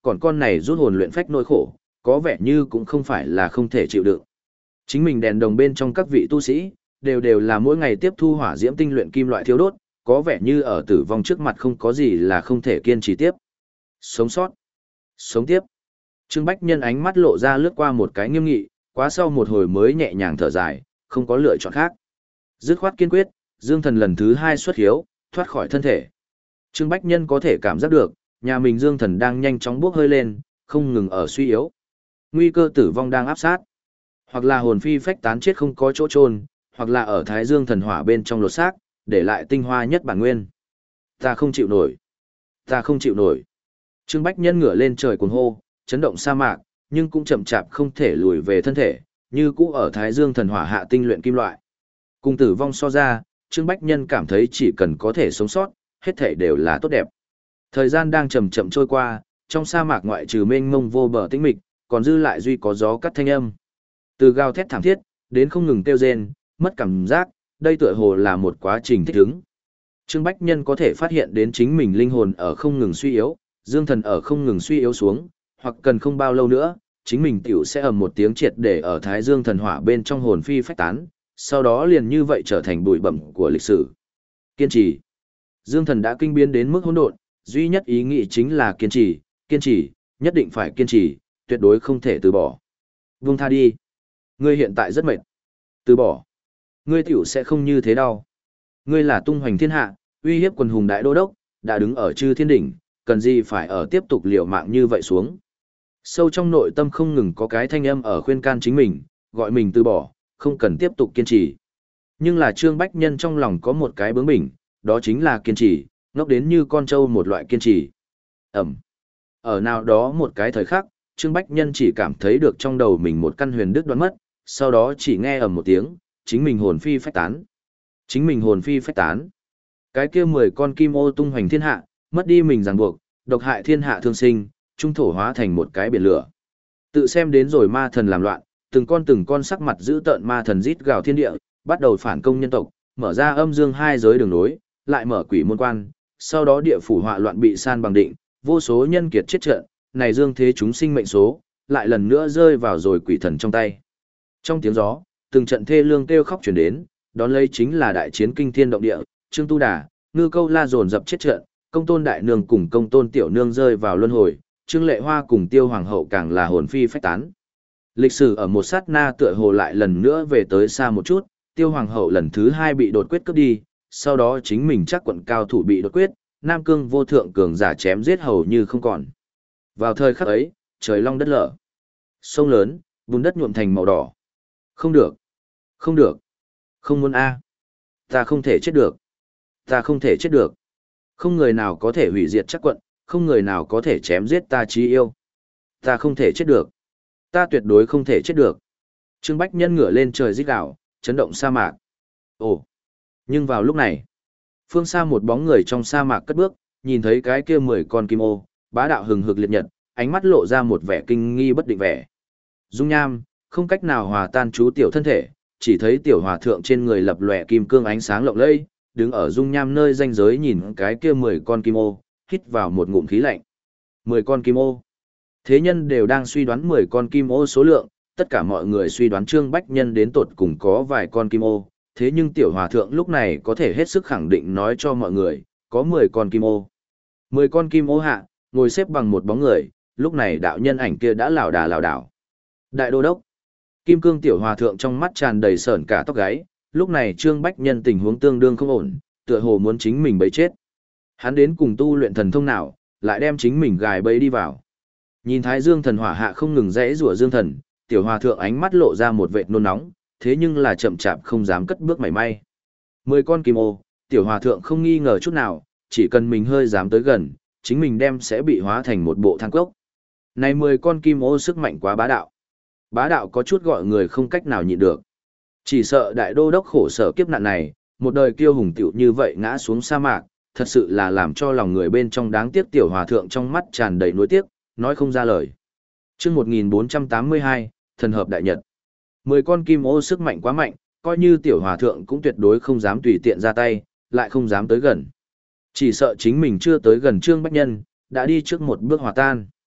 còn con này rút hồn luyện phách nỗi khổ, có vẻ như cũng không phải là không thể chịu đựng. Chính mình đèn đồng bên trong các vị tu sĩ, đều đều là mỗi ngày tiếp thu hỏa diễm tinh luyện kim loại thiêu đốt, có vẻ như ở tử vong trước mặt không có gì là không thể kiên trì tiếp. Sống sót. Sống tiếp. Trương Bách Nhân ánh mắt lộ ra lướt qua một cái nghiêm nghị, quá sau một hồi mới nhẹ nhàng thở dài, không có lựa chọn khác. Dứt khoát kiên quyết, Dương Thần lần thứ hai xuất hiếu, thoát khỏi thân thể. Trương Bách Nhân có thể cảm giác được, nhà mình Dương Thần đang nhanh chóng bước hơi lên, không ngừng ở suy yếu. Nguy cơ tử vong đang áp sát. Hoặc là hồn phi phách tán chết không có chỗ chôn, hoặc là ở Thái Dương thần hỏa bên trong lột xác, để lại tinh hoa nhất bản nguyên. Ta không chịu nổi. Ta không chịu nổi. Trương Bách Nhân ngửa lên trời cuồng hô, chấn động sa mạc, nhưng cũng chậm chạp không thể lùi về thân thể, như cũ ở Thái Dương thần hỏa hạ tinh luyện kim loại. Cùng tử vong so ra, Trương Bách Nhân cảm thấy chỉ cần có thể sống sót, hết thể đều là tốt đẹp. Thời gian đang chậm chậm trôi qua, trong sa mạc ngoại trừ mênh mông vô bờ tĩnh mịch, còn dư lại duy có gió cắt thanh âm. Từ gào thét thảm thiết, đến không ngừng kêu rên, mất cảm giác, đây tựa hồ là một quá trình thích ứng. Trương Bách Nhân có thể phát hiện đến chính mình linh hồn ở không ngừng suy yếu, dương thần ở không ngừng suy yếu xuống, hoặc cần không bao lâu nữa, chính mình tiểu sẽ ầm một tiếng triệt để ở Thái Dương thần hỏa bên trong hồn phi phách tán, sau đó liền như vậy trở thành bụi bặm của lịch sử. Kiên trì. Dương thần đã kinh biến đến mức hỗn độn, duy nhất ý nghĩ chính là kiên trì, kiên trì, nhất định phải kiên trì, tuyệt đối không thể từ bỏ. Vung tha đi. Ngươi hiện tại rất mệt. Từ bỏ. Ngươi tiểu sẽ không như thế đâu. Ngươi là tung hoành thiên hạ, uy hiếp quần hùng đại đô đốc, đã đứng ở chư thiên đỉnh, cần gì phải ở tiếp tục liều mạng như vậy xuống. Sâu trong nội tâm không ngừng có cái thanh âm ở khuyên can chính mình, gọi mình từ bỏ, không cần tiếp tục kiên trì. Nhưng là Trương Bách Nhân trong lòng có một cái bướng bỉnh, đó chính là kiên trì, ngốc đến như con trâu một loại kiên trì. Ẩm. Ở nào đó một cái thời khắc, Trương Bách Nhân chỉ cảm thấy được trong đầu mình một căn huyền đứt đoạn mất, sau đó chỉ nghe ầm một tiếng, chính mình hồn phi phách tán. Chính mình hồn phi phách tán. Cái kia mười con kim ô tung hoành thiên hạ, mất đi mình ràng buộc, độc hại thiên hạ thương sinh, trung thổ hóa thành một cái biển lửa. Tự xem đến rồi ma thần làm loạn, từng con từng con sắc mặt giữ tợn ma thần rít gào thiên địa, bắt đầu phản công nhân tộc, mở ra âm dương hai giới đường nối, lại mở quỷ môn quan, sau đó địa phủ họa loạn bị san bằng định, vô số nhân kiệt chết trận, này dương thế chúng sinh mệnh số, lại lần nữa rơi vào rồi quỷ thần trong tay. Trong tiếng gió, từng trận thê lương kêu khóc truyền đến, đón lấy chính là đại chiến kinh thiên động địa, Trương Tu Đà, Ngư Câu La dồn dập chết trận, Công Tôn đại nương cùng Công Tôn tiểu nương rơi vào luân hồi, Trương Lệ Hoa cùng Tiêu hoàng hậu càng là hồn phi phách tán. Lịch sử ở một sát na tựa hồ lại lần nữa về tới xa một chút, Tiêu hoàng hậu lần thứ hai bị đột quyết cướp đi, sau đó chính mình chắc quận cao thủ bị đột quyết, Nam Cương vô thượng cường giả chém giết hầu như không còn. Vào thời khắc ấy, trời long đất lở, sông lớn, bùn đất nhuộm thành màu đỏ. Không được, không được, không muốn a, ta không thể chết được, ta không thể chết được. Không người nào có thể hủy diệt chắc quận, không người nào có thể chém giết ta chí yêu. Ta không thể chết được, ta tuyệt đối không thể chết được. Trương Bách Nhân ngửa lên trời rít gào, chấn động sa mạc. Ồ, nhưng vào lúc này, phương xa một bóng người trong sa mạc cất bước, nhìn thấy cái kia mười con kim ô, bá đạo hừng hực liệt nhật, ánh mắt lộ ra một vẻ kinh nghi bất định vẻ. Dung nham, không cách nào hòa tan chú tiểu thân thể, chỉ thấy tiểu hòa thượng trên người lập lòe kim cương ánh sáng lộng lẫy, đứng ở dung nham nơi ranh giới nhìn cái kia mười con kim ô, hít vào một ngụm khí lạnh. Mười con kim ô. Thế nhân đều đang suy đoán mười con kim ô số lượng, tất cả mọi người suy đoán Trương Bách Nhân đến tột cùng có vài con kim ô, thế nhưng tiểu hòa thượng lúc này có thể hết sức khẳng định nói cho mọi người, có mười con kim ô. Mười con kim ô hạ, ngồi xếp bằng một bóng người, lúc này đạo nhân ảnh kia đã lảo đà lảo đảo. Đại đô đốc. Kim cương tiểu hòa thượng trong mắt tràn đầy sởn cả tóc gáy, lúc này Trương Bách Nhân tình huống tương đương không ổn, tựa hồ muốn chính mình bấy chết. Hắn đến cùng tu luyện thần thông nào, lại đem chính mình gài bẫy đi vào. Nhìn Thái Dương thần hỏa hạ không ngừng rẽ rủa dương thần, tiểu hòa thượng ánh mắt lộ ra một vệt nôn nóng, thế nhưng là chậm chạp không dám cất bước mảy may. Mười con kim ô, tiểu hòa thượng không nghi ngờ chút nào, chỉ cần mình hơi dám tới gần, chính mình đem sẽ bị hóa thành một bộ than cốc. Này mười con kim ô sức mạnh quá bá đạo. Bá đạo có chút gọi người không cách nào nhịn được. Chỉ sợ đại đô đốc khổ sở kiếp nạn này, một đời kiêu hùng tiểu như vậy ngã xuống sa mạc, thật sự là làm cho lòng người bên trong đáng tiếc tiểu hòa thượng trong mắt tràn đầy nuối tiếc, nói không ra lời. Chương một nghìn bốn trăm tám mươi hai, thần hợp đại nhật. Mười con kim ô sức mạnh quá mạnh, coi như tiểu hòa thượng cũng tuyệt đối không dám tùy tiện ra tay, lại không dám tới gần. Chỉ sợ chính mình chưa tới gần Trương Bách Nhân, đã đi trước một bước hòa tan.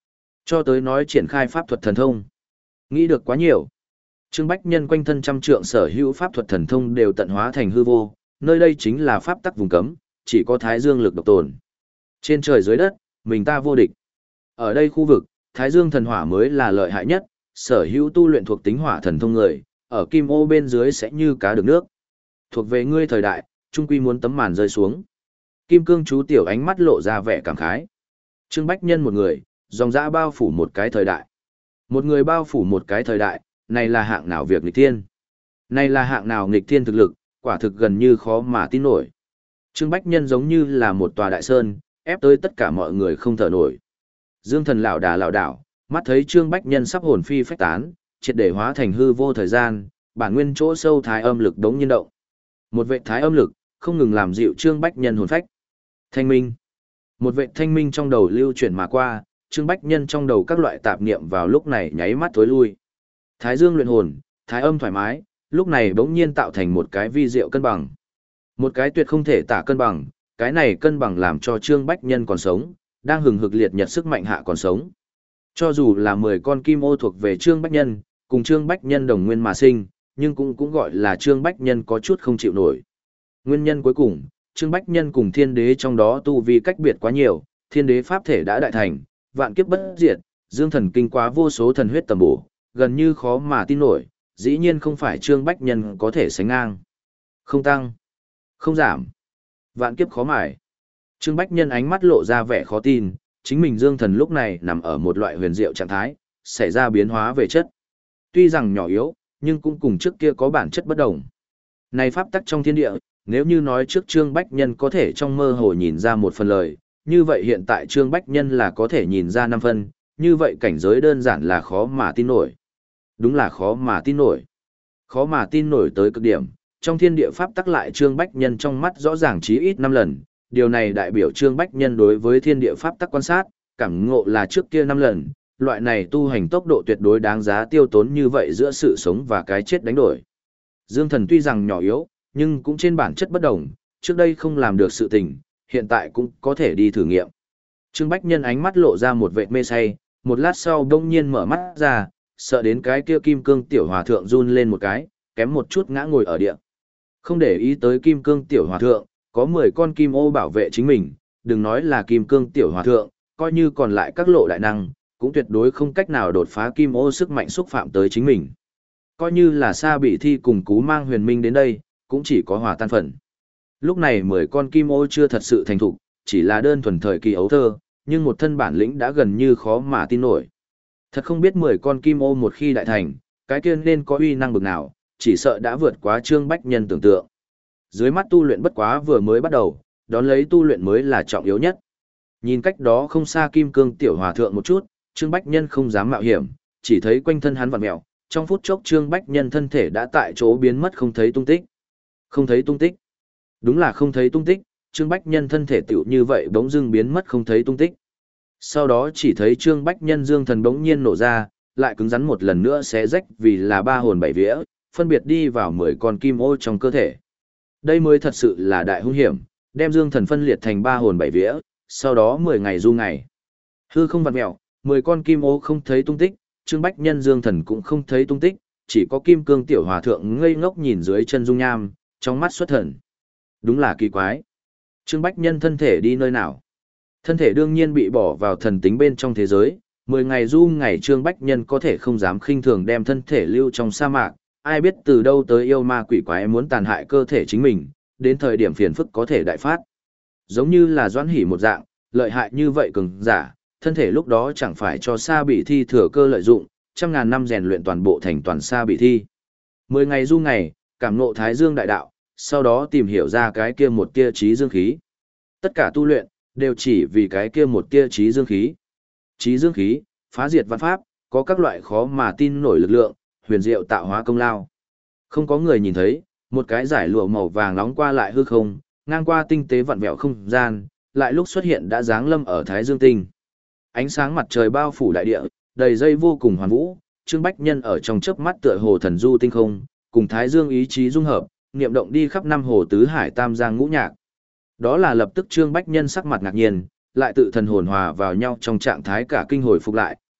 Cho tới nói triển khai pháp thuật thần thông. Nghĩ được quá nhiều. Trương Bách Nhân quanh thân trăm trượng sở hữu pháp thuật thần thông đều tận hóa thành hư vô, nơi đây chính là pháp tắc vùng cấm, chỉ có Thái Dương lực độc tồn. Trên trời dưới đất, mình ta vô địch. Ở đây khu vực, Thái Dương thần hỏa mới là lợi hại nhất, sở hữu tu luyện thuộc tính hỏa thần thông người, ở kim ô bên dưới sẽ như cá được nước. Thuộc về ngươi thời đại, trung quy muốn tấm màn rơi xuống. Kim Cương chú tiểu ánh mắt lộ ra vẻ cảm khái. Trương Bách Nhân một người, dòng dã bao phủ một cái thời đại. Một người bao phủ một cái thời đại, này là hạng nào việc nghịch thiên? Này là hạng nào nghịch thiên thực lực, quả thực gần như khó mà tin nổi. Trương Bách Nhân giống như là một tòa đại sơn, ép tới tất cả mọi người không thở nổi. Dương Thần lảo đà lảo đảo, mắt thấy Trương Bách Nhân sắp hồn phi phách tán, triệt để hóa thành hư vô thời gian, bản nguyên chỗ sâu thái âm lực đống nhiên động. Một vệ thái âm lực, không ngừng làm dịu Trương Bách Nhân hồn phách. Thanh minh. Một vệ thanh minh trong đầu lưu chuyển mà qua, Trương Bách Nhân trong đầu các loại tạp niệm vào lúc này nháy mắt tối lui. Thái dương luyện hồn, thái âm thoải mái, lúc này bỗng nhiên tạo thành một cái vi diệu cân bằng. Một cái tuyệt không thể tả cân bằng, cái này cân bằng làm cho Trương Bách Nhân còn sống, đang hừng hực liệt nhật sức mạnh hạ còn sống. Cho dù là mười con kim ô thuộc về Trương Bách Nhân, cùng Trương Bách Nhân đồng nguyên mà sinh, nhưng cũng cũng gọi là Trương Bách Nhân có chút không chịu nổi. Nguyên nhân cuối cùng, Trương Bách Nhân cùng thiên đế trong đó tu vi cách biệt quá nhiều, thiên đế pháp thể đã đại thành, vạn kiếp bất diệt, dương thần kinh quá vô số thần huyết tầm bổ, gần như khó mà tin nổi, dĩ nhiên không phải Trương Bách Nhân có thể sánh ngang. Không tăng, không giảm, vạn kiếp khó mải. Trương Bách Nhân ánh mắt lộ ra vẻ khó tin, chính mình dương thần lúc này nằm ở một loại huyền diệu trạng thái, xảy ra biến hóa về chất. Tuy rằng nhỏ yếu, nhưng cũng cùng trước kia có bản chất bất đồng. Này pháp tắc trong thiên địa, nếu như nói trước Trương Bách Nhân có thể trong mơ hồ nhìn ra một phần lời, như vậy hiện tại Trương Bách Nhân là có thể nhìn ra năm phân, như vậy cảnh giới đơn giản là khó mà tin nổi. Đúng là khó mà tin nổi. Khó mà tin nổi tới cực điểm, trong thiên địa pháp tắc lại Trương Bách Nhân trong mắt rõ ràng chí ít năm lần, điều này đại biểu Trương Bách Nhân đối với thiên địa pháp tắc quan sát, cảm ngộ là trước kia năm lần, loại này tu hành tốc độ tuyệt đối đáng giá tiêu tốn như vậy giữa sự sống và cái chết đánh đổi. Dương thần tuy rằng nhỏ yếu, nhưng cũng trên bản chất bất đồng, trước đây không làm được sự tình, hiện tại cũng có thể đi thử nghiệm. Trương Bách Nhân ánh mắt lộ ra một vệt mê say, một lát sau đông nhiên mở mắt ra, sợ đến cái kia kim cương tiểu hòa thượng run lên một cái, kém một chút ngã ngồi ở địa. Không để ý tới kim cương tiểu hòa thượng, có mười con kim ô bảo vệ chính mình, đừng nói là kim cương tiểu hòa thượng, coi như còn lại các lộ đại năng, cũng tuyệt đối không cách nào đột phá kim ô sức mạnh xúc phạm tới chính mình. Coi như là Sa Bị Thi cùng Cú Mang Huyền Minh đến đây, cũng chỉ có hòa tan phần. Lúc này mười con kim ô chưa thật sự thành thục, chỉ là đơn thuần thời kỳ ấu thơ, nhưng một thân bản lĩnh đã gần như khó mà tin nổi. Thật không biết mười con kim ô một khi đại thành, cái kia nên có uy năng bực nào, chỉ sợ đã vượt quá Trương Bách Nhân tưởng tượng. Dưới mắt tu luyện bất quá vừa mới bắt đầu, đón lấy tu luyện mới là trọng yếu nhất. Nhìn cách đó không xa kim cương tiểu hòa thượng một chút, Trương Bách Nhân không dám mạo hiểm, chỉ thấy quanh thân hắn vặn mèo, trong phút chốc Trương Bách Nhân thân thể đã tại chỗ biến mất không thấy tung tích. Không thấy tung tích. Đúng là không thấy tung tích, Trương Bách Nhân thân thể tựu như vậy bỗng dưng biến mất không thấy tung tích. Sau đó chỉ thấy Trương Bách Nhân dương thần bỗng nhiên nổ ra, lại cứng rắn một lần nữa xé rách vì là ba hồn bảy vía, phân biệt đi vào mười con kim ô trong cơ thể. Đây mới thật sự là đại hung hiểm, đem dương thần phân liệt thành ba hồn bảy vía, sau đó mười ngày du ngày. Hư không vặn mèo, mười con kim ô không thấy tung tích, Trương Bách Nhân dương thần cũng không thấy tung tích, chỉ có kim cương tiểu hòa thượng ngây ngốc nhìn dưới chân dung nham, trong mắt xuất thần. Đúng là kỳ quái. Trương Bách Nhân thân thể đi nơi nào? Thân thể đương nhiên bị bỏ vào thần tính bên trong thế giới, mười ngày du ngày Trương Bách Nhân có thể không dám khinh thường đem thân thể lưu trong sa mạc, ai biết từ đâu tới yêu ma quỷ quái muốn tàn hại cơ thể chính mình, đến thời điểm phiền phức có thể đại phát. Giống như là Doãn Hỉ một dạng, lợi hại như vậy cường giả, thân thể lúc đó chẳng phải cho Sa Bị Thi thừa cơ lợi dụng, trăm ngàn năm rèn luyện toàn bộ thành toàn Sa Bị Thi. Mười ngày du ngày, cảm ngộ Thái Dương đại đạo, sau đó tìm hiểu ra cái kia một tia trí dương khí. Tất cả tu luyện, đều chỉ vì cái kia một tia trí dương khí. Trí dương khí, phá diệt văn pháp, có các loại khó mà tin nổi lực lượng, huyền diệu tạo hóa công lao. Không có người nhìn thấy, một cái giải lụa màu vàng nóng qua lại hư không, ngang qua tinh tế vặn vẹo không gian, lại lúc xuất hiện đã giáng lâm ở Thái Dương tinh. Ánh sáng mặt trời bao phủ đại địa, đầy dây vô cùng hoàn vũ, Trương Bách Nhân ở trong chớp mắt tựa hồ thần du tinh không, cùng Thái Dương ý chí dung hợp, niệm động đi khắp năm hồ tứ hải tam giang ngũ nhạc. Đó là lập tức Trương Bách Nhân sắc mặt ngạc nhiên, lại tự thần hồn hòa vào nhau trong trạng thái cả kinh hồi phục lại,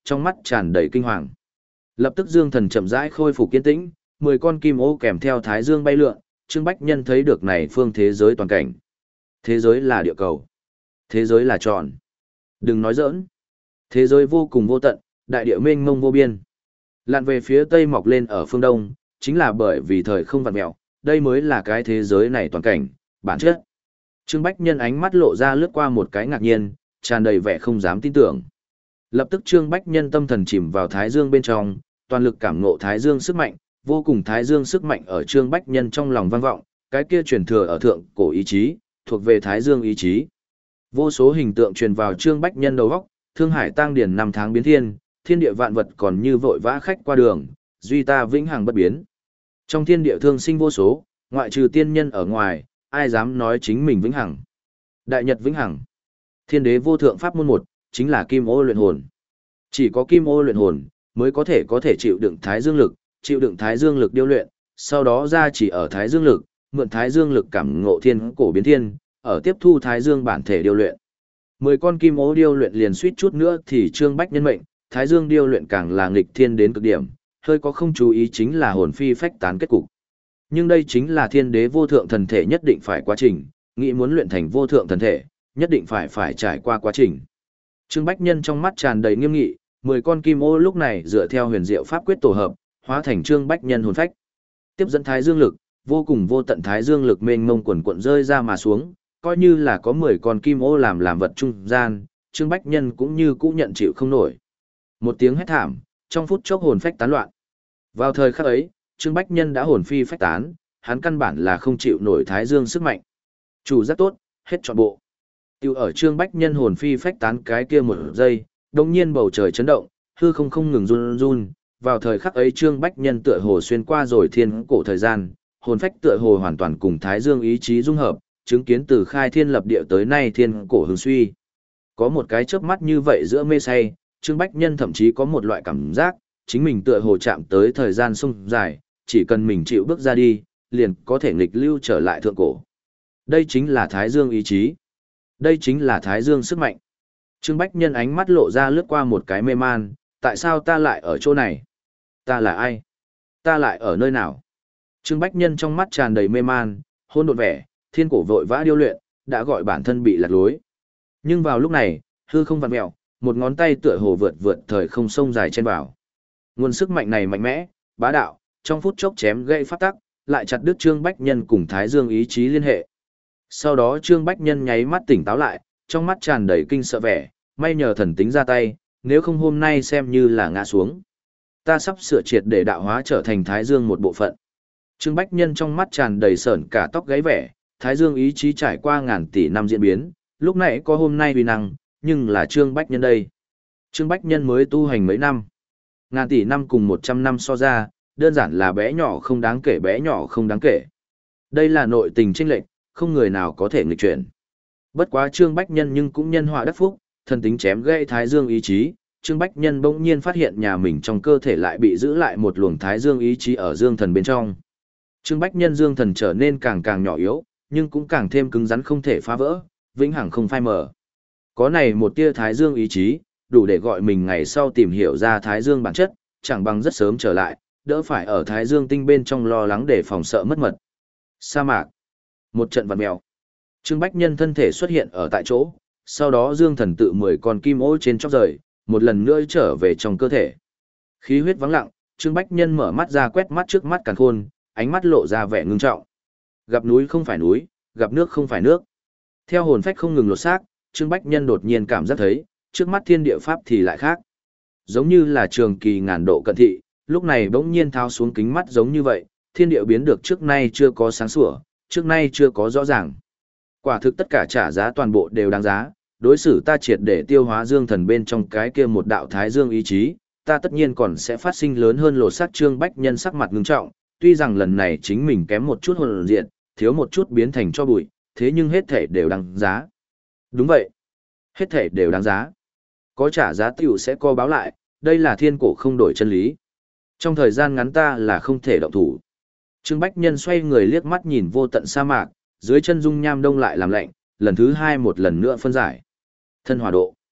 trong mắt tràn đầy kinh hoàng. Lập tức Dương Thần chậm rãi khôi phục kiên tĩnh, mười con kim ô kèm theo Thái Dương bay lượn, Trương Bách Nhân thấy được này phương thế giới toàn cảnh. Thế giới là địa cầu. Thế giới là tròn. Đừng nói giỡn. Thế giới vô cùng vô tận, đại địa mênh mông vô biên. Lặn về phía tây mọc lên ở phương đông, chính là bởi vì thời không vặn mèo, đây mới là cái thế giới này toàn cảnh, bản chất. Trương Bách Nhân ánh mắt lộ ra lướt qua một cái ngạc nhiên, tràn đầy vẻ không dám tin tưởng. Lập tức Trương Bách Nhân tâm thần chìm vào Thái Dương bên trong, toàn lực cảm ngộ Thái Dương sức mạnh, vô cùng Thái Dương sức mạnh ở Trương Bách Nhân trong lòng vang vọng, cái kia truyền thừa ở thượng cổ ý chí, thuộc về Thái Dương ý chí. Vô số hình tượng truyền vào Trương Bách Nhân đầu óc, Thương Hải Tăng Điển năm tháng biến thiên, thiên địa vạn vật còn như vội vã khách qua đường, duy ta vĩnh hằng bất biến. Trong thiên địa thương sinh vô số, ngoại trừ tiên nhân ở ngoài, ai dám nói chính mình vĩnh hằng. Đại Nhật vĩnh hằng. Thiên đế vô thượng pháp môn một, chính là kim ô luyện hồn. Chỉ có kim ô luyện hồn mới có thể có thể chịu đựng Thái Dương lực, chịu đựng Thái Dương lực điêu luyện, sau đó ra chỉ ở Thái Dương lực, mượn Thái Dương lực cảm ngộ thiên cổ biến thiên, ở tiếp thu Thái Dương bản thể điêu luyện. Mười con kim ô điêu luyện liền suýt chút nữa thì Trương Bách Nhân mệnh, Thái Dương điêu luyện càng là nghịch thiên đến cực điểm, hơi có không chú ý chính là hồn phi phách tán kết cục. Nhưng đây chính là thiên đế vô thượng thần thể nhất định phải quá trình, nghĩ muốn luyện thành vô thượng thần thể, nhất định phải phải trải qua quá trình. Trương Bách Nhân trong mắt tràn đầy nghiêm nghị, mười con kim ô lúc này dựa theo huyền diệu pháp quyết tổ hợp, hóa thành Trương Bách Nhân hồn phách. Tiếp dẫn Thái Dương lực, vô cùng vô tận Thái Dương lực mênh mông quần quận rơi ra mà xuống, coi như là có mười con kim ô làm làm vật trung gian, Trương Bách Nhân cũng như cũ nhận chịu không nổi. Một tiếng hét thảm, trong phút chốc hồn phách tán loạn. Vào thời khắc ấy, Trương Bách Nhân đã hồn phi phách tán, hắn căn bản là không chịu nổi Thái Dương sức mạnh. Chủ rất tốt, hết trọn bộ. Tiêu ở Trương Bách Nhân hồn phi phách tán cái kia một giây, đột nhiên bầu trời chấn động, hư không không ngừng run run. Vào thời khắc ấy Trương Bách Nhân tựa hồ xuyên qua rồi thiên cổ thời gian, hồn phách tựa hồ hoàn toàn cùng Thái Dương ý chí dung hợp, chứng kiến từ khai thiên lập địa tới nay thiên cổ hưng suy. Có một cái chớp mắt như vậy giữa mê say, Trương Bách Nhân thậm chí có một loại cảm giác, chính mình tựa hồ chạm tới thời gian sông dài, chỉ cần mình chịu bước ra đi, liền có thể nghịch lưu trở lại thượng cổ. Đây chính là Thái Dương ý chí. Đây chính là Thái Dương sức mạnh. Trương Bách Nhân ánh mắt lộ ra lướt qua một cái mê man, tại sao ta lại ở chỗ này? Ta là ai? Ta lại ở nơi nào? Trương Bách Nhân trong mắt tràn đầy mê man, hôn độn vẻ, thiên cổ vội vã điêu luyện, đã gọi bản thân bị lạc lối. Nhưng vào lúc này, hư không vặn mèo, một ngón tay tựa hồ vượt vượt thời không sông dài trên vào. Nguồn sức mạnh này mạnh mẽ, bá đạo, trong phút chốc chém gãy pháp tắc, lại chặt đứt Trương Bách Nhân cùng Thái Dương ý chí liên hệ. Sau đó Trương Bách Nhân nháy mắt tỉnh táo lại, trong mắt tràn đầy kinh sợ vẻ, may nhờ thần tính ra tay, nếu không hôm nay xem như là ngã xuống. Ta sắp sửa triệt để đạo hóa trở thành Thái Dương một bộ phận. Trương Bách Nhân trong mắt tràn đầy sởn cả tóc gáy vẻ, Thái Dương ý chí trải qua ngàn tỷ năm diễn biến, lúc nãy có hôm nay uy năng, nhưng là Trương Bách Nhân đây. Trương Bách Nhân mới tu hành mấy năm. Ngàn tỷ năm cùng một trăm năm so ra, đơn giản là bé nhỏ không đáng kể bé nhỏ không đáng kể. Đây là nội tình chênh lệch, không người nào có thể nghịch chuyển. Bất quá Trương Bách Nhân nhưng cũng nhân họa đắc phúc, thần tính chém gãy Thái Dương ý chí, Trương Bách Nhân bỗng nhiên phát hiện nhà mình trong cơ thể lại bị giữ lại một luồng Thái Dương ý chí ở dương thần bên trong. Trương Bách Nhân dương thần trở nên càng càng nhỏ yếu, nhưng cũng càng thêm cứng rắn không thể phá vỡ, vĩnh hằng không phai mờ. Có này một tia Thái Dương ý chí, đủ để gọi mình ngày sau tìm hiểu ra Thái Dương bản chất, chẳng bằng rất sớm trở lại, đỡ phải ở Thái Dương tinh bên trong lo lắng để phòng sợ mất mật. Sa mạc. Một trận vặn mèo. Trương Bách Nhân thân thể xuất hiện ở tại chỗ, sau đó dương thần tự mười con kim ô trên chóp rời, một lần nữa trở về trong cơ thể. Khí huyết vắng lặng, Trương Bách Nhân mở mắt ra quét mắt trước mắt càn khôn, ánh mắt lộ ra vẻ ngưng trọng. Gặp núi không phải núi, gặp nước không phải nước. Theo hồn phách không ngừng lột xác, Trương Bách Nhân đột nhiên cảm giác thấy, trước mắt thiên địa pháp thì lại khác. Giống như là trường kỳ ngàn độ cận thị, lúc này bỗng nhiên tháo xuống kính mắt giống như vậy, thiên địa biến được trước nay chưa có sáng sủa, trước nay chưa có rõ ràng. Quả thực tất cả trả giá toàn bộ đều đáng giá, đối xử ta triệt để tiêu hóa dương thần bên trong cái kia một đạo Thái Dương ý chí, ta tất nhiên còn sẽ phát sinh lớn hơn lột xác. Trương Bách Nhân sắc mặt ngưng trọng, tuy rằng lần này chính mình kém một chút hồn diện, thiếu một chút biến thành cho bụi, thế nhưng hết thể đều đáng giá. Đúng vậy, hết thể đều đáng giá. Có trả giá tiểu sẽ co báo lại, đây là thiên cổ không đổi chân lý. Trong thời gian ngắn ta là không thể động thủ. Trương Bách Nhân xoay người liếc mắt nhìn vô tận sa mạc, dưới chân dung nham đông lại làm lạnh, lần thứ hai một lần nữa phân giải. Thân hỏa độ.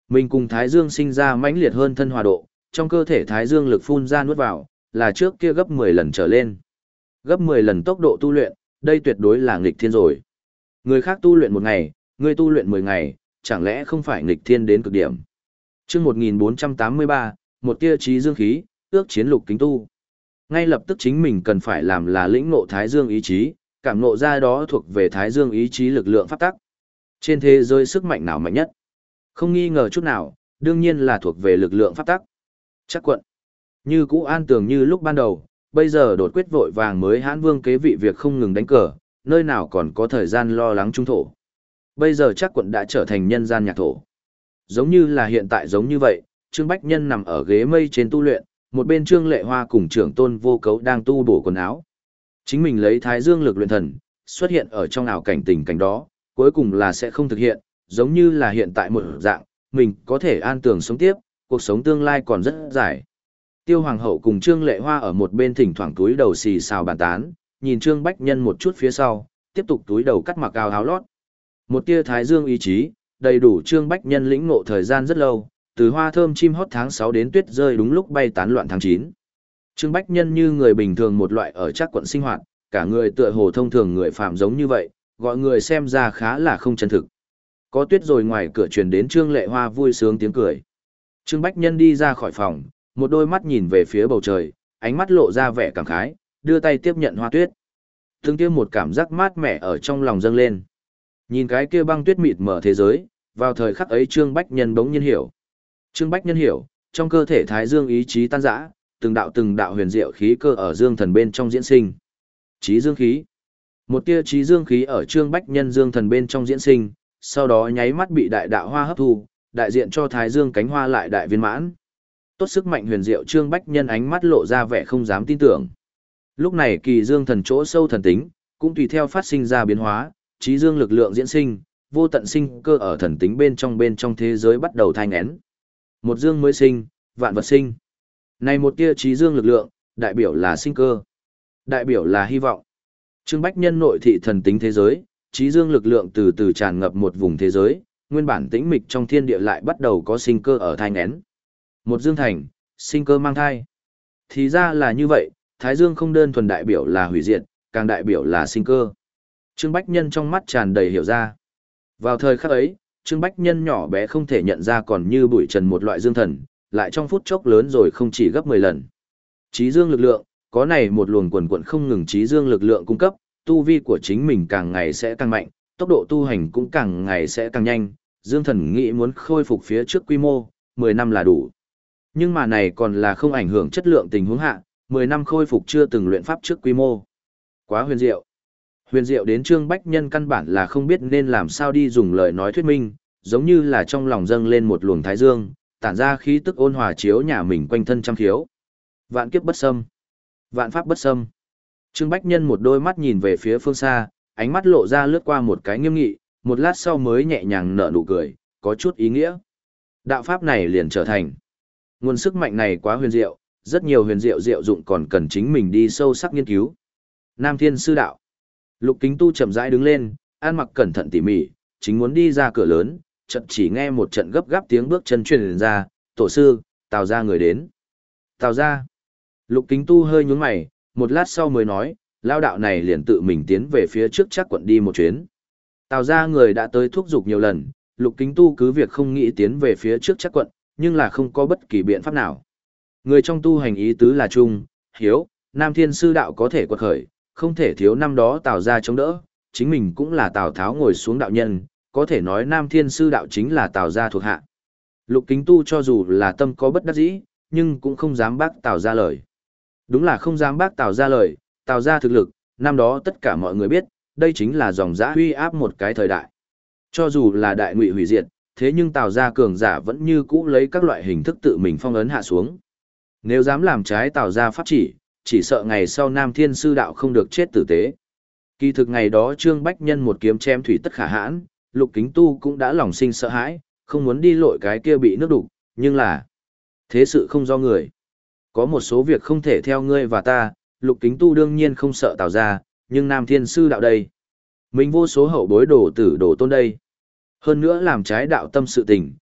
Mình cùng Thái Dương sinh ra mãnh liệt hơn thân hòa độ, trong cơ thể Thái Dương lực phun ra nuốt vào, là trước kia gấp mười lần trở lên. Gấp mười lần tốc độ tu luyện, đây tuyệt đối là nghịch thiên rồi. Người khác tu luyện một ngày, người tu luyện mười ngày, chẳng lẽ không phải nghịch thiên đến cực điểm. Chương một nghìn bốn trăm tám mươi ba, một tia trí dương khí, ước chiến lục kính tu. Ngay lập tức chính mình cần phải làm là lĩnh ngộ Thái Dương ý chí, cảm ngộ ra đó thuộc về Thái Dương ý chí lực lượng pháp tắc. Trên thế giới sức mạnh nào mạnh nhất? Không nghi ngờ chút nào, đương nhiên là thuộc về lực lượng pháp tắc. Chắc quận. Như cũ an tường như lúc ban đầu, bây giờ đột quyết vội vàng mới hãn vương kế vị việc không ngừng đánh cờ, nơi nào còn có thời gian lo lắng trung thổ. Bây giờ chắc quận đã trở thành nhân gian nhạc thổ. Giống như là hiện tại giống như vậy, Trương Bách Nhân nằm ở ghế mây trên tu luyện, một bên Trương Lệ Hoa cùng trưởng tôn vô cấu đang tu bổ quần áo. Chính mình lấy Thái Dương lực luyện thần, xuất hiện ở trong ảo cảnh tình cảnh đó, cuối cùng là sẽ không thực hiện, giống như là hiện tại một dạng, mình có thể an tường sống tiếp, cuộc sống tương lai còn rất dài. Tiêu Hoàng hậu cùng Trương Lệ Hoa ở một bên thỉnh thoảng túi đầu xì xào bàn tán, nhìn Trương Bách Nhân một chút phía sau, tiếp tục túi đầu cắt mặc áo áo lót. Một tia Thái Dương ý chí, đầy đủ Trương Bách Nhân lĩnh ngộ thời gian rất lâu, từ hoa thơm chim hót tháng sáu đến tuyết rơi đúng lúc bay tán loạn tháng chín. Trương Bách Nhân như người bình thường một loại ở chắc quận sinh hoạt, cả người tựa hồ thông thường người phạm giống như vậy, gọi người xem ra khá là không chân thực. Có tuyết rồi ngoài cửa truyền đến Trương Lệ Hoa vui sướng tiếng cười. Trương Bách Nhân đi ra khỏi phòng, một đôi mắt nhìn về phía bầu trời, ánh mắt lộ ra vẻ cảm khái, đưa tay tiếp nhận hoa tuyết. Từng kia một cảm giác mát mẻ ở trong lòng dâng lên. Nhìn cái kia băng tuyết mịt mở thế giới, vào thời khắc ấy Trương Bách Nhân bỗng nhiên hiểu. Trương Bách Nhân hiểu, trong cơ thể Thái Dương ý chí tan rã, từng đạo từng đạo huyền diệu khí cơ ở dương thần bên trong diễn sinh. Chí dương khí. Một tia chí dương khí ở Trương Bách Nhân dương thần bên trong diễn sinh, sau đó nháy mắt bị đại đạo hoa hấp thu, đại diện cho Thái Dương cánh hoa lại đại viên mãn. Tốt sức mạnh huyền diệu Trương Bách Nhân ánh mắt lộ ra vẻ không dám tin tưởng. Lúc này kỳ dương thần chỗ sâu thần tính, cũng tùy theo phát sinh ra biến hóa, chí dương lực lượng diễn sinh, vô tận sinh cơ ở thần tính bên trong bên trong thế giới bắt đầu thai nghén. Một dương mới sinh, vạn vật sinh. Này một tia chí dương lực lượng, đại biểu là sinh cơ, đại biểu là hy vọng. Trương Bách Nhân nội thị thần tính thế giới, chí dương lực lượng từ từ tràn ngập một vùng thế giới, nguyên bản tĩnh mịch trong thiên địa lại bắt đầu có sinh cơ ở thai nghén. Một dương thành, sinh cơ mang thai. Thì ra là như vậy, Thái Dương không đơn thuần đại biểu là hủy diệt, càng đại biểu là sinh cơ. Trương Bách Nhân trong mắt tràn đầy hiểu ra. Vào thời khắc ấy, Trương Bách Nhân nhỏ bé không thể nhận ra còn như bụi trần một loại dương thần, lại trong phút chốc lớn rồi không chỉ gấp mười lần. Chí dương lực lượng, có này một luồng quần quần không ngừng chí dương lực lượng cung cấp, tu vi của chính mình càng ngày sẽ càng mạnh, tốc độ tu hành cũng càng ngày sẽ càng nhanh, dương thần nghĩ muốn khôi phục phía trước quy mô, mười năm là đủ. Nhưng mà này còn là không ảnh hưởng chất lượng tình huống hạ, mười năm khôi phục chưa từng luyện pháp trước quy mô. Quá huyền diệu. Huyền diệu đến Trương Bách Nhân căn bản là không biết nên làm sao đi dùng lời nói thuyết minh, giống như là trong lòng dâng lên một luồng thái dương, tản ra khí tức ôn hòa chiếu nhà mình quanh thân trăm khiếu. Vạn kiếp bất xâm, vạn pháp bất xâm. Trương Bách Nhân một đôi mắt nhìn về phía phương xa, ánh mắt lộ ra lướt qua một cái nghiêm nghị, một lát sau mới nhẹ nhàng nở nụ cười, có chút ý nghĩa. Đạo pháp này liền trở thành. Nguồn sức mạnh này quá huyền diệu, rất nhiều huyền diệu diệu dụng còn cần chính mình đi sâu sắc nghiên cứu. Nam Thiên Sư Đạo. Lục Kính Tu chậm rãi đứng lên, ăn mặc cẩn thận tỉ mỉ, chính muốn đi ra cửa lớn, chợt chỉ nghe một trận gấp gáp tiếng bước chân truyền ra, "Tổ sư, Tào gia người đến." "Tào gia?" Lục Kính Tu hơi nhướng mày, một lát sau mới nói, lao đạo này liền tự mình tiến về phía trước chắc quận đi một chuyến. Tào gia người đã tới thúc giục nhiều lần, Lục Kính Tu cứ việc không nghĩ tiến về phía trước chắc quận, nhưng là không có bất kỳ biện pháp nào. Người trong tu hành ý tứ là chung, hiếu, Nam Thiên Sư Đạo có thể quật khởi, không thể thiếu năm đó Tào gia chống đỡ, chính mình cũng là Tào Tháo ngồi xuống đạo nhân, có thể nói Nam Thiên Sư Đạo chính là Tào gia thuộc hạ. Lục Kính Tu cho dù là tâm có bất đắc dĩ, nhưng cũng không dám bác Tào gia lời. Đúng là không dám bác Tào gia lời, Tào gia thực lực, năm đó tất cả mọi người biết, đây chính là dòng dã uy áp một cái thời đại. Cho dù là đại ngụy hủy diệt, thế nhưng Tào gia cường giả vẫn như cũ lấy các loại hình thức tự mình phong ấn hạ xuống. Nếu dám làm trái Tào gia pháp chỉ, chỉ sợ ngày sau Nam Thiên Sư Đạo không được chết tử tế. Kỳ thực ngày đó Trương Bách Nhân một kiếm chém thủy tất khả hãn, Lục Kính Tu cũng đã lòng sinh sợ hãi, không muốn đi lội cái kia bị nước đục, nhưng là thế sự không do người. Có một số việc không thể theo ngươi và ta, Lục Kính Tu đương nhiên không sợ Tào gia, nhưng Nam Thiên Sư Đạo đây, mình vô số hậu bối đổ tử đổ tôn đây. Hơn nữa làm trái đạo tâm sự tình,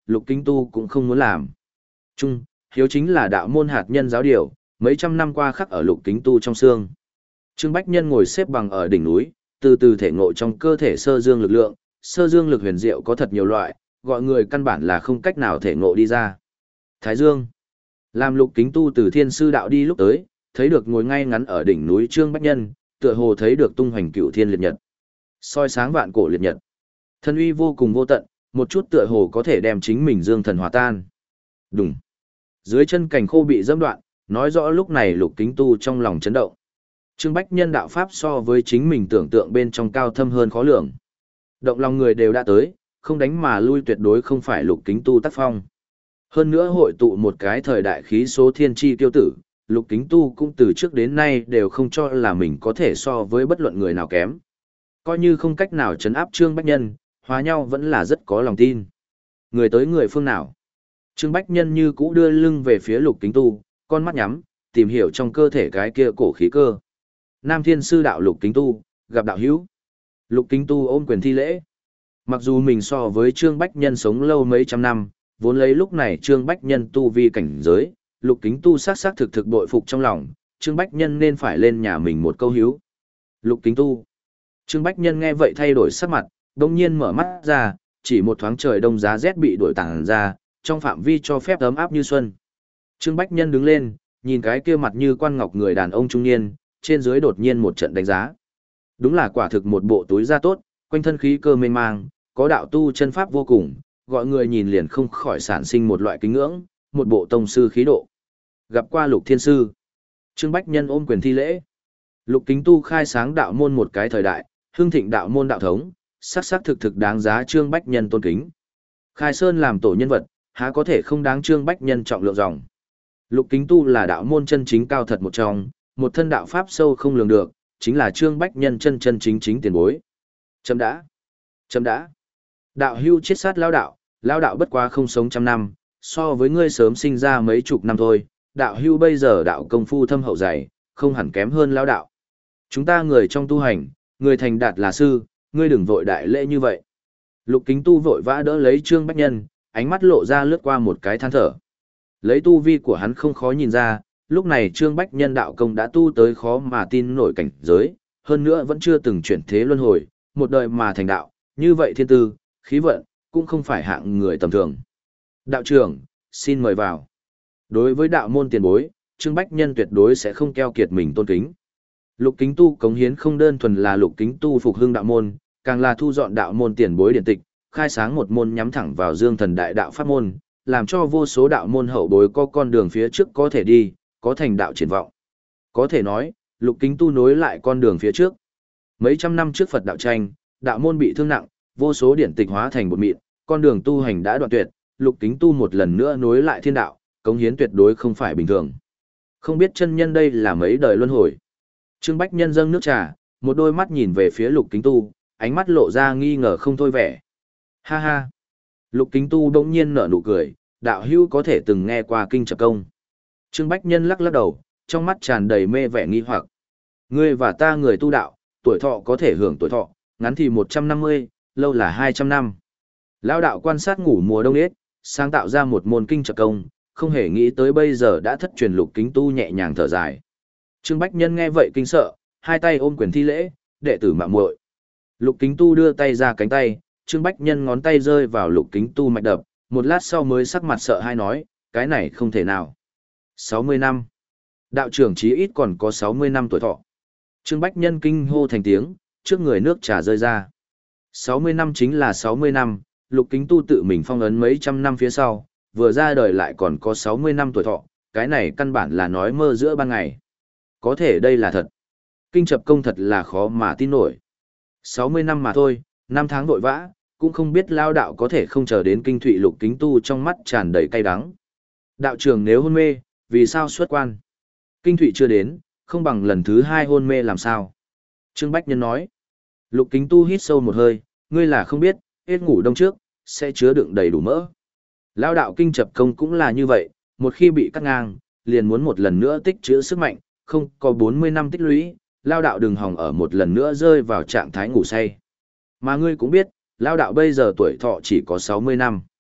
Lục Kính Tu cũng không muốn làm. Trung, hiếu chính là đạo môn hạt nhân giáo điều, mấy trăm năm qua khắc ở Lục Kính Tu trong xương. Trương Bách Nhân ngồi xếp bằng ở đỉnh núi, từ từ thể ngộ trong cơ thể sơ dương lực lượng, sơ dương lực huyền diệu có thật nhiều loại, gọi người căn bản là không cách nào thể ngộ đi ra. Thái Dương. Làm Lục Kính Tu từ thiên sư đạo đi lúc tới, thấy được ngồi ngay ngắn ở đỉnh núi Trương Bách Nhân, tựa hồ thấy được tung hoành cựu thiên liệt nhật. Soi sáng vạn cổ liệt nhật. Thân uy vô cùng vô tận, một chút tựa hồ có thể đem chính mình dương thần hòa tan. Đùng. Dưới chân cành khô bị dẫm đoạn, nói rõ lúc này Lục Kính Tu trong lòng chấn động. Trương Bách Nhân đạo pháp so với chính mình tưởng tượng bên trong cao thâm hơn khó lường. Động lòng người đều đã tới, không đánh mà lui tuyệt đối không phải Lục Kính Tu tác phong. Hơn nữa hội tụ một cái thời đại khí số thiên chi tiêu tử, Lục Kính Tu cũng từ trước đến nay đều không cho là mình có thể so với bất luận người nào kém. Coi như không cách nào chấn áp Trương Bách Nhân, hóa nhau vẫn là rất có lòng tin. Người tới người phương nào? Trương Bách Nhân như cũ đưa lưng về phía Lục Kính Tu, con mắt nhắm, tìm hiểu trong cơ thể cái kia cổ khí cơ. Nam Thiên Sư đạo Lục Kính Tu, gặp đạo hữu. Lục Kính Tu ôm quyền thi lễ. Mặc dù mình so với Trương Bách Nhân sống lâu mấy trăm năm, vốn lấy lúc này Trương Bách Nhân tu vi cảnh giới, Lục Kính Tu sát sát thực thực bội phục trong lòng, Trương Bách Nhân nên phải lên nhà mình một câu hữu. Lục Kính Tu. Trương Bách Nhân nghe vậy thay đổi sắc mặt, đông nhiên mở mắt ra, chỉ một thoáng trời đông giá rét bị đổi tàng ra, trong phạm vi cho phép ấm áp như xuân. Trương Bách Nhân đứng lên, nhìn cái kia mặt như quan ngọc người đàn ông trung niên, trên dưới đột nhiên một trận đánh giá. Đúng là quả thực một bộ túi da tốt, quanh thân khí cơ mênh mang, có đạo tu chân pháp vô cùng, gọi người nhìn liền không khỏi sản sinh một loại kính ngưỡng, một bộ tông sư khí độ. Gặp qua Lục Thiên Sư. Trương Bách Nhân ôm quyền thi lễ. Lục Kính Tu khai sáng đạo môn một cái thời đại, hưng thịnh đạo môn đạo thống, sắc sắc thực thực đáng giá Trương Bách Nhân tôn kính. Khai Sơn làm tổ nhân vật, há có thể không đáng Trương Bách Nhân trọng lượng dòng. Lục Kính Tu là đạo môn chân chính cao thật một trong, một thân đạo pháp sâu không lường được, chính là Trương Bách Nhân chân chân chính chính tiền bối. Chấm đã. Chấm đã. Đạo hưu chết sát lao đạo, lao đạo bất quá không sống trăm năm, so với ngươi sớm sinh ra mấy chục năm thôi, đạo hưu bây giờ đạo công phu thâm hậu dày, không hẳn kém hơn lao đạo. Chúng ta người trong tu hành, người thành đạt là sư, ngươi đừng vội đại lễ như vậy. Lục Kính Tu vội vã đỡ lấy Trương Bách Nhân, ánh mắt lộ ra lướt qua một cái than thở. Lấy tu vi của hắn không khó nhìn ra, lúc này Trương Bách Nhân đạo công đã tu tới khó mà tin nổi cảnh giới, hơn nữa vẫn chưa từng chuyển thế luân hồi, một đời mà thành đạo, như vậy thiên tư, khí vận, cũng không phải hạng người tầm thường. Đạo trưởng, xin mời vào. Đối với đạo môn tiền bối, Trương Bách Nhân tuyệt đối sẽ không keo kiệt mình tôn kính. Lục Kính Tu cống hiến không đơn thuần là Lục Kính Tu phục hưng đạo môn, càng là thu dọn đạo môn tiền bối điển tịch, khai sáng một môn nhắm thẳng vào Dương Thần đại đạo pháp môn, làm cho vô số đạo môn hậu bối có con đường phía trước có thể đi, có thành đạo triển vọng. Có thể nói, Lục Kính Tu nối lại con đường phía trước. Mấy trăm năm trước Phật đạo tranh, đạo môn bị thương nặng, vô số điển tịch hóa thành bột mịn, con đường tu hành đã đoạn tuyệt, Lục Kính Tu một lần nữa nối lại thiên đạo, cống hiến tuyệt đối không phải bình thường. Không biết chân nhân đây là mấy đời luân hồi. Trương Bách Nhân dâng nước trà, một đôi mắt nhìn về phía Lục Kính Tu, ánh mắt lộ ra nghi ngờ không thôi vẻ. Ha ha. Lục Kính Tu bỗng nhiên nở nụ cười, đạo hữu có thể từng nghe qua kinh Trập Công. Trương Bách Nhân lắc lắc đầu, trong mắt tràn đầy mê vẻ nghi hoặc. Ngươi và ta người tu đạo, tuổi thọ có thể hưởng tuổi thọ, ngắn thì một trăm năm mươi, lâu là hai trăm năm. Lão đạo quan sát ngủ mùa đông yết, sáng tạo ra một môn kinh Trập Công, không hề nghĩ tới bây giờ đã thất truyền. Lục Kính Tu nhẹ nhàng thở dài. Trương Bách Nhân nghe vậy kinh sợ, hai tay ôm quyền thi lễ, đệ tử mạo muội. Lục Kính Tu đưa tay ra cánh tay, Trương Bách Nhân ngón tay rơi vào Lục Kính Tu mạch đập, một lát sau mới sắc mặt sợ hai nói, cái này không thể nào. sáu mươi năm. Đạo trưởng chí ít còn có sáu mươi năm tuổi thọ. Trương Bách Nhân kinh hô thành tiếng, trước người nước trà rơi ra. sáu mươi năm chính là sáu mươi năm, Lục Kính Tu tự mình phong ấn mấy trăm năm phía sau, vừa ra đời lại còn có sáu mươi năm tuổi thọ, cái này căn bản là nói mơ giữa ban ngày. Có thể đây là thật. Kinh Trập Công thật là khó mà tin nổi. sáu mươi năm mà thôi, năm tháng vội vã, cũng không biết lao đạo có thể không chờ đến kinh thụy. Lục Kính Tu trong mắt tràn đầy cay đắng. Đạo trưởng nếu hôn mê, vì sao xuất quan? Kinh thụy chưa đến, không bằng lần thứ hai hôn mê làm sao? Trương Bách Nhân nói. Lục Kính Tu hít sâu một hơi, ngươi là không biết, hết ngủ đông trước, sẽ chứa đựng đầy đủ mỡ. Lao đạo Kinh Trập Công cũng là như vậy, một khi bị cắt ngang, liền muốn một lần nữa tích trữ sức mạnh, không có bốn mươi năm tích lũy, lao đạo đừng hòng ở một lần nữa rơi vào trạng thái ngủ say. Mà ngươi cũng biết, lao đạo bây giờ tuổi thọ chỉ có sáu mươi năm.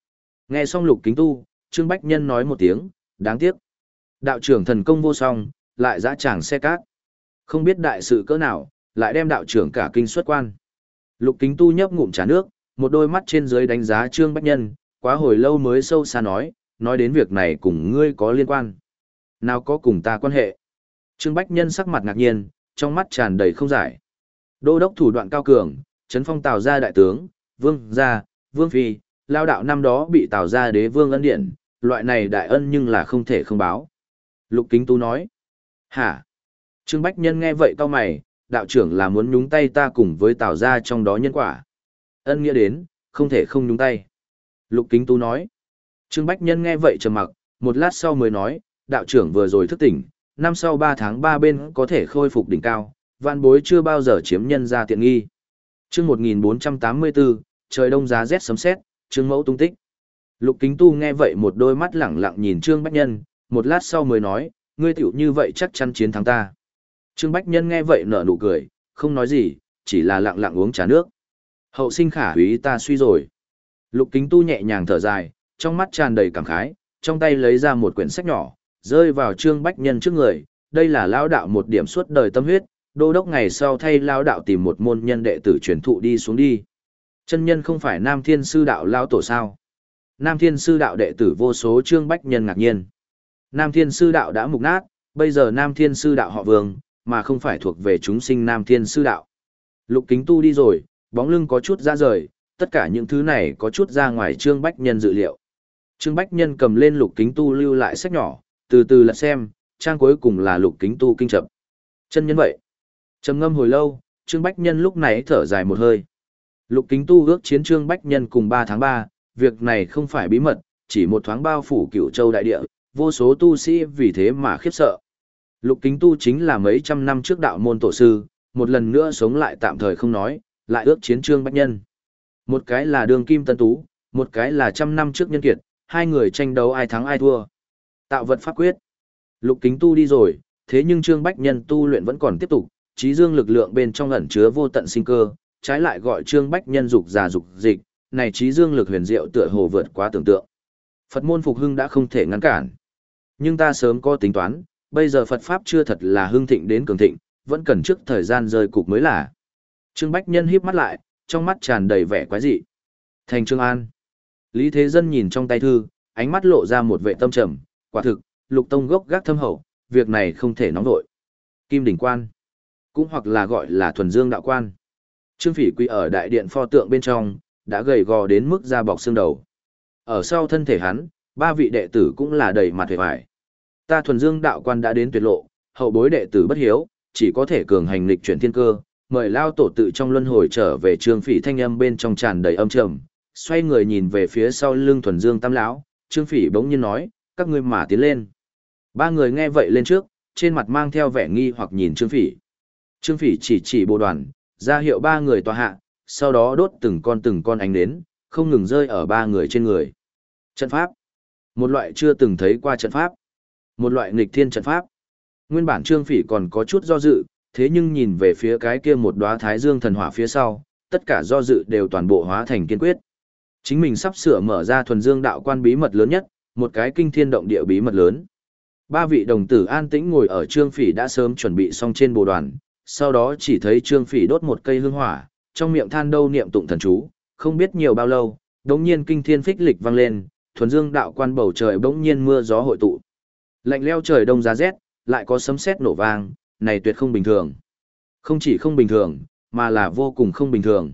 Nghe xong Lục Kính Tu, Trương Bách Nhân nói một tiếng, đáng tiếc. Đạo trưởng thần công vô song, lại dã tràng xe cát. Không biết đại sự cỡ nào, lại đem đạo trưởng cả kinh xuất quan. Lục Kính Tu nhấp ngụm trà nước, một đôi mắt trên dưới đánh giá Trương Bách Nhân, quá hồi lâu mới sâu xa nói, nói đến việc này cùng ngươi có liên quan. Nào có cùng ta quan hệ. Trương Bách Nhân sắc mặt ngạc nhiên, trong mắt tràn đầy không giải. Đô đốc thủ đoạn cao cường, trấn phong Tào gia đại tướng, vương gia, vương phi, lao đạo năm đó bị Tào gia đế vương ân điện, loại này đại ân nhưng là không thể không báo. Lục Kính Tu nói. Hả? Trương Bách Nhân nghe vậy cau mày, đạo trưởng là muốn nhúng tay ta cùng với Tào gia trong đó nhân quả. Ân nghĩa đến, không thể không nhúng tay. Lục Kính Tu nói. Trương Bách Nhân nghe vậy trầm mặc, một lát sau mới nói, đạo trưởng vừa rồi thức tỉnh, năm sau ba tháng ba bên có thể khôi phục đỉnh cao, vạn bối chưa bao giờ chiếm nhân ra tiện nghi. Chương một nghìn bốn trăm tám mươi bốn, trời đông giá rét sấm sét, Trương Mẫu tung tích. Lục Kính Tu nghe vậy một đôi mắt lẳng lặng nhìn Trương Bách Nhân, một lát sau mới nói, ngươi tiểu như vậy chắc chắn chiến thắng ta. Trương Bách Nhân nghe vậy nở nụ cười, không nói gì, chỉ là lặng lặng uống trà nước. Hậu sinh khả úy ta suy rồi. Lục Kính Tu nhẹ nhàng thở dài, trong mắt tràn đầy cảm khái, trong tay lấy ra một quyển sách nhỏ, rơi vào Trương Bách Nhân trước người. Đây là lão đạo một điểm suốt đời tâm huyết, đô đốc ngày sau thay lão đạo tìm một môn nhân đệ tử truyền thụ đi xuống đi. Chân nhân không phải Nam Thiên Sư đạo lão tổ sao? Nam Thiên Sư đạo đệ tử vô số. Trương Bách Nhân ngạc nhiên. Nam Thiên Sư đạo đã mục nát, bây giờ Nam Thiên Sư đạo họ Vương, mà không phải thuộc về chúng sinh Nam Thiên Sư đạo. Lục Kính Tu đi rồi, bóng lưng có chút ra rời, tất cả những thứ này có chút ra ngoài Trương Bách Nhân dự liệu. Trương Bách Nhân cầm lên Lục Kính Tu lưu lại sách nhỏ, từ từ lật xem, trang cuối cùng là Lục Kính Tu kinh chập. Chân nhân vậy. Trầm ngâm hồi lâu, Trương Bách Nhân lúc này thở dài một hơi. Lục Kính Tu ước chiến Trương Bách Nhân cùng ba tháng ba, việc này không phải bí mật, chỉ một thoáng bao phủ Cửu Châu đại địa, vô số tu sĩ vì thế mà khiếp sợ. Lục Kính Tu chính là mấy trăm năm trước đạo môn tổ sư, một lần nữa sống lại tạm thời không nói, lại ước chiến Trương Bách Nhân. Một cái là đường kim tân tú, một cái là trăm năm trước nhân kiệt, hai người tranh đấu ai thắng ai thua. Tạo vật pháp quyết. Lục Kính Tu đi rồi, thế nhưng Trương Bách Nhân tu luyện vẫn còn tiếp tục, trí dương lực lượng bên trong ẩn chứa vô tận sinh cơ, trái lại gọi Trương Bách Nhân dục già dục dịch, này trí dương lực huyền diệu tựa hồ vượt quá tưởng tượng. Phật môn phục hưng đã không thể ngăn cản. Nhưng ta sớm có tính toán, bây giờ Phật pháp chưa thật là hưng thịnh đến cường thịnh, vẫn cần trước thời gian rơi cục mới là. Trương Bách Nhân híp mắt lại, trong mắt tràn đầy vẻ quái dị. Thành Trương An. Lý Thế Dân nhìn trong tay thư, ánh mắt lộ ra một vẻ tâm trầm, quả thực, Lục Tông gốc gác thâm hậu, việc này không thể nóng vội. Kim Đỉnh Quan, cũng hoặc là gọi là Thuần Dương Đạo Quan. Trương Phỉ Quý ở đại điện pho tượng bên trong, đã gầy gò đến mức da bọc xương đầu. Ở sau thân thể hắn, ba vị đệ tử cũng là đầy mặt hề hoài. Ta Thuần Dương Đạo Quan đã đến tuyệt lộ, hậu bối đệ tử bất hiếu, chỉ có thể cường hành lịch chuyển thiên cơ, mời lao tổ tự trong luân hồi trở về. Trương Phỉ thanh âm bên trong tràn đầy âm trầm, xoay người nhìn về phía sau lưng Thuần Dương Tam lão, Trương Phỉ bỗng nhiên nói, các ngươi mà tiến lên. Ba người nghe vậy lên trước, trên mặt mang theo vẻ nghi hoặc nhìn Trương Phỉ. Trương Phỉ chỉ chỉ bộ đoàn, ra hiệu ba người tòa hạ, sau đó đốt từng con từng con ánh nến, không ngừng rơi ở ba người trên người. Trận pháp. Một loại chưa từng thấy qua trận pháp. Một loại nghịch thiên trận pháp. Nguyên bản Trương Phỉ còn có chút do dự, thế nhưng nhìn về phía cái kia một đóa Thái Dương thần hỏa phía sau, tất cả do dự đều toàn bộ hóa thành kiên quyết. Chính mình sắp sửa mở ra Thuần Dương Đạo Quan bí mật lớn nhất, một cái kinh thiên động địa bí mật lớn. Ba vị đồng tử an tĩnh ngồi ở Trương Phỉ đã sớm chuẩn bị xong trên bồ đoàn, sau đó chỉ thấy Trương Phỉ đốt một cây hương hỏa, trong miệng than đâu niệm tụng thần chú, không biết nhiều bao lâu, đống nhiên kinh thiên phích lịch vang lên, Thuần Dương Đạo Quan bầu trời bỗng nhiên mưa gió hội tụ. Lạnh lẽo trời đông giá rét, lại có sấm sét nổ vang, này tuyệt không bình thường. Không chỉ không bình thường, mà là vô cùng không bình thường.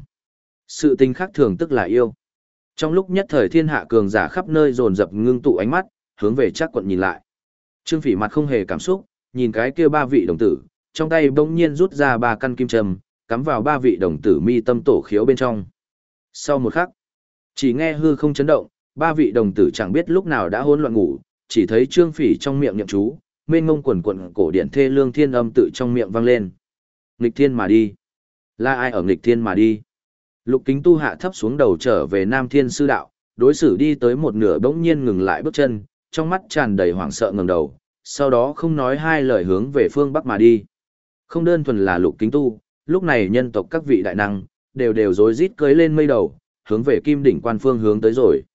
Sự tình khác thường tức là yêu. Trong lúc nhất thời thiên hạ cường giả khắp nơi dồn dập ngưng tụ ánh mắt, hướng về Trác Quận nhìn lại. Trương Phỉ mặt không hề cảm xúc, nhìn cái kia ba vị đồng tử, trong tay bỗng nhiên rút ra ba căn kim châm, cắm vào ba vị đồng tử mi tâm tổ khiếu bên trong. Sau một khắc, chỉ nghe hư không chấn động, ba vị đồng tử chẳng biết lúc nào đã hỗn loạn ngủ, chỉ thấy Trương Phỉ trong miệng niệm chú, mênh ngông quần quần cổ điển thê lương thiên âm tự trong miệng vang lên. Nghịch thiên mà đi. Là ai ở nghịch thiên mà đi? Lục Kính Tu hạ thấp xuống đầu trở về Nam Thiên Sư đạo, đối xử đi tới một nửa bỗng nhiên ngừng lại bước chân, trong mắt tràn đầy hoảng sợ ngẩng đầu, sau đó không nói hai lời hướng về phương bắc mà đi. Không đơn thuần là Lục Kính Tu, lúc này nhân tộc các vị đại năng đều đều rối rít cưỡi lên mây đầu, hướng về Kim Đỉnh Quan phương hướng tới rồi.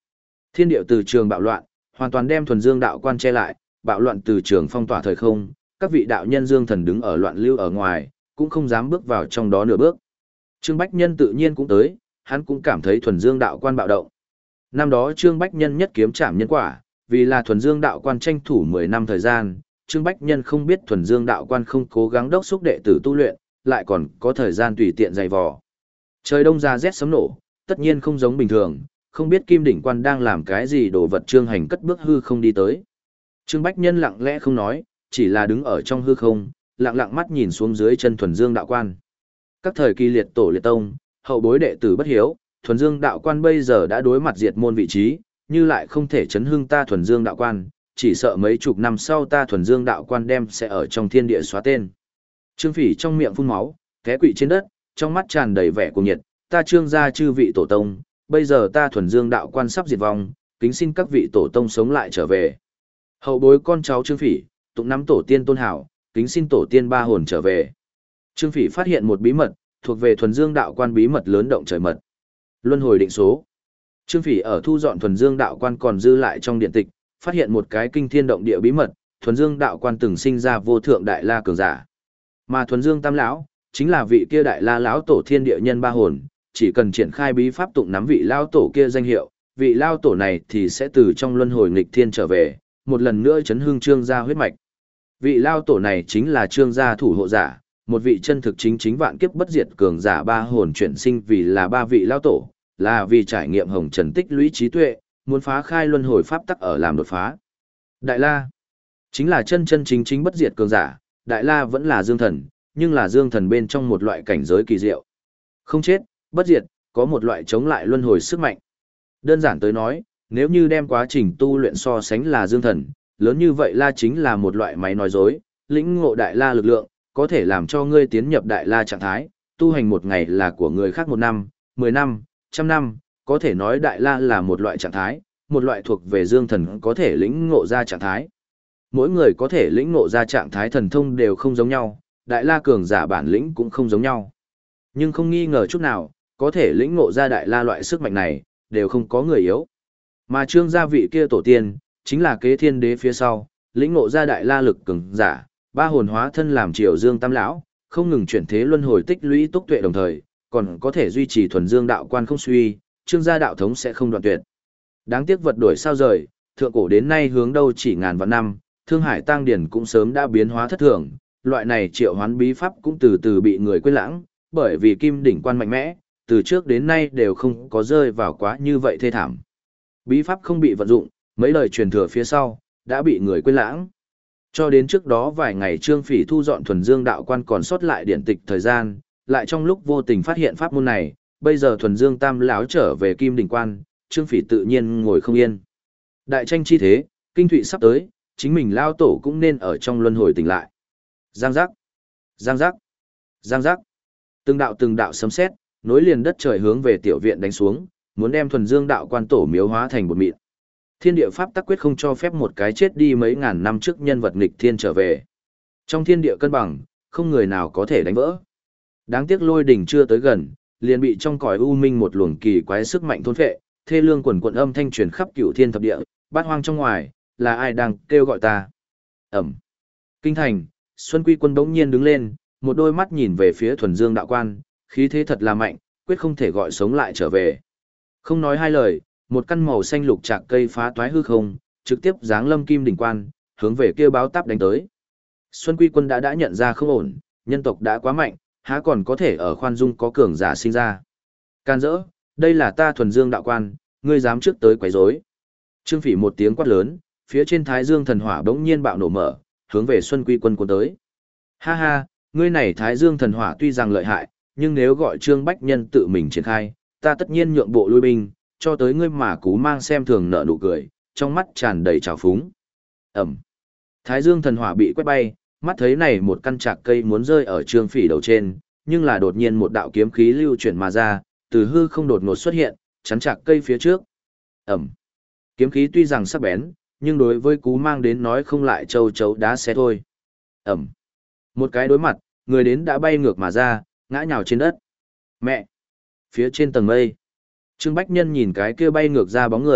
Thiên điệu từ trường bạo loạn, hoàn toàn đem thuần dương đạo quan che lại, bạo loạn từ trường phong tỏa thời không, các vị đạo nhân dương thần đứng ở loạn lưu ở ngoài, cũng không dám bước vào trong đó nửa bước. Trương Bách Nhân tự nhiên cũng tới, hắn cũng cảm thấy thuần dương đạo quan bạo động. Năm đó Trương Bách Nhân nhất kiếm trảm nhân quả, vì là thuần dương đạo quan tranh thủ mười năm thời gian, Trương Bách Nhân không biết thuần dương đạo quan không cố gắng đốc xúc đệ tử tu luyện, lại còn có thời gian tùy tiện dày vò. Trời đông ra rét sấm nổ, tất nhiên không giống bình thường, không biết Kim Đỉnh Quan đang làm cái gì đồ vật Trương Hành cất bước hư không đi tới. Trương Bách Nhân lặng lẽ không nói, chỉ là đứng ở trong hư không, lặng lặng mắt nhìn xuống dưới chân thuần dương đạo quan. Các thời kỳ liệt tổ liệt tông, hậu bối đệ tử bất hiếu, thuần dương đạo quan bây giờ đã đối mặt diệt môn vị trí, như lại không thể chấn hưng ta thuần dương đạo quan, chỉ sợ mấy chục năm sau ta thuần dương đạo quan đem sẽ ở trong thiên địa xóa tên. Trương Phỉ trong miệng phun máu, té quỵ trên đất, trong mắt tràn đầy vẻ cuồng nhiệt, ta Trương gia chư vị tổ tông, bây giờ ta thuần dương đạo quan sắp diệt vong, kính xin các vị tổ tông sống lại trở về. Hậu bối con cháu Trương Phỉ, tụng nắm tổ tiên tôn hảo, kính xin tổ tiên ba hồn trở về. Trương Phỉ phát hiện một bí mật, thuộc về thuần dương đạo quan bí mật lớn động trời mật. Luân hồi định số. Trương Phỉ ở thu dọn thuần dương đạo quan còn dư lại trong điện tịch, phát hiện một cái kinh thiên động địa bí mật, thuần dương đạo quan từng sinh ra vô thượng đại la cường giả. Mà thuần dương tam lão, chính là vị kia đại la lão tổ thiên địa nhân ba hồn, chỉ cần triển khai bí pháp tụng nắm vị lao tổ kia danh hiệu, vị lao tổ này thì sẽ từ trong luân hồi nghịch thiên trở về, một lần nữa chấn hương Trương gia huyết mạch. Vị lao tổ này chính là Trương gia thủ hộ giả, một vị chân thực chính chính vạn kiếp bất diệt cường giả ba hồn chuyển sinh vì là ba vị lao tổ, là vì trải nghiệm hồng trần tích lũy trí tuệ, muốn phá khai luân hồi pháp tắc ở làm đột phá. Đại La chính là chân chân chính chính bất diệt cường giả, Đại La vẫn là dương thần, nhưng là dương thần bên trong một loại cảnh giới kỳ diệu. Không chết, bất diệt, có một loại chống lại luân hồi sức mạnh. Đơn giản tới nói, nếu như đem quá trình tu luyện so sánh là dương thần, lớn như vậy La chính là một loại máy nói dối, lĩnh ngộ Đại La lực lượng, có thể làm cho ngươi tiến nhập Đại La trạng thái, tu hành một ngày là của người khác một năm, mười năm, trăm năm, có thể nói Đại La là một loại trạng thái, một loại thuộc về dương thần có thể lĩnh ngộ ra trạng thái. Mỗi người có thể lĩnh ngộ ra trạng thái thần thông đều không giống nhau, Đại La cường giả bản lĩnh cũng không giống nhau. Nhưng không nghi ngờ chút nào, có thể lĩnh ngộ ra Đại La loại sức mạnh này, đều không có người yếu. Mà Trương gia vị kia tổ tiên, chính là kế thiên đế phía sau, lĩnh ngộ ra Đại La lực cường giả, ba hồn hóa thân làm Triều Dương Tam lão, không ngừng chuyển thế luân hồi tích lũy túc tuệ đồng thời, còn có thể duy trì thuần dương đạo quan không suy, Trương gia đạo thống sẽ không đoạn tuyệt. Đáng tiếc vật đổi sao rời, thượng cổ đến nay hướng đâu chỉ ngàn vạn năm, Thương Hải Tăng Điển cũng sớm đã biến hóa thất thường, loại này triệu hoán bí pháp cũng từ từ bị người quên lãng, bởi vì Kim Đỉnh Quan mạnh mẽ, từ trước đến nay đều không có rơi vào quá như vậy thê thảm. Bí pháp không bị vận dụng, mấy lời truyền thừa phía sau, đã bị người quên lãng. Cho đến trước đó vài ngày Trương Phỉ thu dọn thuần dương đạo quan còn sót lại điển tịch thời gian, lại trong lúc vô tình phát hiện pháp môn này, bây giờ thuần dương tam lão trở về Kim Đỉnh Quan, Trương Phỉ tự nhiên ngồi không yên. Đại tranh chi thế, kinh thụy sắp tới, chính mình lao tổ cũng nên ở trong luân hồi tỉnh lại. Giang giác, giang giác, giang giác. Từng đạo từng đạo sấm sét, nối liền đất trời hướng về tiểu viện đánh xuống, muốn đem thuần dương đạo quan tổ miếu hóa thành bột mịn. Thiên địa pháp tắc quyết không cho phép một cái chết đi mấy ngàn năm trước nhân vật nghịch thiên trở về. Trong thiên địa cân bằng, không người nào có thể đánh vỡ. Đáng tiếc lôi đỉnh chưa tới gần, liền bị trong cõi u minh một luồng kỳ quái sức mạnh thôn phệ, thê lương quần quần âm thanh truyền khắp cửu thiên thập địa, bát hoang trong ngoài, là ai đang kêu gọi ta? Ẩm. Kinh thành, Xuân Quy Quân bỗng nhiên đứng lên, một đôi mắt nhìn về phía thuần dương đạo quan, khí thế thật là mạnh, quyết không thể gọi sống lại trở về. Không nói hai lời, một căn màu xanh lục trạc cây phá toái hư không, trực tiếp giáng lâm Kim Đỉnh Quan, hướng về kia báo táp đánh tới. Xuân Quy Quân đã đã nhận ra không ổn, nhân tộc đã quá mạnh, há còn có thể ở khoan dung có cường giả sinh ra. Can dỡ, đây là ta thuần dương đạo quan, ngươi dám trước tới quấy rối. Trương Phỉ một tiếng quát lớn, phía trên Thái Dương thần hỏa bỗng nhiên bạo nổ mở, hướng về Xuân Quy Quân cuốn tới. Ha ha, ngươi này Thái Dương thần hỏa tuy rằng lợi hại, nhưng nếu gọi Trương Bách Nhân tự mình triển khai, ta tất nhiên nhượng bộ lui binh, cho tới ngươi mà cú mang xem thường nợ nụ cười, trong mắt tràn đầy trào phúng. Ẩm. Thái Dương thần hỏa bị quét bay, mắt thấy này một căn trạc cây muốn rơi ở Trương Phỉ đầu trên, nhưng là đột nhiên một đạo kiếm khí lưu chuyển mà ra, từ hư không đột ngột xuất hiện, chắn trạc cây phía trước. Ẩm. Kiếm khí tuy rằng sắc bén, nhưng đối với cú mang đến nói không lại châu chấu đá xé thôi. Ẩm. Một cái đối mặt, người đến đã bay ngược mà ra, ngã nhào trên đất. Mẹ! Phía trên tầng mây, Trương Bách Nhân nhìn cái kia bay ngược ra bóng người,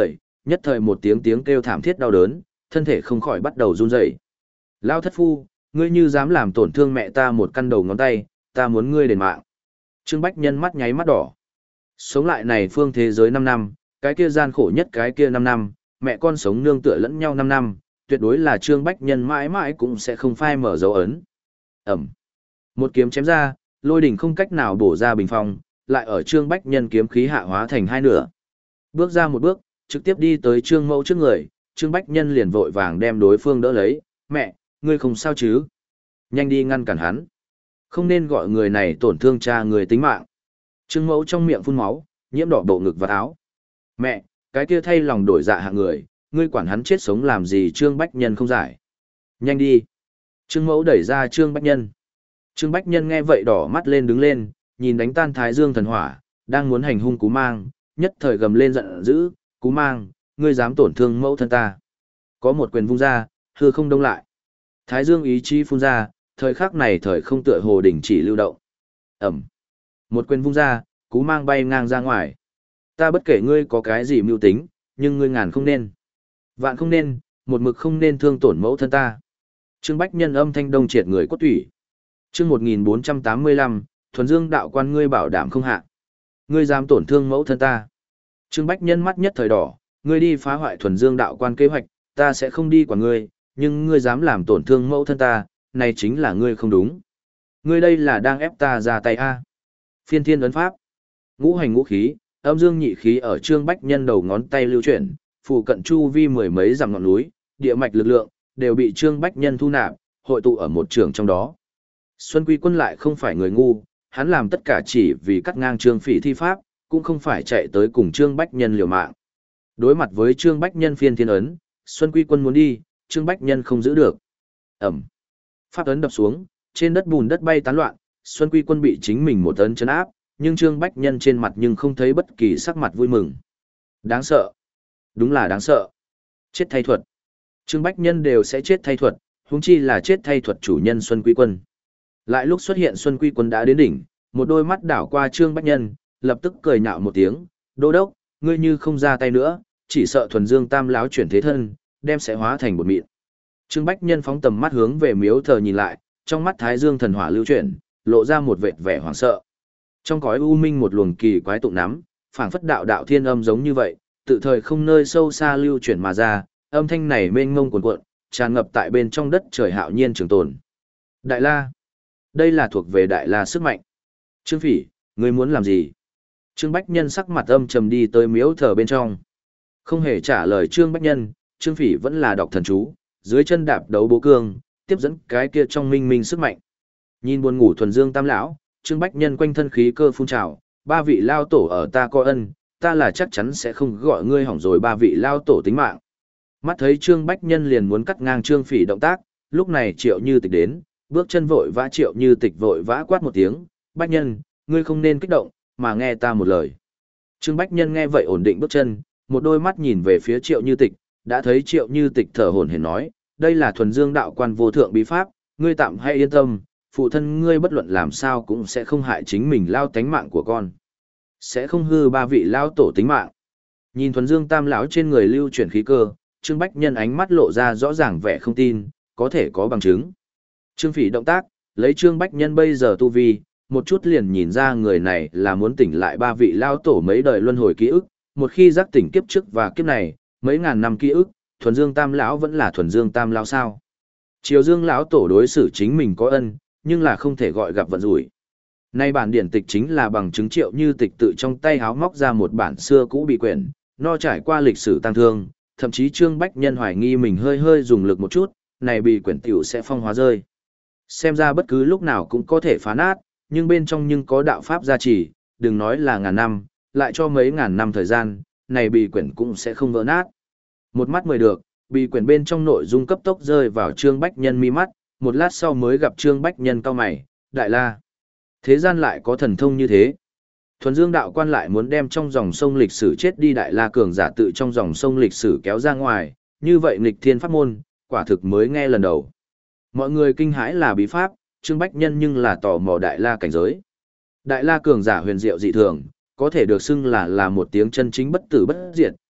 nhất thời một tiếng tiếng kêu thảm thiết đau đớn, thân thể không khỏi bắt đầu run rẩy. Lao thất phu, ngươi như dám làm tổn thương mẹ ta một căn đầu ngón tay, ta muốn ngươi đền mạng. Trương Bách Nhân mắt nháy mắt đỏ. Sống lại này phương thế giới năm năm, cái kia gian khổ nhất cái kia năm năm, mẹ con sống nương tựa lẫn nhau năm năm, tuyệt đối là Trương Bách Nhân mãi mãi cũng sẽ không phai mở dấu ấn. Ẩm. Một kiếm chém ra, lôi đỉnh không cách nào bổ ra bình phong, lại ở Trương Bách Nhân kiếm khí hạ hóa thành hai nửa. Bước ra một bước, trực tiếp đi tới Trương Mẫu trước người, Trương Bách Nhân liền vội vàng đem đối phương đỡ lấy, mẹ, ngươi không sao chứ? Nhanh đi ngăn cản hắn. Không nên gọi người này tổn thương cha người tính mạng. Trương Mẫu trong miệng phun máu, nhiễm đỏ bộ ngực và áo. Mẹ, cái kia thay lòng đổi dạ hạng người, ngươi quản hắn chết sống làm gì Trương Bách Nhân không giải. Nhanh đi. Trương Mẫu đẩy ra Trương Bách Nhân. Trương Bách Nhân nghe vậy đỏ mắt lên đứng lên, nhìn đánh tan Thái Dương thần hỏa, đang muốn hành hung Cú Mang, nhất thời gầm lên giận dữ, Cú Mang, ngươi dám tổn thương mẫu thân ta. Có một quyền vung ra, hư không đông lại. Thái Dương ý chí phun ra, thời khắc này thời không tựa hồ đỉnh chỉ lưu động. Ẩm. Một quyền vung ra, Cú Mang bay ngang ra ngoài. Ta bất kể ngươi có cái gì mưu tính, nhưng ngươi ngàn không nên. Vạn không nên, một mực không nên thương tổn mẫu thân ta. Trương Bách Nhân âm thanh đông triệt người cốt tủy. Chương một nghìn bốn trăm tám mươi lăm, thuần dương đạo quan ngươi bảo đảm không hạ. Ngươi dám tổn thương mẫu thân ta. Trương Bách Nhân mắt nhất thời đỏ, ngươi đi phá hoại thuần dương đạo quan kế hoạch, ta sẽ không đi quản ngươi, nhưng ngươi dám làm tổn thương mẫu thân ta, này chính là ngươi không đúng. Ngươi đây là đang ép ta ra tay a. Phiên thiên ấn pháp. Ngũ hành ngũ khí, âm dương nhị khí ở Trương Bách Nhân đầu ngón tay lưu chuyển, phụ cận chu vi mười mấy dặm ngọn núi, địa mạch lực lượng đều bị Trương Bách Nhân thu nạp, hội tụ ở một trường trong đó. Xuân Quy Quân lại không phải người ngu, hắn làm tất cả chỉ vì cắt ngang Trương Phỉ thi pháp, cũng không phải chạy tới cùng Trương Bách Nhân liều mạng. Đối mặt với Trương Bách Nhân phiên thiên ấn, Xuân Quy Quân muốn đi, Trương Bách Nhân không giữ được. Ẩm. Pháp ấn đập xuống, trên đất bùn đất bay tán loạn, Xuân Quy Quân bị chính mình một ấn chấn áp, nhưng Trương Bách Nhân trên mặt nhưng không thấy bất kỳ sắc mặt vui mừng. Đáng sợ. Đúng là đáng sợ. Chết thay thuật. Trương Bách Nhân đều sẽ chết thay thuật, huống chi là chết thay thuật chủ nhân Xuân Quy Quân. Lại lúc xuất hiện Xuân Quy Quân đã đến đỉnh, một đôi mắt đảo qua Trương Bách Nhân, lập tức cười nhạo một tiếng, "Đô đốc, ngươi như không ra tay nữa, chỉ sợ thuần dương tam láo chuyển thế thân, đem sẽ hóa thành bột mịn." Trương Bách Nhân phóng tầm mắt hướng về miếu thờ nhìn lại, trong mắt Thái Dương thần hỏa lưu chuyển, lộ ra một vệt vẻ hoảng sợ. Trong cõi u minh một luồng kỳ quái tụng nắm, phảng phất đạo đạo thiên âm giống như vậy, tự thời không nơi sâu xa lưu chuyển mà ra, âm thanh này mênh mông cuồn cuộn, tràn ngập tại bên trong đất trời hạo nhiên trường tồn. Đại La, đây là thuộc về Đại La sức mạnh. Trương Phỉ, ngươi muốn làm gì? Trương Bách Nhân sắc mặt âm trầm đi tới miếu thờ bên trong. Không hề trả lời Trương Bách Nhân, Trương Phỉ vẫn là đọc thần chú, dưới chân đạp đấu bố cương, tiếp dẫn cái kia trong minh minh sức mạnh. Nhìn buồn ngủ thuần dương tam lão, Trương Bách Nhân quanh thân khí cơ phun trào, ba vị lao tổ ở ta có ân, ta là chắc chắn sẽ không gọi ngươi hỏng rồi ba vị lao tổ tính mạng. Mắt thấy Trương Bách Nhân liền muốn cắt ngang Trương Phỉ động tác, lúc này Triệu Như Tịch đến, bước chân vội vã Triệu Như Tịch vội vã quát một tiếng, "Bách Nhân, ngươi không nên kích động, mà nghe ta một lời." Trương Bách Nhân nghe vậy ổn định bước chân, một đôi mắt nhìn về phía Triệu Như Tịch, đã thấy Triệu Như Tịch thở hổn hển nói, "Đây là thuần dương đạo quan vô thượng bí pháp, ngươi tạm hãy yên tâm, phụ thân ngươi bất luận làm sao cũng sẽ không hại chính mình lao tánh mạng của con, sẽ không hư ba vị lao tổ tính mạng." Nhìn thuần dương tam lão trên người lưu chuyển khí cơ, Trương Bách Nhân ánh mắt lộ ra rõ ràng vẻ không tin, có thể có bằng chứng. Trương Phỉ động tác, lấy Trương Bách Nhân bây giờ tu vi, một chút liền nhìn ra người này là muốn tỉnh lại ba vị lao tổ mấy đời luân hồi ký ức, một khi giác tỉnh kiếp trước và kiếp này, mấy ngàn năm ký ức, thuần dương tam lão vẫn là thuần dương tam lão sao? Triều Dương lão tổ đối xử chính mình có ân, nhưng là không thể gọi gặp vận rủi. Nay bản điển tịch chính là bằng chứng Triệu Như Tịch tự trong tay háo móc ra một bản xưa cũ bị quyển, no trải qua lịch sử tăng thương, thậm chí Trương Bách Nhân hoài nghi mình hơi hơi dùng lực một chút, này bị quyển tiểu sẽ phong hóa rơi. Xem ra bất cứ lúc nào cũng có thể phá nát, nhưng bên trong nhưng có đạo pháp gia trì, đừng nói là ngàn năm, lại cho mấy ngàn năm thời gian, này bị quyển cũng sẽ không vỡ nát. Một mắt mười được, bị quyển bên trong nội dung cấp tốc rơi vào Trương Bách Nhân mi mắt, một lát sau mới gặp Trương Bách Nhân cau mày, "Đại La, thế gian lại có thần thông như thế?" Thuần Dương đạo quan lại muốn đem trong dòng sông lịch sử chết đi Đại La cường giả tự trong dòng sông lịch sử kéo ra ngoài, như vậy nghịch thiên pháp môn, quả thực mới nghe lần đầu. Mọi người kinh hãi là bí pháp, Trương Bách Nhân nhưng là tò mò Đại La cảnh giới. Đại La cường giả huyền diệu dị thường, có thể được xưng là là một tiếng chân chính bất tử bất diệt,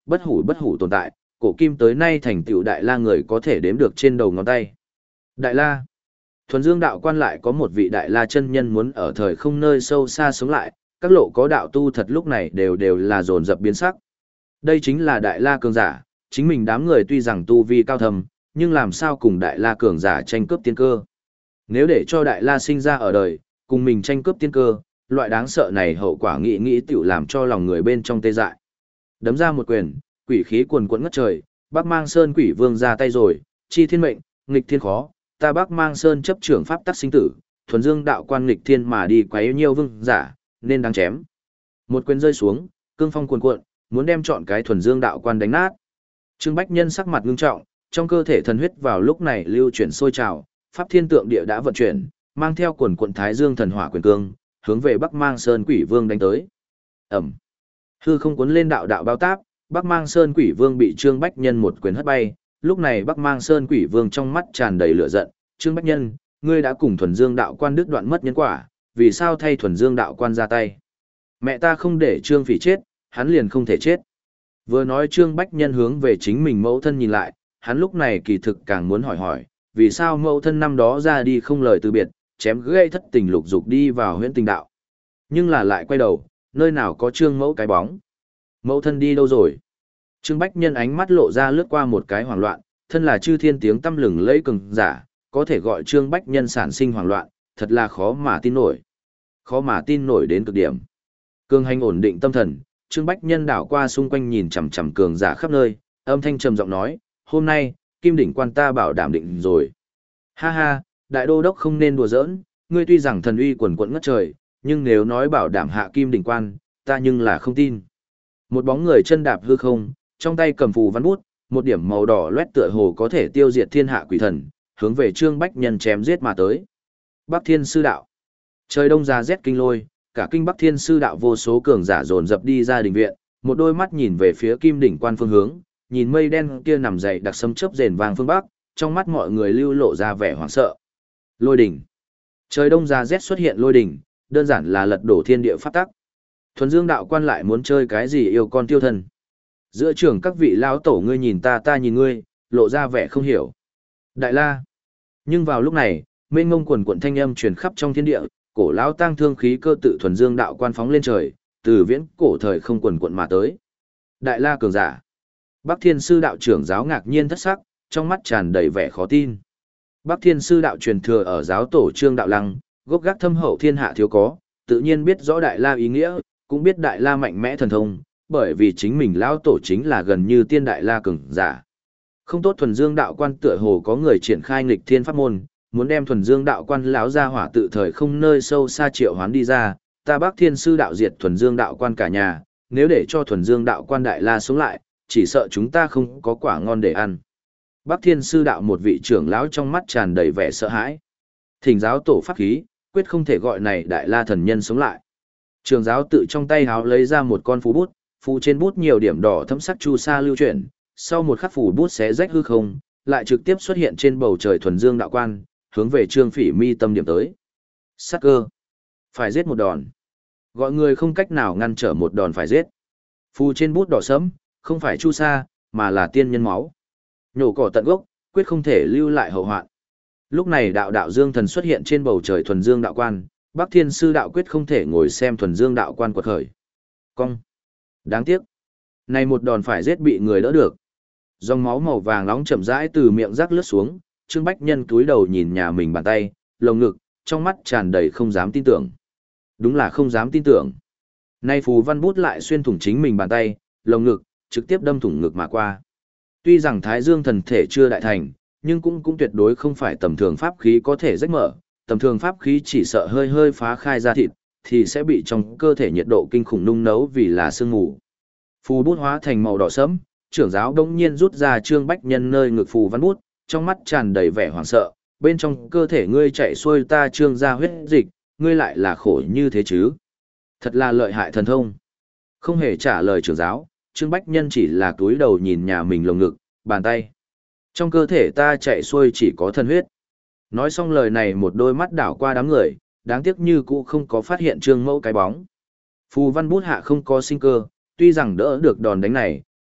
bất hủ bất hủ tồn tại, cổ kim tới nay thành tựu đại la người có thể đếm được trên đầu ngón tay. Đại la. Thuần Dương đạo quan lại có một vị đại la chân nhân muốn ở thời không nơi sâu xa sống lại, các lộ có đạo tu thật lúc này đều đều là dồn dập biến sắc. Đây chính là đại la cường giả, chính mình đám người tuy rằng tu vi cao thầm, nhưng làm sao cùng đại la cường giả tranh cướp tiên cơ. Nếu để cho đại la sinh ra ở đời, cùng mình tranh cướp tiên cơ, loại đáng sợ này hậu quả nghĩ nghĩ tiểu làm cho lòng người bên trong tê dại. Đấm ra một quyền, quỷ khí cuồn cuộn ngất trời, Bắc Mang Sơn Quỷ Vương ra tay rồi, chi thiên mệnh, nghịch thiên khó, ta Bắc Mang Sơn chấp trưởng pháp tắc sinh tử, thuần dương đạo quan nghịch thiên mà đi quấy nhiêu vương giả, nên đáng chém. Một quyền rơi xuống, cương phong cuồn cuộn, muốn đem chọn cái thuần dương đạo quan đánh nát. Trương Bách Nhân sắc mặt ngưng trọng, trong cơ thể thần huyết vào lúc này lưu chuyển sôi trào, pháp thiên tượng địa đã vận chuyển, mang theo quần quận thái dương thần hỏa quyền cương, hướng về Bắc Mang Sơn Quỷ Vương đánh tới. Ầm. Hư không cuốn lên đạo đạo bao táp, Bắc Mang Sơn Quỷ Vương bị Trương Bách Nhân một quyền hất bay, lúc này Bắc Mang Sơn Quỷ Vương trong mắt tràn đầy lửa giận, "Trương Bách Nhân, ngươi đã cùng thuần dương đạo quan đứt đoạn mất nhân quả, vì sao thay thuần dương đạo quan ra tay? Mẹ ta không để Trương Phỉ chết, hắn liền không thể chết." Vừa nói Trương Bách Nhân hướng về chính mình mẫu thân nhìn lại, hắn lúc này kỳ thực càng muốn hỏi hỏi, vì sao mẫu thân năm đó ra đi không lời từ biệt, chém gây thất tình lục dục đi vào huyễn tình đạo. Nhưng là lại quay đầu, nơi nào có Trương mẫu cái bóng. Mẫu thân đi đâu rồi? Trương Bách Nhân ánh mắt lộ ra lướt qua một cái hoảng loạn, thân là chư thiên tiếng tăm lừng lẫy cường giả, có thể gọi Trương Bách Nhân sản sinh hoảng loạn, thật là khó mà tin nổi. Khó mà tin nổi đến cực điểm. Cường hành ổn định tâm thần, Trương Bách Nhân đảo qua xung quanh nhìn chằm chằm cường giả khắp nơi, âm thanh trầm giọng nói, "Hôm nay, Kim đỉnh quan ta bảo đảm định rồi." Ha ha, đại đô đốc không nên đùa giỡn, ngươi tuy rằng thần uy quần quận ngất trời, nhưng nếu nói bảo đảm hạ Kim đỉnh quan, ta nhưng là không tin. Một bóng người chân đạp hư không, trong tay cầm phù văn bút, một điểm màu đỏ loét tựa hồ có thể tiêu diệt thiên hạ quỷ thần, hướng về Trương Bách Nhân chém giết mà tới. Bắc Thiên Sư Đạo. Trời đông ra rét kinh lôi, cả kinh Bắc Thiên Sư Đạo vô số cường giả dồn dập đi ra đình viện, một đôi mắt nhìn về phía Kim đỉnh quan phương hướng, nhìn mây đen kia nằm dậy đặc sấm chớp rền vang phương bắc, trong mắt mọi người lưu lộ ra vẻ hoảng sợ. Lôi đỉnh. Trời đông ra rét xuất hiện lôi đỉnh, đơn giản là lật đổ thiên địa pháp tắc. Thuần Dương đạo quan lại muốn chơi cái gì yêu con tiêu thần. Giữa trường các vị lão tổ ngươi nhìn ta ta nhìn ngươi, lộ ra vẻ không hiểu. Đại la. Nhưng vào lúc này, mênh mông quần quần thanh âm truyền khắp trong thiên địa, cổ lão tang thương khí cơ tự Thuần Dương đạo quan phóng lên trời, từ viễn cổ thời không quần quần mà tới. Đại la cường giả. Bắc Thiên Sư đạo trưởng giáo ngạc nhiên thất sắc, trong mắt tràn đầy vẻ khó tin. Bắc Thiên Sư đạo truyền thừa ở giáo tổ Trương Đạo Lăng, gốc gác thâm hậu thiên hạ thiếu có, tự nhiên biết rõ Đại La ý nghĩa, cũng biết Đại La mạnh mẽ thần thông, bởi vì chính mình lão tổ chính là gần như tiên Đại La cường giả. Không tốt Thuần Dương đạo quan tựa hồ có người triển khai nghịch thiên pháp môn, muốn đem Thuần Dương đạo quan lão gia hỏa tự thời không nơi sâu xa triệu hoán đi ra, ta Bắc Thiên Sư đạo diệt Thuần Dương đạo quan cả nhà, nếu để cho Thuần Dương đạo quan Đại La sống lại, chỉ sợ chúng ta không có quả ngon để ăn. Bắc Thiên Sư đạo một vị trưởng lão trong mắt tràn đầy vẻ sợ hãi. Thỉnh giáo tổ pháp khí, quyết không thể gọi này Đại La thần nhân sống lại. Trưởng giáo tự trong tay háo lấy ra một con phù bút, phù trên bút nhiều điểm đỏ thẫm sắc chu sa lưu chuyển, sau một khắc phù bút xé rách hư không, lại trực tiếp xuất hiện trên bầu trời Thuần Dương đạo quan, hướng về Trương Phỉ mi tâm điểm tới. Sát cơ, phải giết một đòn. Gọi người không cách nào ngăn trở một đòn phải giết. Phù trên bút đỏ sẫm, không phải chu sa, mà là tiên nhân máu. Nhổ cỏ tận gốc, quyết không thể lưu lại hậu hoạn. Lúc này đạo đạo dương thần xuất hiện trên bầu trời Thuần Dương đạo quan, Bắc Thiên Sư đạo quyết không thể ngồi xem Thuần Dương đạo quan quật khởi. Cong. Đáng tiếc. Này một đòn phải giết bị người đỡ được. Dòng máu màu vàng nóng chậm rãi từ miệng rác lướt xuống, Trương Bách Nhân cúi đầu nhìn nhà mình bàn tay, lồng ngực, trong mắt tràn đầy không dám tin tưởng. Đúng là không dám tin tưởng. Nay phù văn bút lại xuyên thủng chính mình bàn tay, lồng ngực, trực tiếp đâm thủng ngực mà qua. Tuy rằng Thái Dương thần thể chưa đại thành, nhưng cũng cũng tuyệt đối không phải tầm thường pháp khí có thể rách mở, tầm thường pháp khí chỉ sợ hơi hơi phá khai ra thịt, thì sẽ bị trong cơ thể nhiệt độ kinh khủng nung nấu vì là sương mù. Phù bút hóa thành màu đỏ sẫm, trưởng giáo đống nhiên rút ra Trương Bách Nhân nơi ngực phù văn bút, trong mắt tràn đầy vẻ hoảng sợ, bên trong cơ thể ngươi chạy xuôi ta Trương ra huyết dịch, ngươi lại là khổ như thế chứ? Thật là lợi hại thần thông. Không hề trả lời trưởng giáo, Trương Bách Nhân chỉ là túi đầu nhìn nhà mình lồng ngực, bàn tay. Trong cơ thể ta chạy xuôi chỉ có thần huyết. Nói xong lời này một đôi mắt đảo qua đám người, đáng tiếc như cũ không có phát hiện Trương Mẫu cái bóng. Phù văn bút hạ không có sinh cơ, tuy rằng đỡ được đòn đánh này,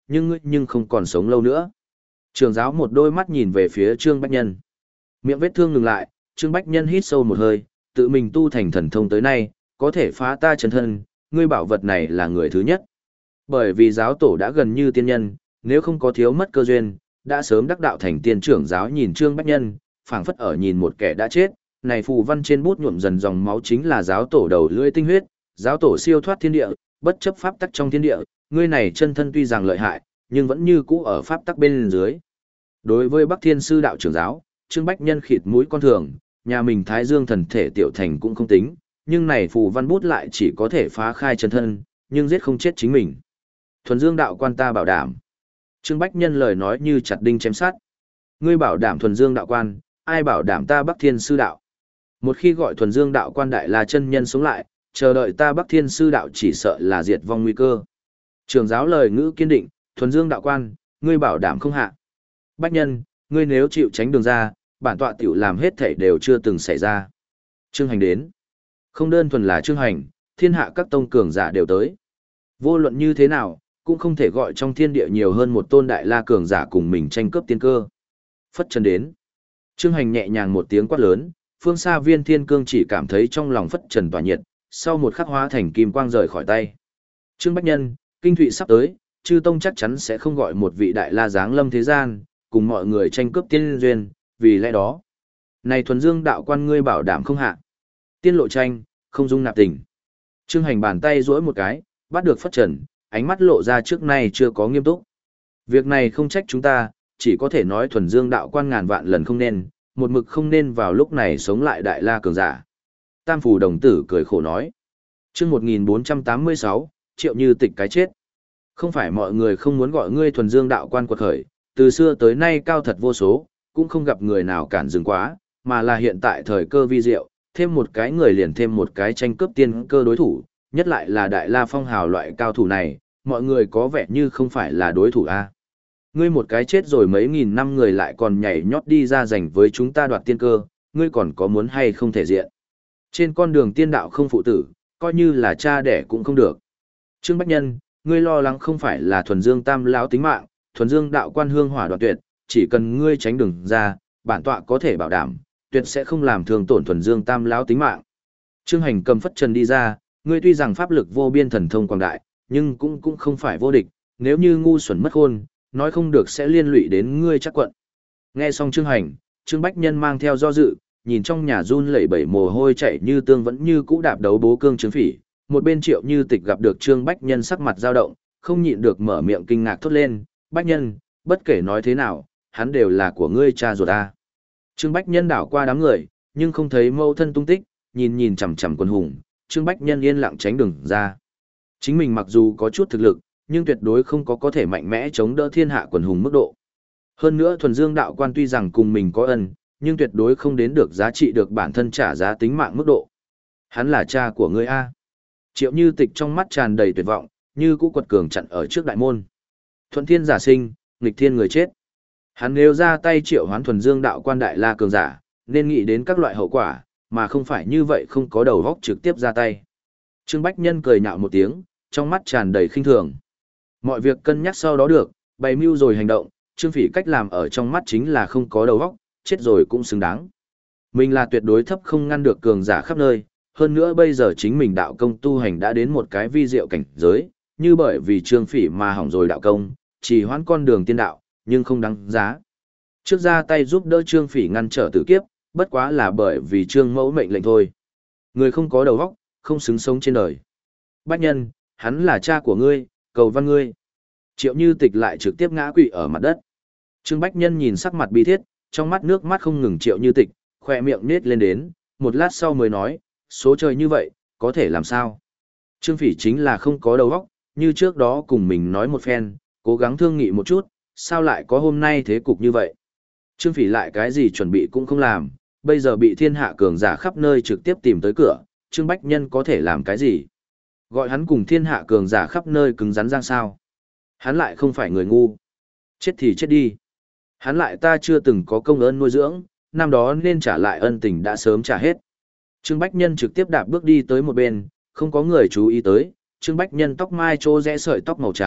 nhưng ngươi nhưng không còn sống lâu nữa. Trường giáo một đôi mắt nhìn về phía Trương Bách Nhân. Miệng vết thương ngừng lại, Trương Bách Nhân hít sâu một hơi, tự mình tu thành thần thông tới nay, có thể phá ta chân thân, ngươi bảo vật này là người thứ nhất. Bởi vì giáo tổ đã gần như tiên nhân, nếu không có thiếu mất cơ duyên, đã sớm đắc đạo thành tiên trưởng giáo nhìn Trương Bách Nhân, phảng phất ở nhìn một kẻ đã chết, này phù văn trên bút nhuộm dần dòng máu chính là giáo tổ đầu lưỡi tinh huyết, giáo tổ siêu thoát thiên địa, bất chấp pháp tắc trong thiên địa, ngươi này chân thân tuy rằng lợi hại, nhưng vẫn như cũ ở pháp tắc bên dưới. Đối với Bắc Thiên sư đạo trưởng giáo, Trương Bách Nhân khịt mũi con thường, nhà mình Thái Dương thần thể tiểu thành cũng không tính, nhưng này phù văn bút lại chỉ có thể phá khai chân thân, nhưng giết không chết chính mình. Thuần Dương đạo quan ta bảo đảm. Trương Bách Nhân lời nói như chặt đinh chém sắt. Ngươi bảo đảm Thuần Dương đạo quan, ai bảo đảm ta Bắc Thiên sư đạo? Một khi gọi Thuần Dương đạo quan đại la chân nhân sống lại, chờ đợi ta Bắc Thiên sư đạo chỉ sợ là diệt vong nguy cơ. Trường giáo lời ngữ kiên định, Thuần Dương đạo quan, ngươi bảo đảm không hạ. Bách Nhân, ngươi nếu chịu tránh đường ra, bản tọa tiểu làm hết thảy đều chưa từng xảy ra. Trương Hành đến. Không đơn thuần là Trương Hành, thiên hạ các tông cường giả đều tới. Vô luận như thế nào, cũng không thể gọi trong thiên địa nhiều hơn một tôn đại la cường giả cùng mình tranh cướp tiên cơ. Phất Trần đến. Trương Hành nhẹ nhàng một tiếng quát lớn, phương xa Viên Thiên Cương chỉ cảm thấy trong lòng Phất Trần tỏa nhiệt, sau một khắc hóa thành kim quang rời khỏi tay. Trương Bách Nhân, kinh thụy sắp tới, chư tông chắc chắn sẽ không gọi một vị đại la giáng lâm thế gian, cùng mọi người tranh cướp tiên duyên, vì lẽ đó. Này Thuần Dương đạo quan ngươi bảo đảm không hạ. Tiên lộ tranh, không dung nạp tình. Trương Hành bàn tay duỗi một cái, bắt được Phất Trần, ánh mắt lộ ra trước nay chưa có nghiêm túc. Việc này không trách chúng ta, chỉ có thể nói Thuần Dương đạo quan ngàn vạn lần không nên, một mực không nên vào lúc này sống lại đại la cường giả. Tam Phủ đồng tử cười khổ nói. Chương một nghìn bốn trăm tám mươi sáu, Triệu Như Tịch cái chết. Không phải mọi người không muốn gọi ngươi Thuần Dương đạo quan quật khởi, từ xưa tới nay cao thật vô số, cũng không gặp người nào cản dừng quá, mà là hiện tại thời cơ vi diệu, thêm một cái người liền thêm một cái tranh cướp tiên cơ đối thủ, nhất lại là đại la phong hào loại cao thủ này, mọi người có vẻ như không phải là đối thủ a. Ngươi một cái chết rồi mấy nghìn năm người lại còn nhảy nhót đi ra giành với chúng ta đoạt tiên cơ, ngươi còn có muốn hay không thể diện. Trên con đường tiên đạo không phụ tử, coi như là cha đẻ cũng không được. Trương Bách Nhân, ngươi lo lắng không phải là Thuần Dương tam lão tính mạng, Thuần Dương đạo quan hương hỏa đoạn tuyệt, chỉ cần ngươi tránh đường ra, bản tọa có thể bảo đảm, tuyệt sẽ không làm thương tổn Thuần Dương tam lão tính mạng. Trương Hành cầm Phất Trần đi ra, ngươi tuy rằng pháp lực vô biên thần thông quảng đại, nhưng cũng cũng không phải vô địch, nếu như ngu xuẩn mất khôn, nói không được sẽ liên lụy đến ngươi chắc quận. Nghe xong Trương Hành, Trương Bách Nhân mang theo do dự, nhìn trong nhà run lẩy bẩy mồ hôi chảy như tương vẫn như cũ đạp đấu bố cương Trương Phỉ, một bên Triệu Như Tịch gặp được Trương Bách Nhân sắc mặt dao động, không nhịn được mở miệng kinh ngạc thốt lên, Bách Nhân, bất kể nói thế nào, hắn đều là của ngươi cha ruột ta. Trương Bách Nhân đảo qua đám người, nhưng không thấy mâu thân tung tích, nhìn nhìn chằm chằm quân hùng, Trương Bách Nhân yên lặng tránh đường ra. Chính mình mặc dù có chút thực lực, nhưng tuyệt đối không có có thể mạnh mẽ chống đỡ thiên hạ quần hùng mức độ. Hơn nữa Thuần Dương đạo quan tuy rằng cùng mình có ân, nhưng tuyệt đối không đến được giá trị được bản thân trả giá tính mạng mức độ. Hắn là cha của ngươi a. Triệu Như Tịch trong mắt tràn đầy tuyệt vọng, như cũ quật cường chặn ở trước đại môn. Thuận thiên giả sinh, nghịch thiên người chết. Hắn nếu ra tay triệu hoán Thuần Dương đạo quan đại la cường giả, nên nghĩ đến các loại hậu quả, mà không phải như vậy không có đầu óc trực tiếp ra tay. Trương Bách Nhân cười nhạo một tiếng, trong mắt tràn đầy khinh thường. Mọi việc cân nhắc sau đó được, bày mưu rồi hành động, Trương Phỉ cách làm ở trong mắt chính là không có đầu óc, chết rồi cũng xứng đáng. Mình là tuyệt đối thấp không ngăn được cường giả khắp nơi, hơn nữa bây giờ chính mình đạo công tu hành đã đến một cái vi diệu cảnh giới, như bởi vì Trương Phỉ mà hỏng rồi đạo công, chỉ hoãn con đường tiên đạo, nhưng không đáng giá. Trước ra tay giúp đỡ Trương Phỉ ngăn trở tử kiếp, bất quá là bởi vì Trương Mẫu mệnh lệnh thôi. Người không có đầu óc, không xứng sống trên đời. Bách Nhân, hắn là cha của ngươi, cầu văn ngươi. Triệu Như Tịch lại trực tiếp ngã quỵ ở mặt đất. Trương Bách Nhân nhìn sắc mặt bi thiết, trong mắt nước mắt không ngừng Triệu Như Tịch, khỏe miệng nết lên đến, một lát sau mới nói, số trời như vậy, có thể làm sao? Trương Phỉ chính là không có đầu óc, như trước đó cùng mình nói một phen, cố gắng thương nghị một chút, sao lại có hôm nay thế cục như vậy? Trương Phỉ lại cái gì chuẩn bị cũng không làm, bây giờ bị thiên hạ cường giả khắp nơi trực tiếp tìm tới cửa, Trương Bách Nhân có thể làm cái gì? Gọi hắn cùng thiên hạ cường giả khắp nơi cứng rắn răng sao? Hắn lại không phải người ngu. Chết thì chết đi. Hắn lại ta chưa từng có công ơn nuôi dưỡng, năm đó nên trả lại ân tình đã sớm trả hết. Trương Bách Nhân trực tiếp đạp bước đi tới một bên, không có người chú ý tới, Trương Bách Nhân tóc mai trô rẽ sợi tóc màu trắng,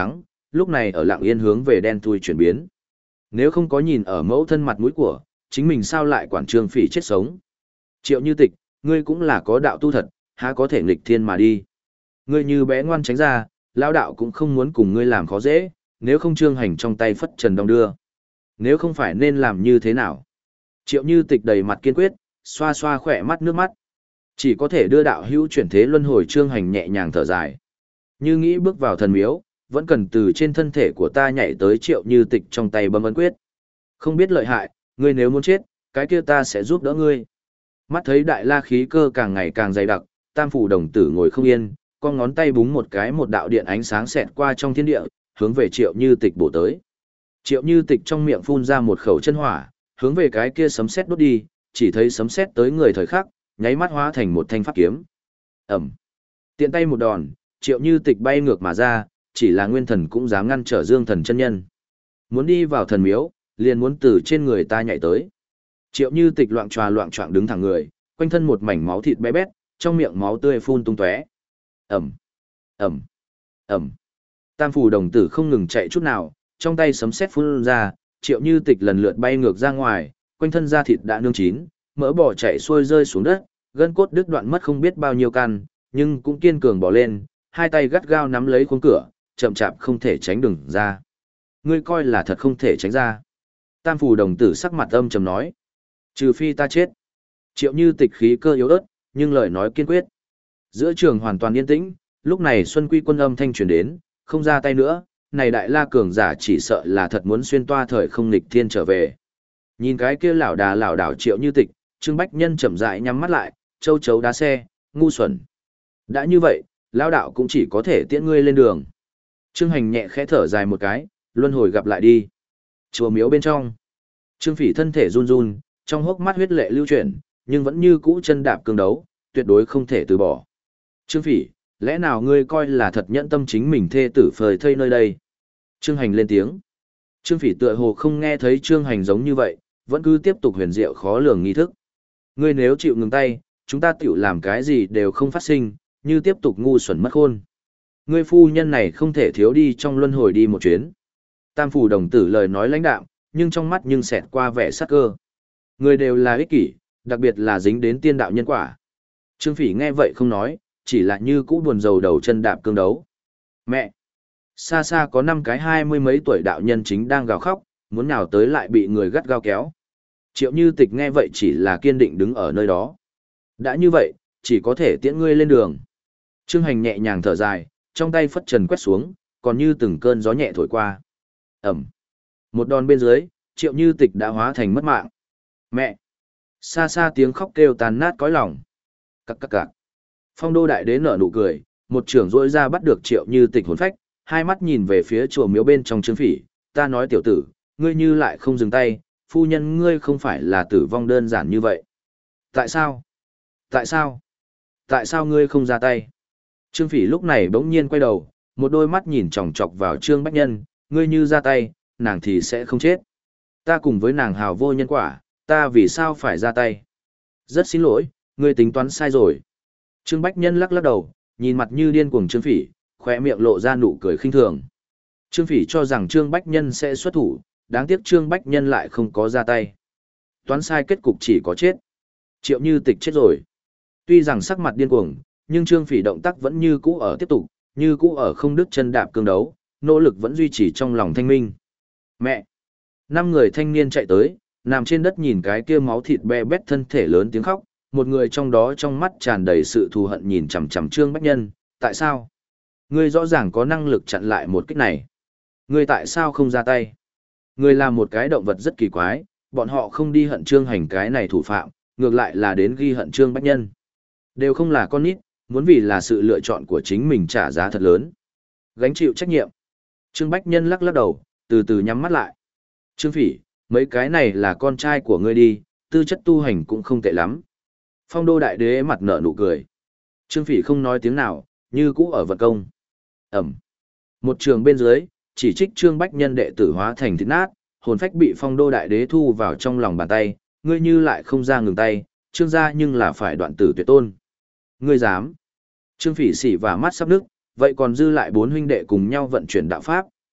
lúc này ở lặng yên hướng về đen thui chuyển biến. Nếu không có nhìn ở mẫu thân mặt mũi của, chính mình sao lại quản Trương Phỉ chết sống. Triệu Như Tịch, ngươi cũng là có đạo tu thật, há có thể nghịch thiên mà đi. Ngươi như bé ngoan tránh ra, lão đạo cũng không muốn cùng ngươi làm khó dễ, nếu không Trương Hành trong tay phất trần đong đưa. Nếu không phải nên làm như thế nào? Triệu Như Tịch đầy mặt kiên quyết, xoa xoa khỏe mắt nước mắt. Chỉ có thể đưa đạo hữu chuyển thế luân hồi. Trương Hành nhẹ nhàng thở dài. Như nghĩ bước vào thần miếu, vẫn cần từ trên thân thể của ta nhảy tới Triệu Như Tịch trong tay bấm ấn quyết. Không biết lợi hại, ngươi nếu muốn chết, cái kia ta sẽ giúp đỡ ngươi. Mắt thấy đại la khí cơ càng ngày càng dày đặc, Tam phủ đồng tử ngồi không yên, con ngón tay búng một cái, một đạo điện ánh sáng xẹt qua trong thiên địa, hướng về Triệu Như Tịch bổ tới. Triệu Như Tịch trong miệng phun ra một khẩu chân hỏa, hướng về cái kia sấm sét đốt đi, chỉ thấy sấm sét tới người thời khắc, nháy mắt hóa thành một thanh pháp kiếm. Ầm. Tiện tay một đòn, Triệu Như Tịch bay ngược mà ra, chỉ là nguyên thần cũng dám ngăn trở Dương Thần chân nhân. Muốn đi vào thần miếu, liền muốn từ trên người ta nhảy tới. Triệu Như Tịch loạng choạng loạng choạng đứng thẳng người, quanh thân một mảnh máu thịt bé bét, trong miệng máu tươi phun tung tóe. Ầm. Ầm. Ầm. Tam phủ đồng tử không ngừng chạy chút nào, trong tay sấm sét phun ra, Triệu Như Tịch lần lượt bay ngược ra ngoài, quanh thân da thịt đã nương chín, mỡ bò chảy xuôi rơi xuống đất, gân cốt đứt đoạn mất không biết bao nhiêu căn, nhưng cũng kiên cường bò lên, hai tay gắt gao nắm lấy khuôn cửa, chậm chạp không thể tránh đường ra. Ngươi coi là thật không thể tránh ra. Tam phủ đồng tử sắc mặt âm trầm nói. Trừ phi ta chết. Triệu Như Tịch khí cơ yếu ớt, nhưng lời nói kiên quyết. Giữa trường hoàn toàn yên tĩnh, lúc này Xuân Quy quân âm thanh truyền đến, không ra tay nữa, này đại la cường giả chỉ sợ là thật muốn xuyên toa thời không nghịch thiên trở về. Nhìn cái kia lão đà lão đảo Triệu Như Tịch, Trương Bách Nhân chậm rãi nhắm mắt lại, châu chấu đá xe, ngu xuẩn. Đã như vậy, lão đạo cũng chỉ có thể tiễn ngươi lên đường. Trương Hành nhẹ khẽ thở dài một cái, luân hồi gặp lại đi. Chùa miếu bên trong, Trương Phỉ thân thể run run, trong hốc mắt huyết lệ lưu chuyển, nhưng vẫn như cũ chân đạp cương đấu, tuyệt đối không thể từ bỏ. Trương Phỉ, lẽ nào ngươi coi là thật nhẫn tâm chính mình thê tử phơi thây nơi đây? Trương Hành lên tiếng. Trương Phỉ tựa hồ không nghe thấy Trương Hành giống như vậy, vẫn cứ tiếp tục huyền diệu khó lường nghi thức. Ngươi nếu chịu ngừng tay, chúng ta tiểu làm cái gì đều không phát sinh, như tiếp tục ngu xuẩn mất khôn. Ngươi phu nhân này không thể thiếu đi trong luân hồi đi một chuyến. Tam phủ đồng tử lời nói lãnh đạm, nhưng trong mắt nhưng xẹt qua vẻ sắc cơ. Người đều là ích kỷ, đặc biệt là dính đến tiên đạo nhân quả. Trương Phỉ nghe vậy không nói, chỉ là như cũ buồn rầu đầu chân đạp cương đấu. Mẹ! Xa xa có năm cái hai mươi mấy tuổi đạo nhân chính đang gào khóc, muốn nào tới lại bị người gắt gao kéo. Triệu Như Tịch nghe vậy chỉ là kiên định đứng ở nơi đó. Đã như vậy, chỉ có thể tiễn ngươi lên đường. Trương Hành nhẹ nhàng thở dài, trong tay phất trần quét xuống, còn như từng cơn gió nhẹ thổi qua. Ẩm. Một đòn bên dưới, Triệu Như Tịch đã hóa thành mất mạng. Mẹ! Xa xa tiếng khóc kêu tàn nát cõi lòng. Cắc cắc cắc. Phong Đô Đại Đế nở nụ cười, một trưởng rỗi ra bắt được Triệu Như Tịch hồn phách, hai mắt nhìn về phía chùa miếu bên trong Trương Phỉ, ta nói tiểu tử, ngươi như lại không dừng tay, phu nhân ngươi không phải là tử vong đơn giản như vậy. Tại sao? Tại sao? Tại sao ngươi không ra tay? Trương Phỉ lúc này bỗng nhiên quay đầu, một đôi mắt nhìn chòng chọc vào Trương Bách Nhân, ngươi như ra tay, nàng thì sẽ không chết. Ta cùng với nàng hào vô nhân quả, ta vì sao phải ra tay? Rất xin lỗi, ngươi tính toán sai rồi. Trương Bách Nhân lắc lắc đầu, nhìn mặt như điên cuồng Trương Phỉ, khóe miệng lộ ra nụ cười khinh thường. Trương Phỉ cho rằng Trương Bách Nhân sẽ xuất thủ, đáng tiếc Trương Bách Nhân lại không có ra tay. Toán sai kết cục chỉ có chết. Triệu Như Tịch chết rồi. Tuy rằng sắc mặt điên cuồng, nhưng Trương Phỉ động tác vẫn như cũ ở tiếp tục, như cũ ở không đứt chân đạp cương đấu, nỗ lực vẫn duy trì trong lòng thanh minh. Mẹ! Năm người thanh niên chạy tới, nằm trên đất nhìn cái kia máu thịt be bét thân thể lớn tiếng khóc, một người trong đó trong mắt tràn đầy sự thù hận nhìn chằm chằm Trương Bách Nhân, tại sao? Ngươi rõ ràng có năng lực chặn lại một kích này. Ngươi tại sao không ra tay? Ngươi là một cái động vật rất kỳ quái, bọn họ không đi hận Trương Hành cái này thủ phạm, ngược lại là đến ghi hận Trương Bách Nhân. Đều không là con nít, muốn vì là sự lựa chọn của chính mình trả giá thật lớn. Gánh chịu trách nhiệm. Trương Bách Nhân lắc lắc đầu, từ từ nhắm mắt lại. Trương Phỉ, mấy cái này là con trai của ngươi đi, tư chất tu hành cũng không tệ lắm. Phong Đô Đại Đế mặt nở nụ cười. Trương Phỉ không nói tiếng nào, như cũ ở vận công. Ẩm. Một trường bên dưới, chỉ trích Trương Bách Nhân đệ tử hóa thành thịt nát, hồn phách bị Phong Đô Đại Đế thu vào trong lòng bàn tay, ngươi như lại không ra ngừng tay, Trương gia nhưng là phải đoạn tử tuyệt tôn. Ngươi dám? Trương Phỉ xỉ và mắt sắp nước, vậy còn dư lại bốn huynh đệ cùng nhau vận chuyển đạo pháp,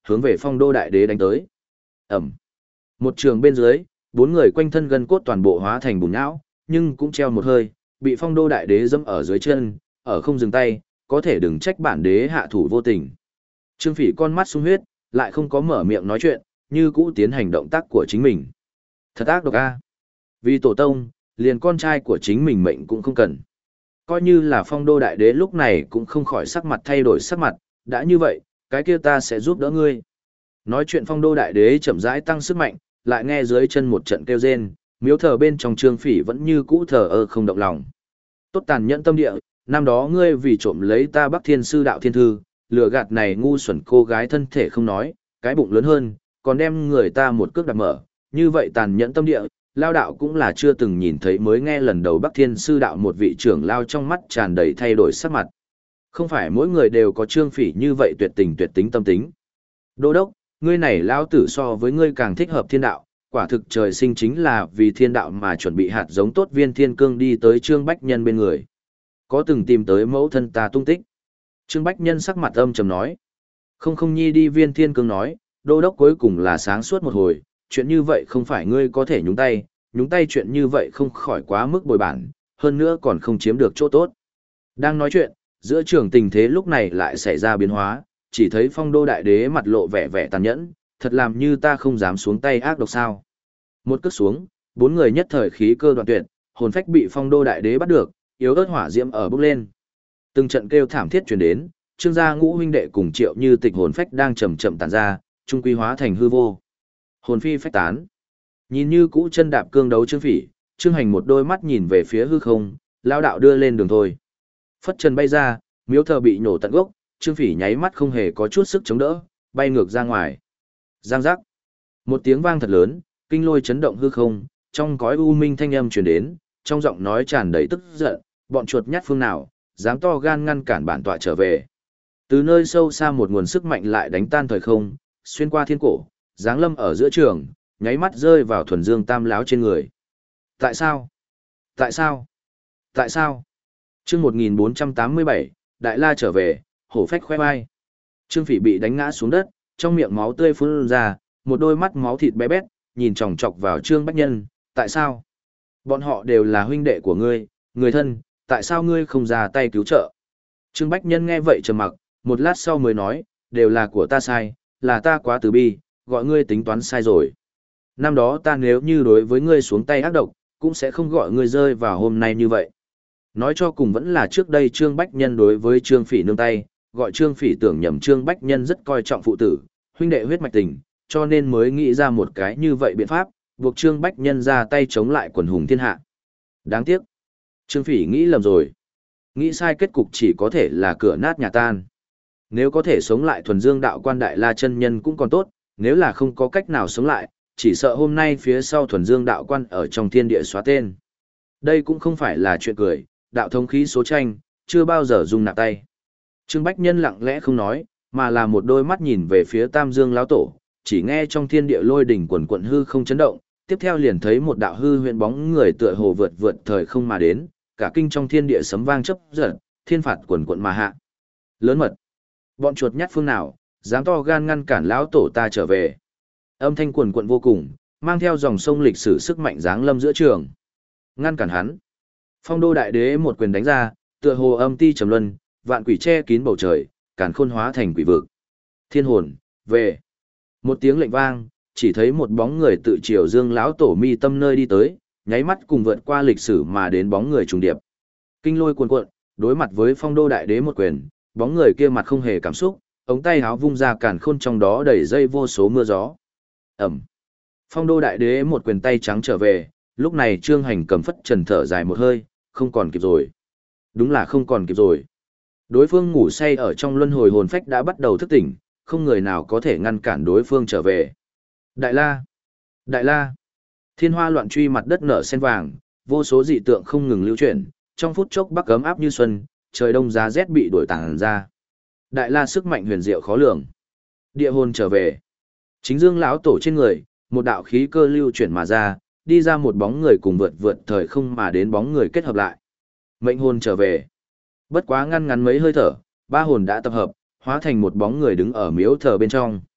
hướng về Phong Đô Đại Đế đánh tới. Ẩm. Một trường bên dưới, bốn người quanh thân gân cốt toàn bộ hóa thành bùn nhão, nhưng cũng treo một hơi, bị Phong Đô Đại Đế dẫm ở dưới chân, ở không dừng tay, có thể đừng trách bản đế hạ thủ vô tình. Trương Phỉ con mắt sung huyết, lại không có mở miệng nói chuyện, như cũ tiến hành động tác của chính mình. Thật ác độc a. Vì tổ tông, liền con trai của chính mình mệnh cũng không cần. Coi như là Phong Đô Đại Đế lúc này cũng không khỏi sắc mặt thay đổi sắc mặt, đã như vậy, cái kia ta sẽ giúp đỡ ngươi. Nói chuyện Phong Đô Đại Đế chậm rãi tăng sức mạnh, lại nghe dưới chân một trận kêu rên, miếu thờ bên trong Trương Phỉ vẫn như cũ thờ ơ không động lòng. Tốt tàn nhẫn tâm địa, năm đó ngươi vì trộm lấy ta Bắc Thiên Sư Đạo Thiên Thư, lừa gạt này ngu xuẩn cô gái thân thể không nói, cái bụng lớn hơn, còn đem người ta một cước đạp mở, như vậy tàn nhẫn tâm địa, lao đạo cũng là chưa từng nhìn thấy, mới nghe lần đầu Bắc Thiên Sư Đạo một vị trưởng lao trong mắt tràn đầy thay đổi sắc mặt. Không phải mỗi người đều có Trương Phỉ như vậy tuyệt tình tuyệt tính tâm tính. Đô đốc, ngươi này lao tử so với ngươi càng thích hợp thiên đạo, quả thực trời sinh chính là vì thiên đạo mà chuẩn bị hạt giống tốt. Viên Thiên Cương đi tới Trương Bách Nhân bên người. Có từng tìm tới mẫu thân ta tung tích? Trương Bách Nhân sắc mặt âm trầm nói. Không không nhi đi. Viên Thiên Cương nói, đô đốc cuối cùng là sáng suốt một hồi, chuyện như vậy không phải ngươi có thể nhúng tay, nhúng tay chuyện như vậy không khỏi quá mức bồi bản, hơn nữa còn không chiếm được chỗ tốt. Đang nói chuyện, giữa trường tình thế lúc này lại xảy ra biến hóa, chỉ thấy Phong Đô Đại Đế mặt lộ vẻ vẻ tàn nhẫn, thật làm như ta không dám xuống tay ác độc sao. Một cước xuống, bốn người nhất thời khí cơ đoạn tuyệt, hồn phách bị Phong Đô Đại Đế bắt được, yếu ớt hỏa diễm ở bốc lên. Từng trận kêu thảm thiết truyền đến, Trương gia ngũ huynh đệ cùng Triệu Như Tịch hồn phách đang chậm chậm tản ra, trung quy hóa thành hư vô. Hồn phi phách tán. Nhìn như cũ chân đạp cương đấu Trương Phỉ, Trương Hành một đôi mắt nhìn về phía hư không, lao đạo đưa lên đường thôi. Phất trần bay ra, miếu thờ bị nổ tận gốc, Trương Phỉ nháy mắt không hề có chút sức chống đỡ, bay ngược ra ngoài. Giang giác. Một tiếng vang thật lớn, kinh lôi chấn động hư không, trong cõi u minh thanh âm truyền đến, trong giọng nói tràn đầy tức giận, bọn chuột nhát phương nào, dám to gan ngăn cản bản tọa trở về. Từ nơi sâu xa một nguồn sức mạnh lại đánh tan thời không, xuyên qua thiên cổ, giáng lâm ở giữa trường, nháy mắt rơi vào Thuần Dương Tam lão trên người. Tại sao? Tại sao? Tại sao? Chương một nghìn bốn trăm tám mươi bảy, Đại La trở về, hổ phách khoe vai. Trương Phỉ bị đánh ngã xuống đất, trong miệng máu tươi phun ra, một đôi mắt máu thịt bé bét, nhìn chòng chọc vào Trương Bách Nhân, tại sao? Bọn họ đều là huynh đệ của ngươi, người thân, tại sao ngươi không ra tay cứu trợ? Trương Bách Nhân nghe vậy trầm mặc, một lát sau mới nói, đều là của ta sai, là ta quá từ bi, gọi ngươi tính toán sai rồi. Năm đó ta nếu như đối với ngươi xuống tay ác độc, cũng sẽ không gọi ngươi rơi vào hôm nay như vậy. Nói cho cùng vẫn là trước đây Trương Bách Nhân đối với Trương Phỉ nương tay, gọi Trương Phỉ tưởng nhầm Trương Bách Nhân rất coi trọng phụ tử, huynh đệ huyết mạch tình, cho nên mới nghĩ ra một cái như vậy biện pháp, buộc Trương Bách Nhân ra tay chống lại quần hùng thiên hạ. Đáng tiếc, Trương Phỉ nghĩ lầm rồi. Nghĩ sai kết cục chỉ có thể là cửa nát nhà tan. Nếu có thể sống lại Thuần Dương Đạo Quan Đại La chân nhân cũng còn tốt, nếu là không có cách nào sống lại, chỉ sợ hôm nay phía sau Thuần Dương Đạo Quan ở trong thiên địa xóa tên. Đây cũng không phải là chuyện cười, đạo thống khí số tranh, chưa bao giờ dùng nạp tay. Trương Bách Nhân lặng lẽ không nói, mà là một đôi mắt nhìn về phía Tam Dương lão tổ, chỉ nghe trong thiên địa lôi đỉnh quần quận hư không chấn động, tiếp theo liền thấy một đạo hư huyền bóng người tựa hồ vượt vượt thời không mà đến, cả kinh trong thiên địa sấm vang chớp giật, thiên phạt quần quận mà hạ. Lớn mật, bọn chuột nhát phương nào, dám to gan ngăn cản lão tổ ta trở về. Âm thanh quần quận vô cùng, mang theo dòng sông lịch sử sức mạnh giáng lâm giữa trường. Ngăn cản hắn. Phong Đô Đại Đế một quyền đánh ra, tựa hồ âm ti trầm luân, vạn quỷ che kín bầu trời, càn khôn hóa thành quỷ vực. Thiên hồn, về. Một tiếng lệnh vang, chỉ thấy một bóng người tự chiều Dương lão tổ mi tâm nơi đi tới, nháy mắt cùng vượt qua lịch sử mà đến bóng người trùng điệp. Kinh lôi cuồn cuộn, đối mặt với Phong Đô Đại Đế một quyền, bóng người kia mặt không hề cảm xúc, ống tay háo vung ra càn khôn trong đó đầy dây vô số mưa gió. Ẩm. Phong Đô Đại Đế một quyền tay trắng trở về, lúc này Trương Hành cầm phất trần thở dài một hơi, không còn kịp rồi. Đúng là không còn kịp rồi. Đối phương ngủ say ở trong luân hồi hồn phách đã bắt đầu thức tỉnh, không người nào có thể ngăn cản đối phương trở về. Đại La! Đại La! Thiên hoa loạn truy, mặt đất nở sen vàng, vô số dị tượng không ngừng lưu chuyển, trong phút chốc bắc ấm áp như xuân, trời đông giá rét bị đổi tàng ra. Đại La sức mạnh huyền diệu khó lường. Địa hồn trở về. Chính Dương lão tổ trên người, một đạo khí cơ lưu chuyển mà ra, đi ra một bóng người cùng vượt vượt thời không mà đến bóng người kết hợp lại. Mệnh hồn trở về. Bất quá ngăn ngắn mấy hơi thở, ba hồn đã tập hợp, hóa thành một bóng người đứng ở miếu thờ bên trong.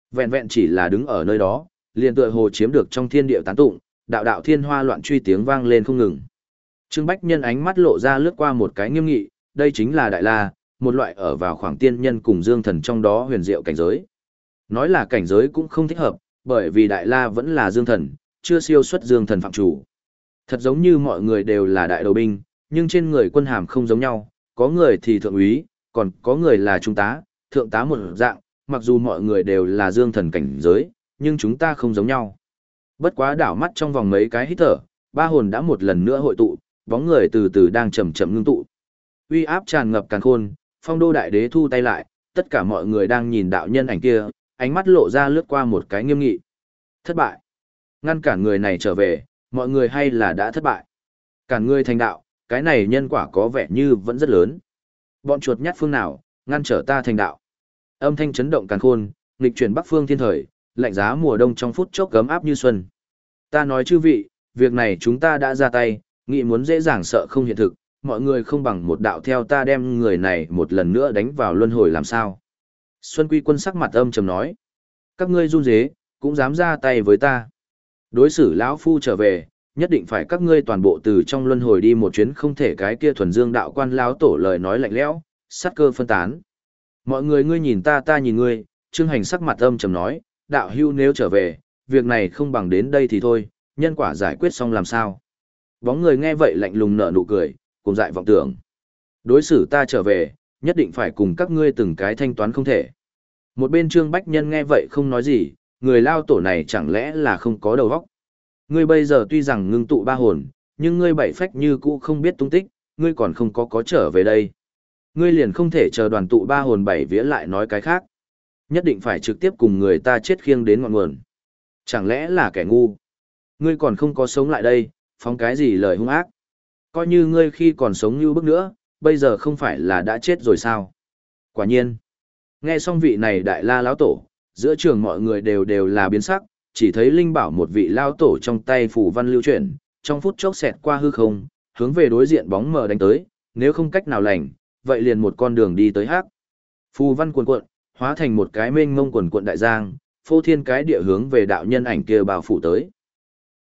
Vẹn vẹn chỉ là đứng ở nơi đó, liền tựa hồ chiếm được trong thiên địa tán tụng, đạo đạo thiên hoa loạn truy tiếng vang lên không ngừng. Trương Bách Nhân ánh mắt lộ ra lướt qua một cái nghiêm nghị, đây chính là Đại La, một loại ở vào khoảng tiên nhân cùng dương thần trong đó huyền diệu cảnh giới. Nói là cảnh giới cũng không thích hợp, bởi vì Đại La vẫn là dương thần, chưa siêu xuất dương thần phạm chủ. Thật giống như mọi người đều là đại đầu binh, nhưng trên người quân hàm không giống nhau, có người thì thượng úy, còn có người là trung tá, thượng tá một dạng, mặc dù mọi người đều là dương thần cảnh giới, nhưng chúng ta không giống nhau. Bất quá đảo mắt trong vòng mấy cái hít thở, ba hồn đã một lần nữa hội tụ, bóng người từ từ đang chậm chậm ngưng tụ. Uy áp tràn ngập càn khôn, Phong Đô đại đế thu tay lại, tất cả mọi người đang nhìn đạo nhân ảnh kia, ánh mắt lộ ra lướt qua một cái nghiêm nghị. Thất bại. Ngăn cản người này trở về, mọi người hay là đã thất bại. Cản người thành đạo, cái này nhân quả có vẻ như vẫn rất lớn. Bọn chuột nhắt phương nào, ngăn trở ta thành đạo. Âm thanh chấn động càn khôn, nghịch chuyển bắc phương thiên thời, lạnh giá mùa đông trong phút chốc gấm áp như xuân. Ta nói chư vị, việc này chúng ta đã ra tay, nghĩ muốn dễ dàng sợ không hiện thực, mọi người không bằng một đạo theo ta đem người này một lần nữa đánh vào luân hồi làm sao. Xuân Quy Quân sắc mặt âm trầm nói, các ngươi run rế, cũng dám ra tay với ta. Đối xử lão phu trở về, nhất định phải các ngươi toàn bộ từ trong luân hồi đi một chuyến, không thể cái kia thuần dương đạo quan lão tổ lời nói lạnh lẽo, sát cơ phân tán. Mọi người ngươi nhìn ta ta nhìn ngươi, Trương Hành sắc mặt âm trầm nói, đạo hưu nếu trở về, việc này không bằng đến đây thì thôi, nhân quả giải quyết xong làm sao. Bóng người nghe vậy lạnh lùng nở nụ cười, cùng dại vọng tưởng. Đối xử ta trở về, nhất định phải cùng các ngươi từng cái thanh toán không thể. Một bên Trương Bách Nhân nghe vậy không nói gì, người lao tổ này chẳng lẽ là không có đầu óc. Ngươi bây giờ tuy rằng ngưng tụ ba hồn, nhưng ngươi bảy phách như cũ không biết tung tích, ngươi còn không có có trở về đây. Ngươi liền không thể chờ đoàn tụ ba hồn bảy vía lại nói cái khác. Nhất định phải trực tiếp cùng người ta chết khiêng đến ngọn nguồn. Chẳng lẽ là kẻ ngu? Ngươi còn không có sống lại đây, phóng cái gì lời hung ác? Coi như ngươi khi còn sống như bức nữa, bây giờ không phải là đã chết rồi sao? Quả nhiên. Nghe xong vị này đại la lão tổ, giữa trường mọi người đều đều là biến sắc, chỉ thấy Linh Bảo một vị lão tổ trong tay phủ văn lưu chuyển, trong phút chốc xẹt qua hư không, hướng về đối diện bóng mờ đánh tới, nếu không cách nào lành, vậy liền một con đường đi tới hắc. Phù văn cuồn cuộn, hóa thành một cái mênh mông cuồn cuộn đại giang, phô thiên cái địa hướng về đạo nhân ảnh kia bao phủ tới.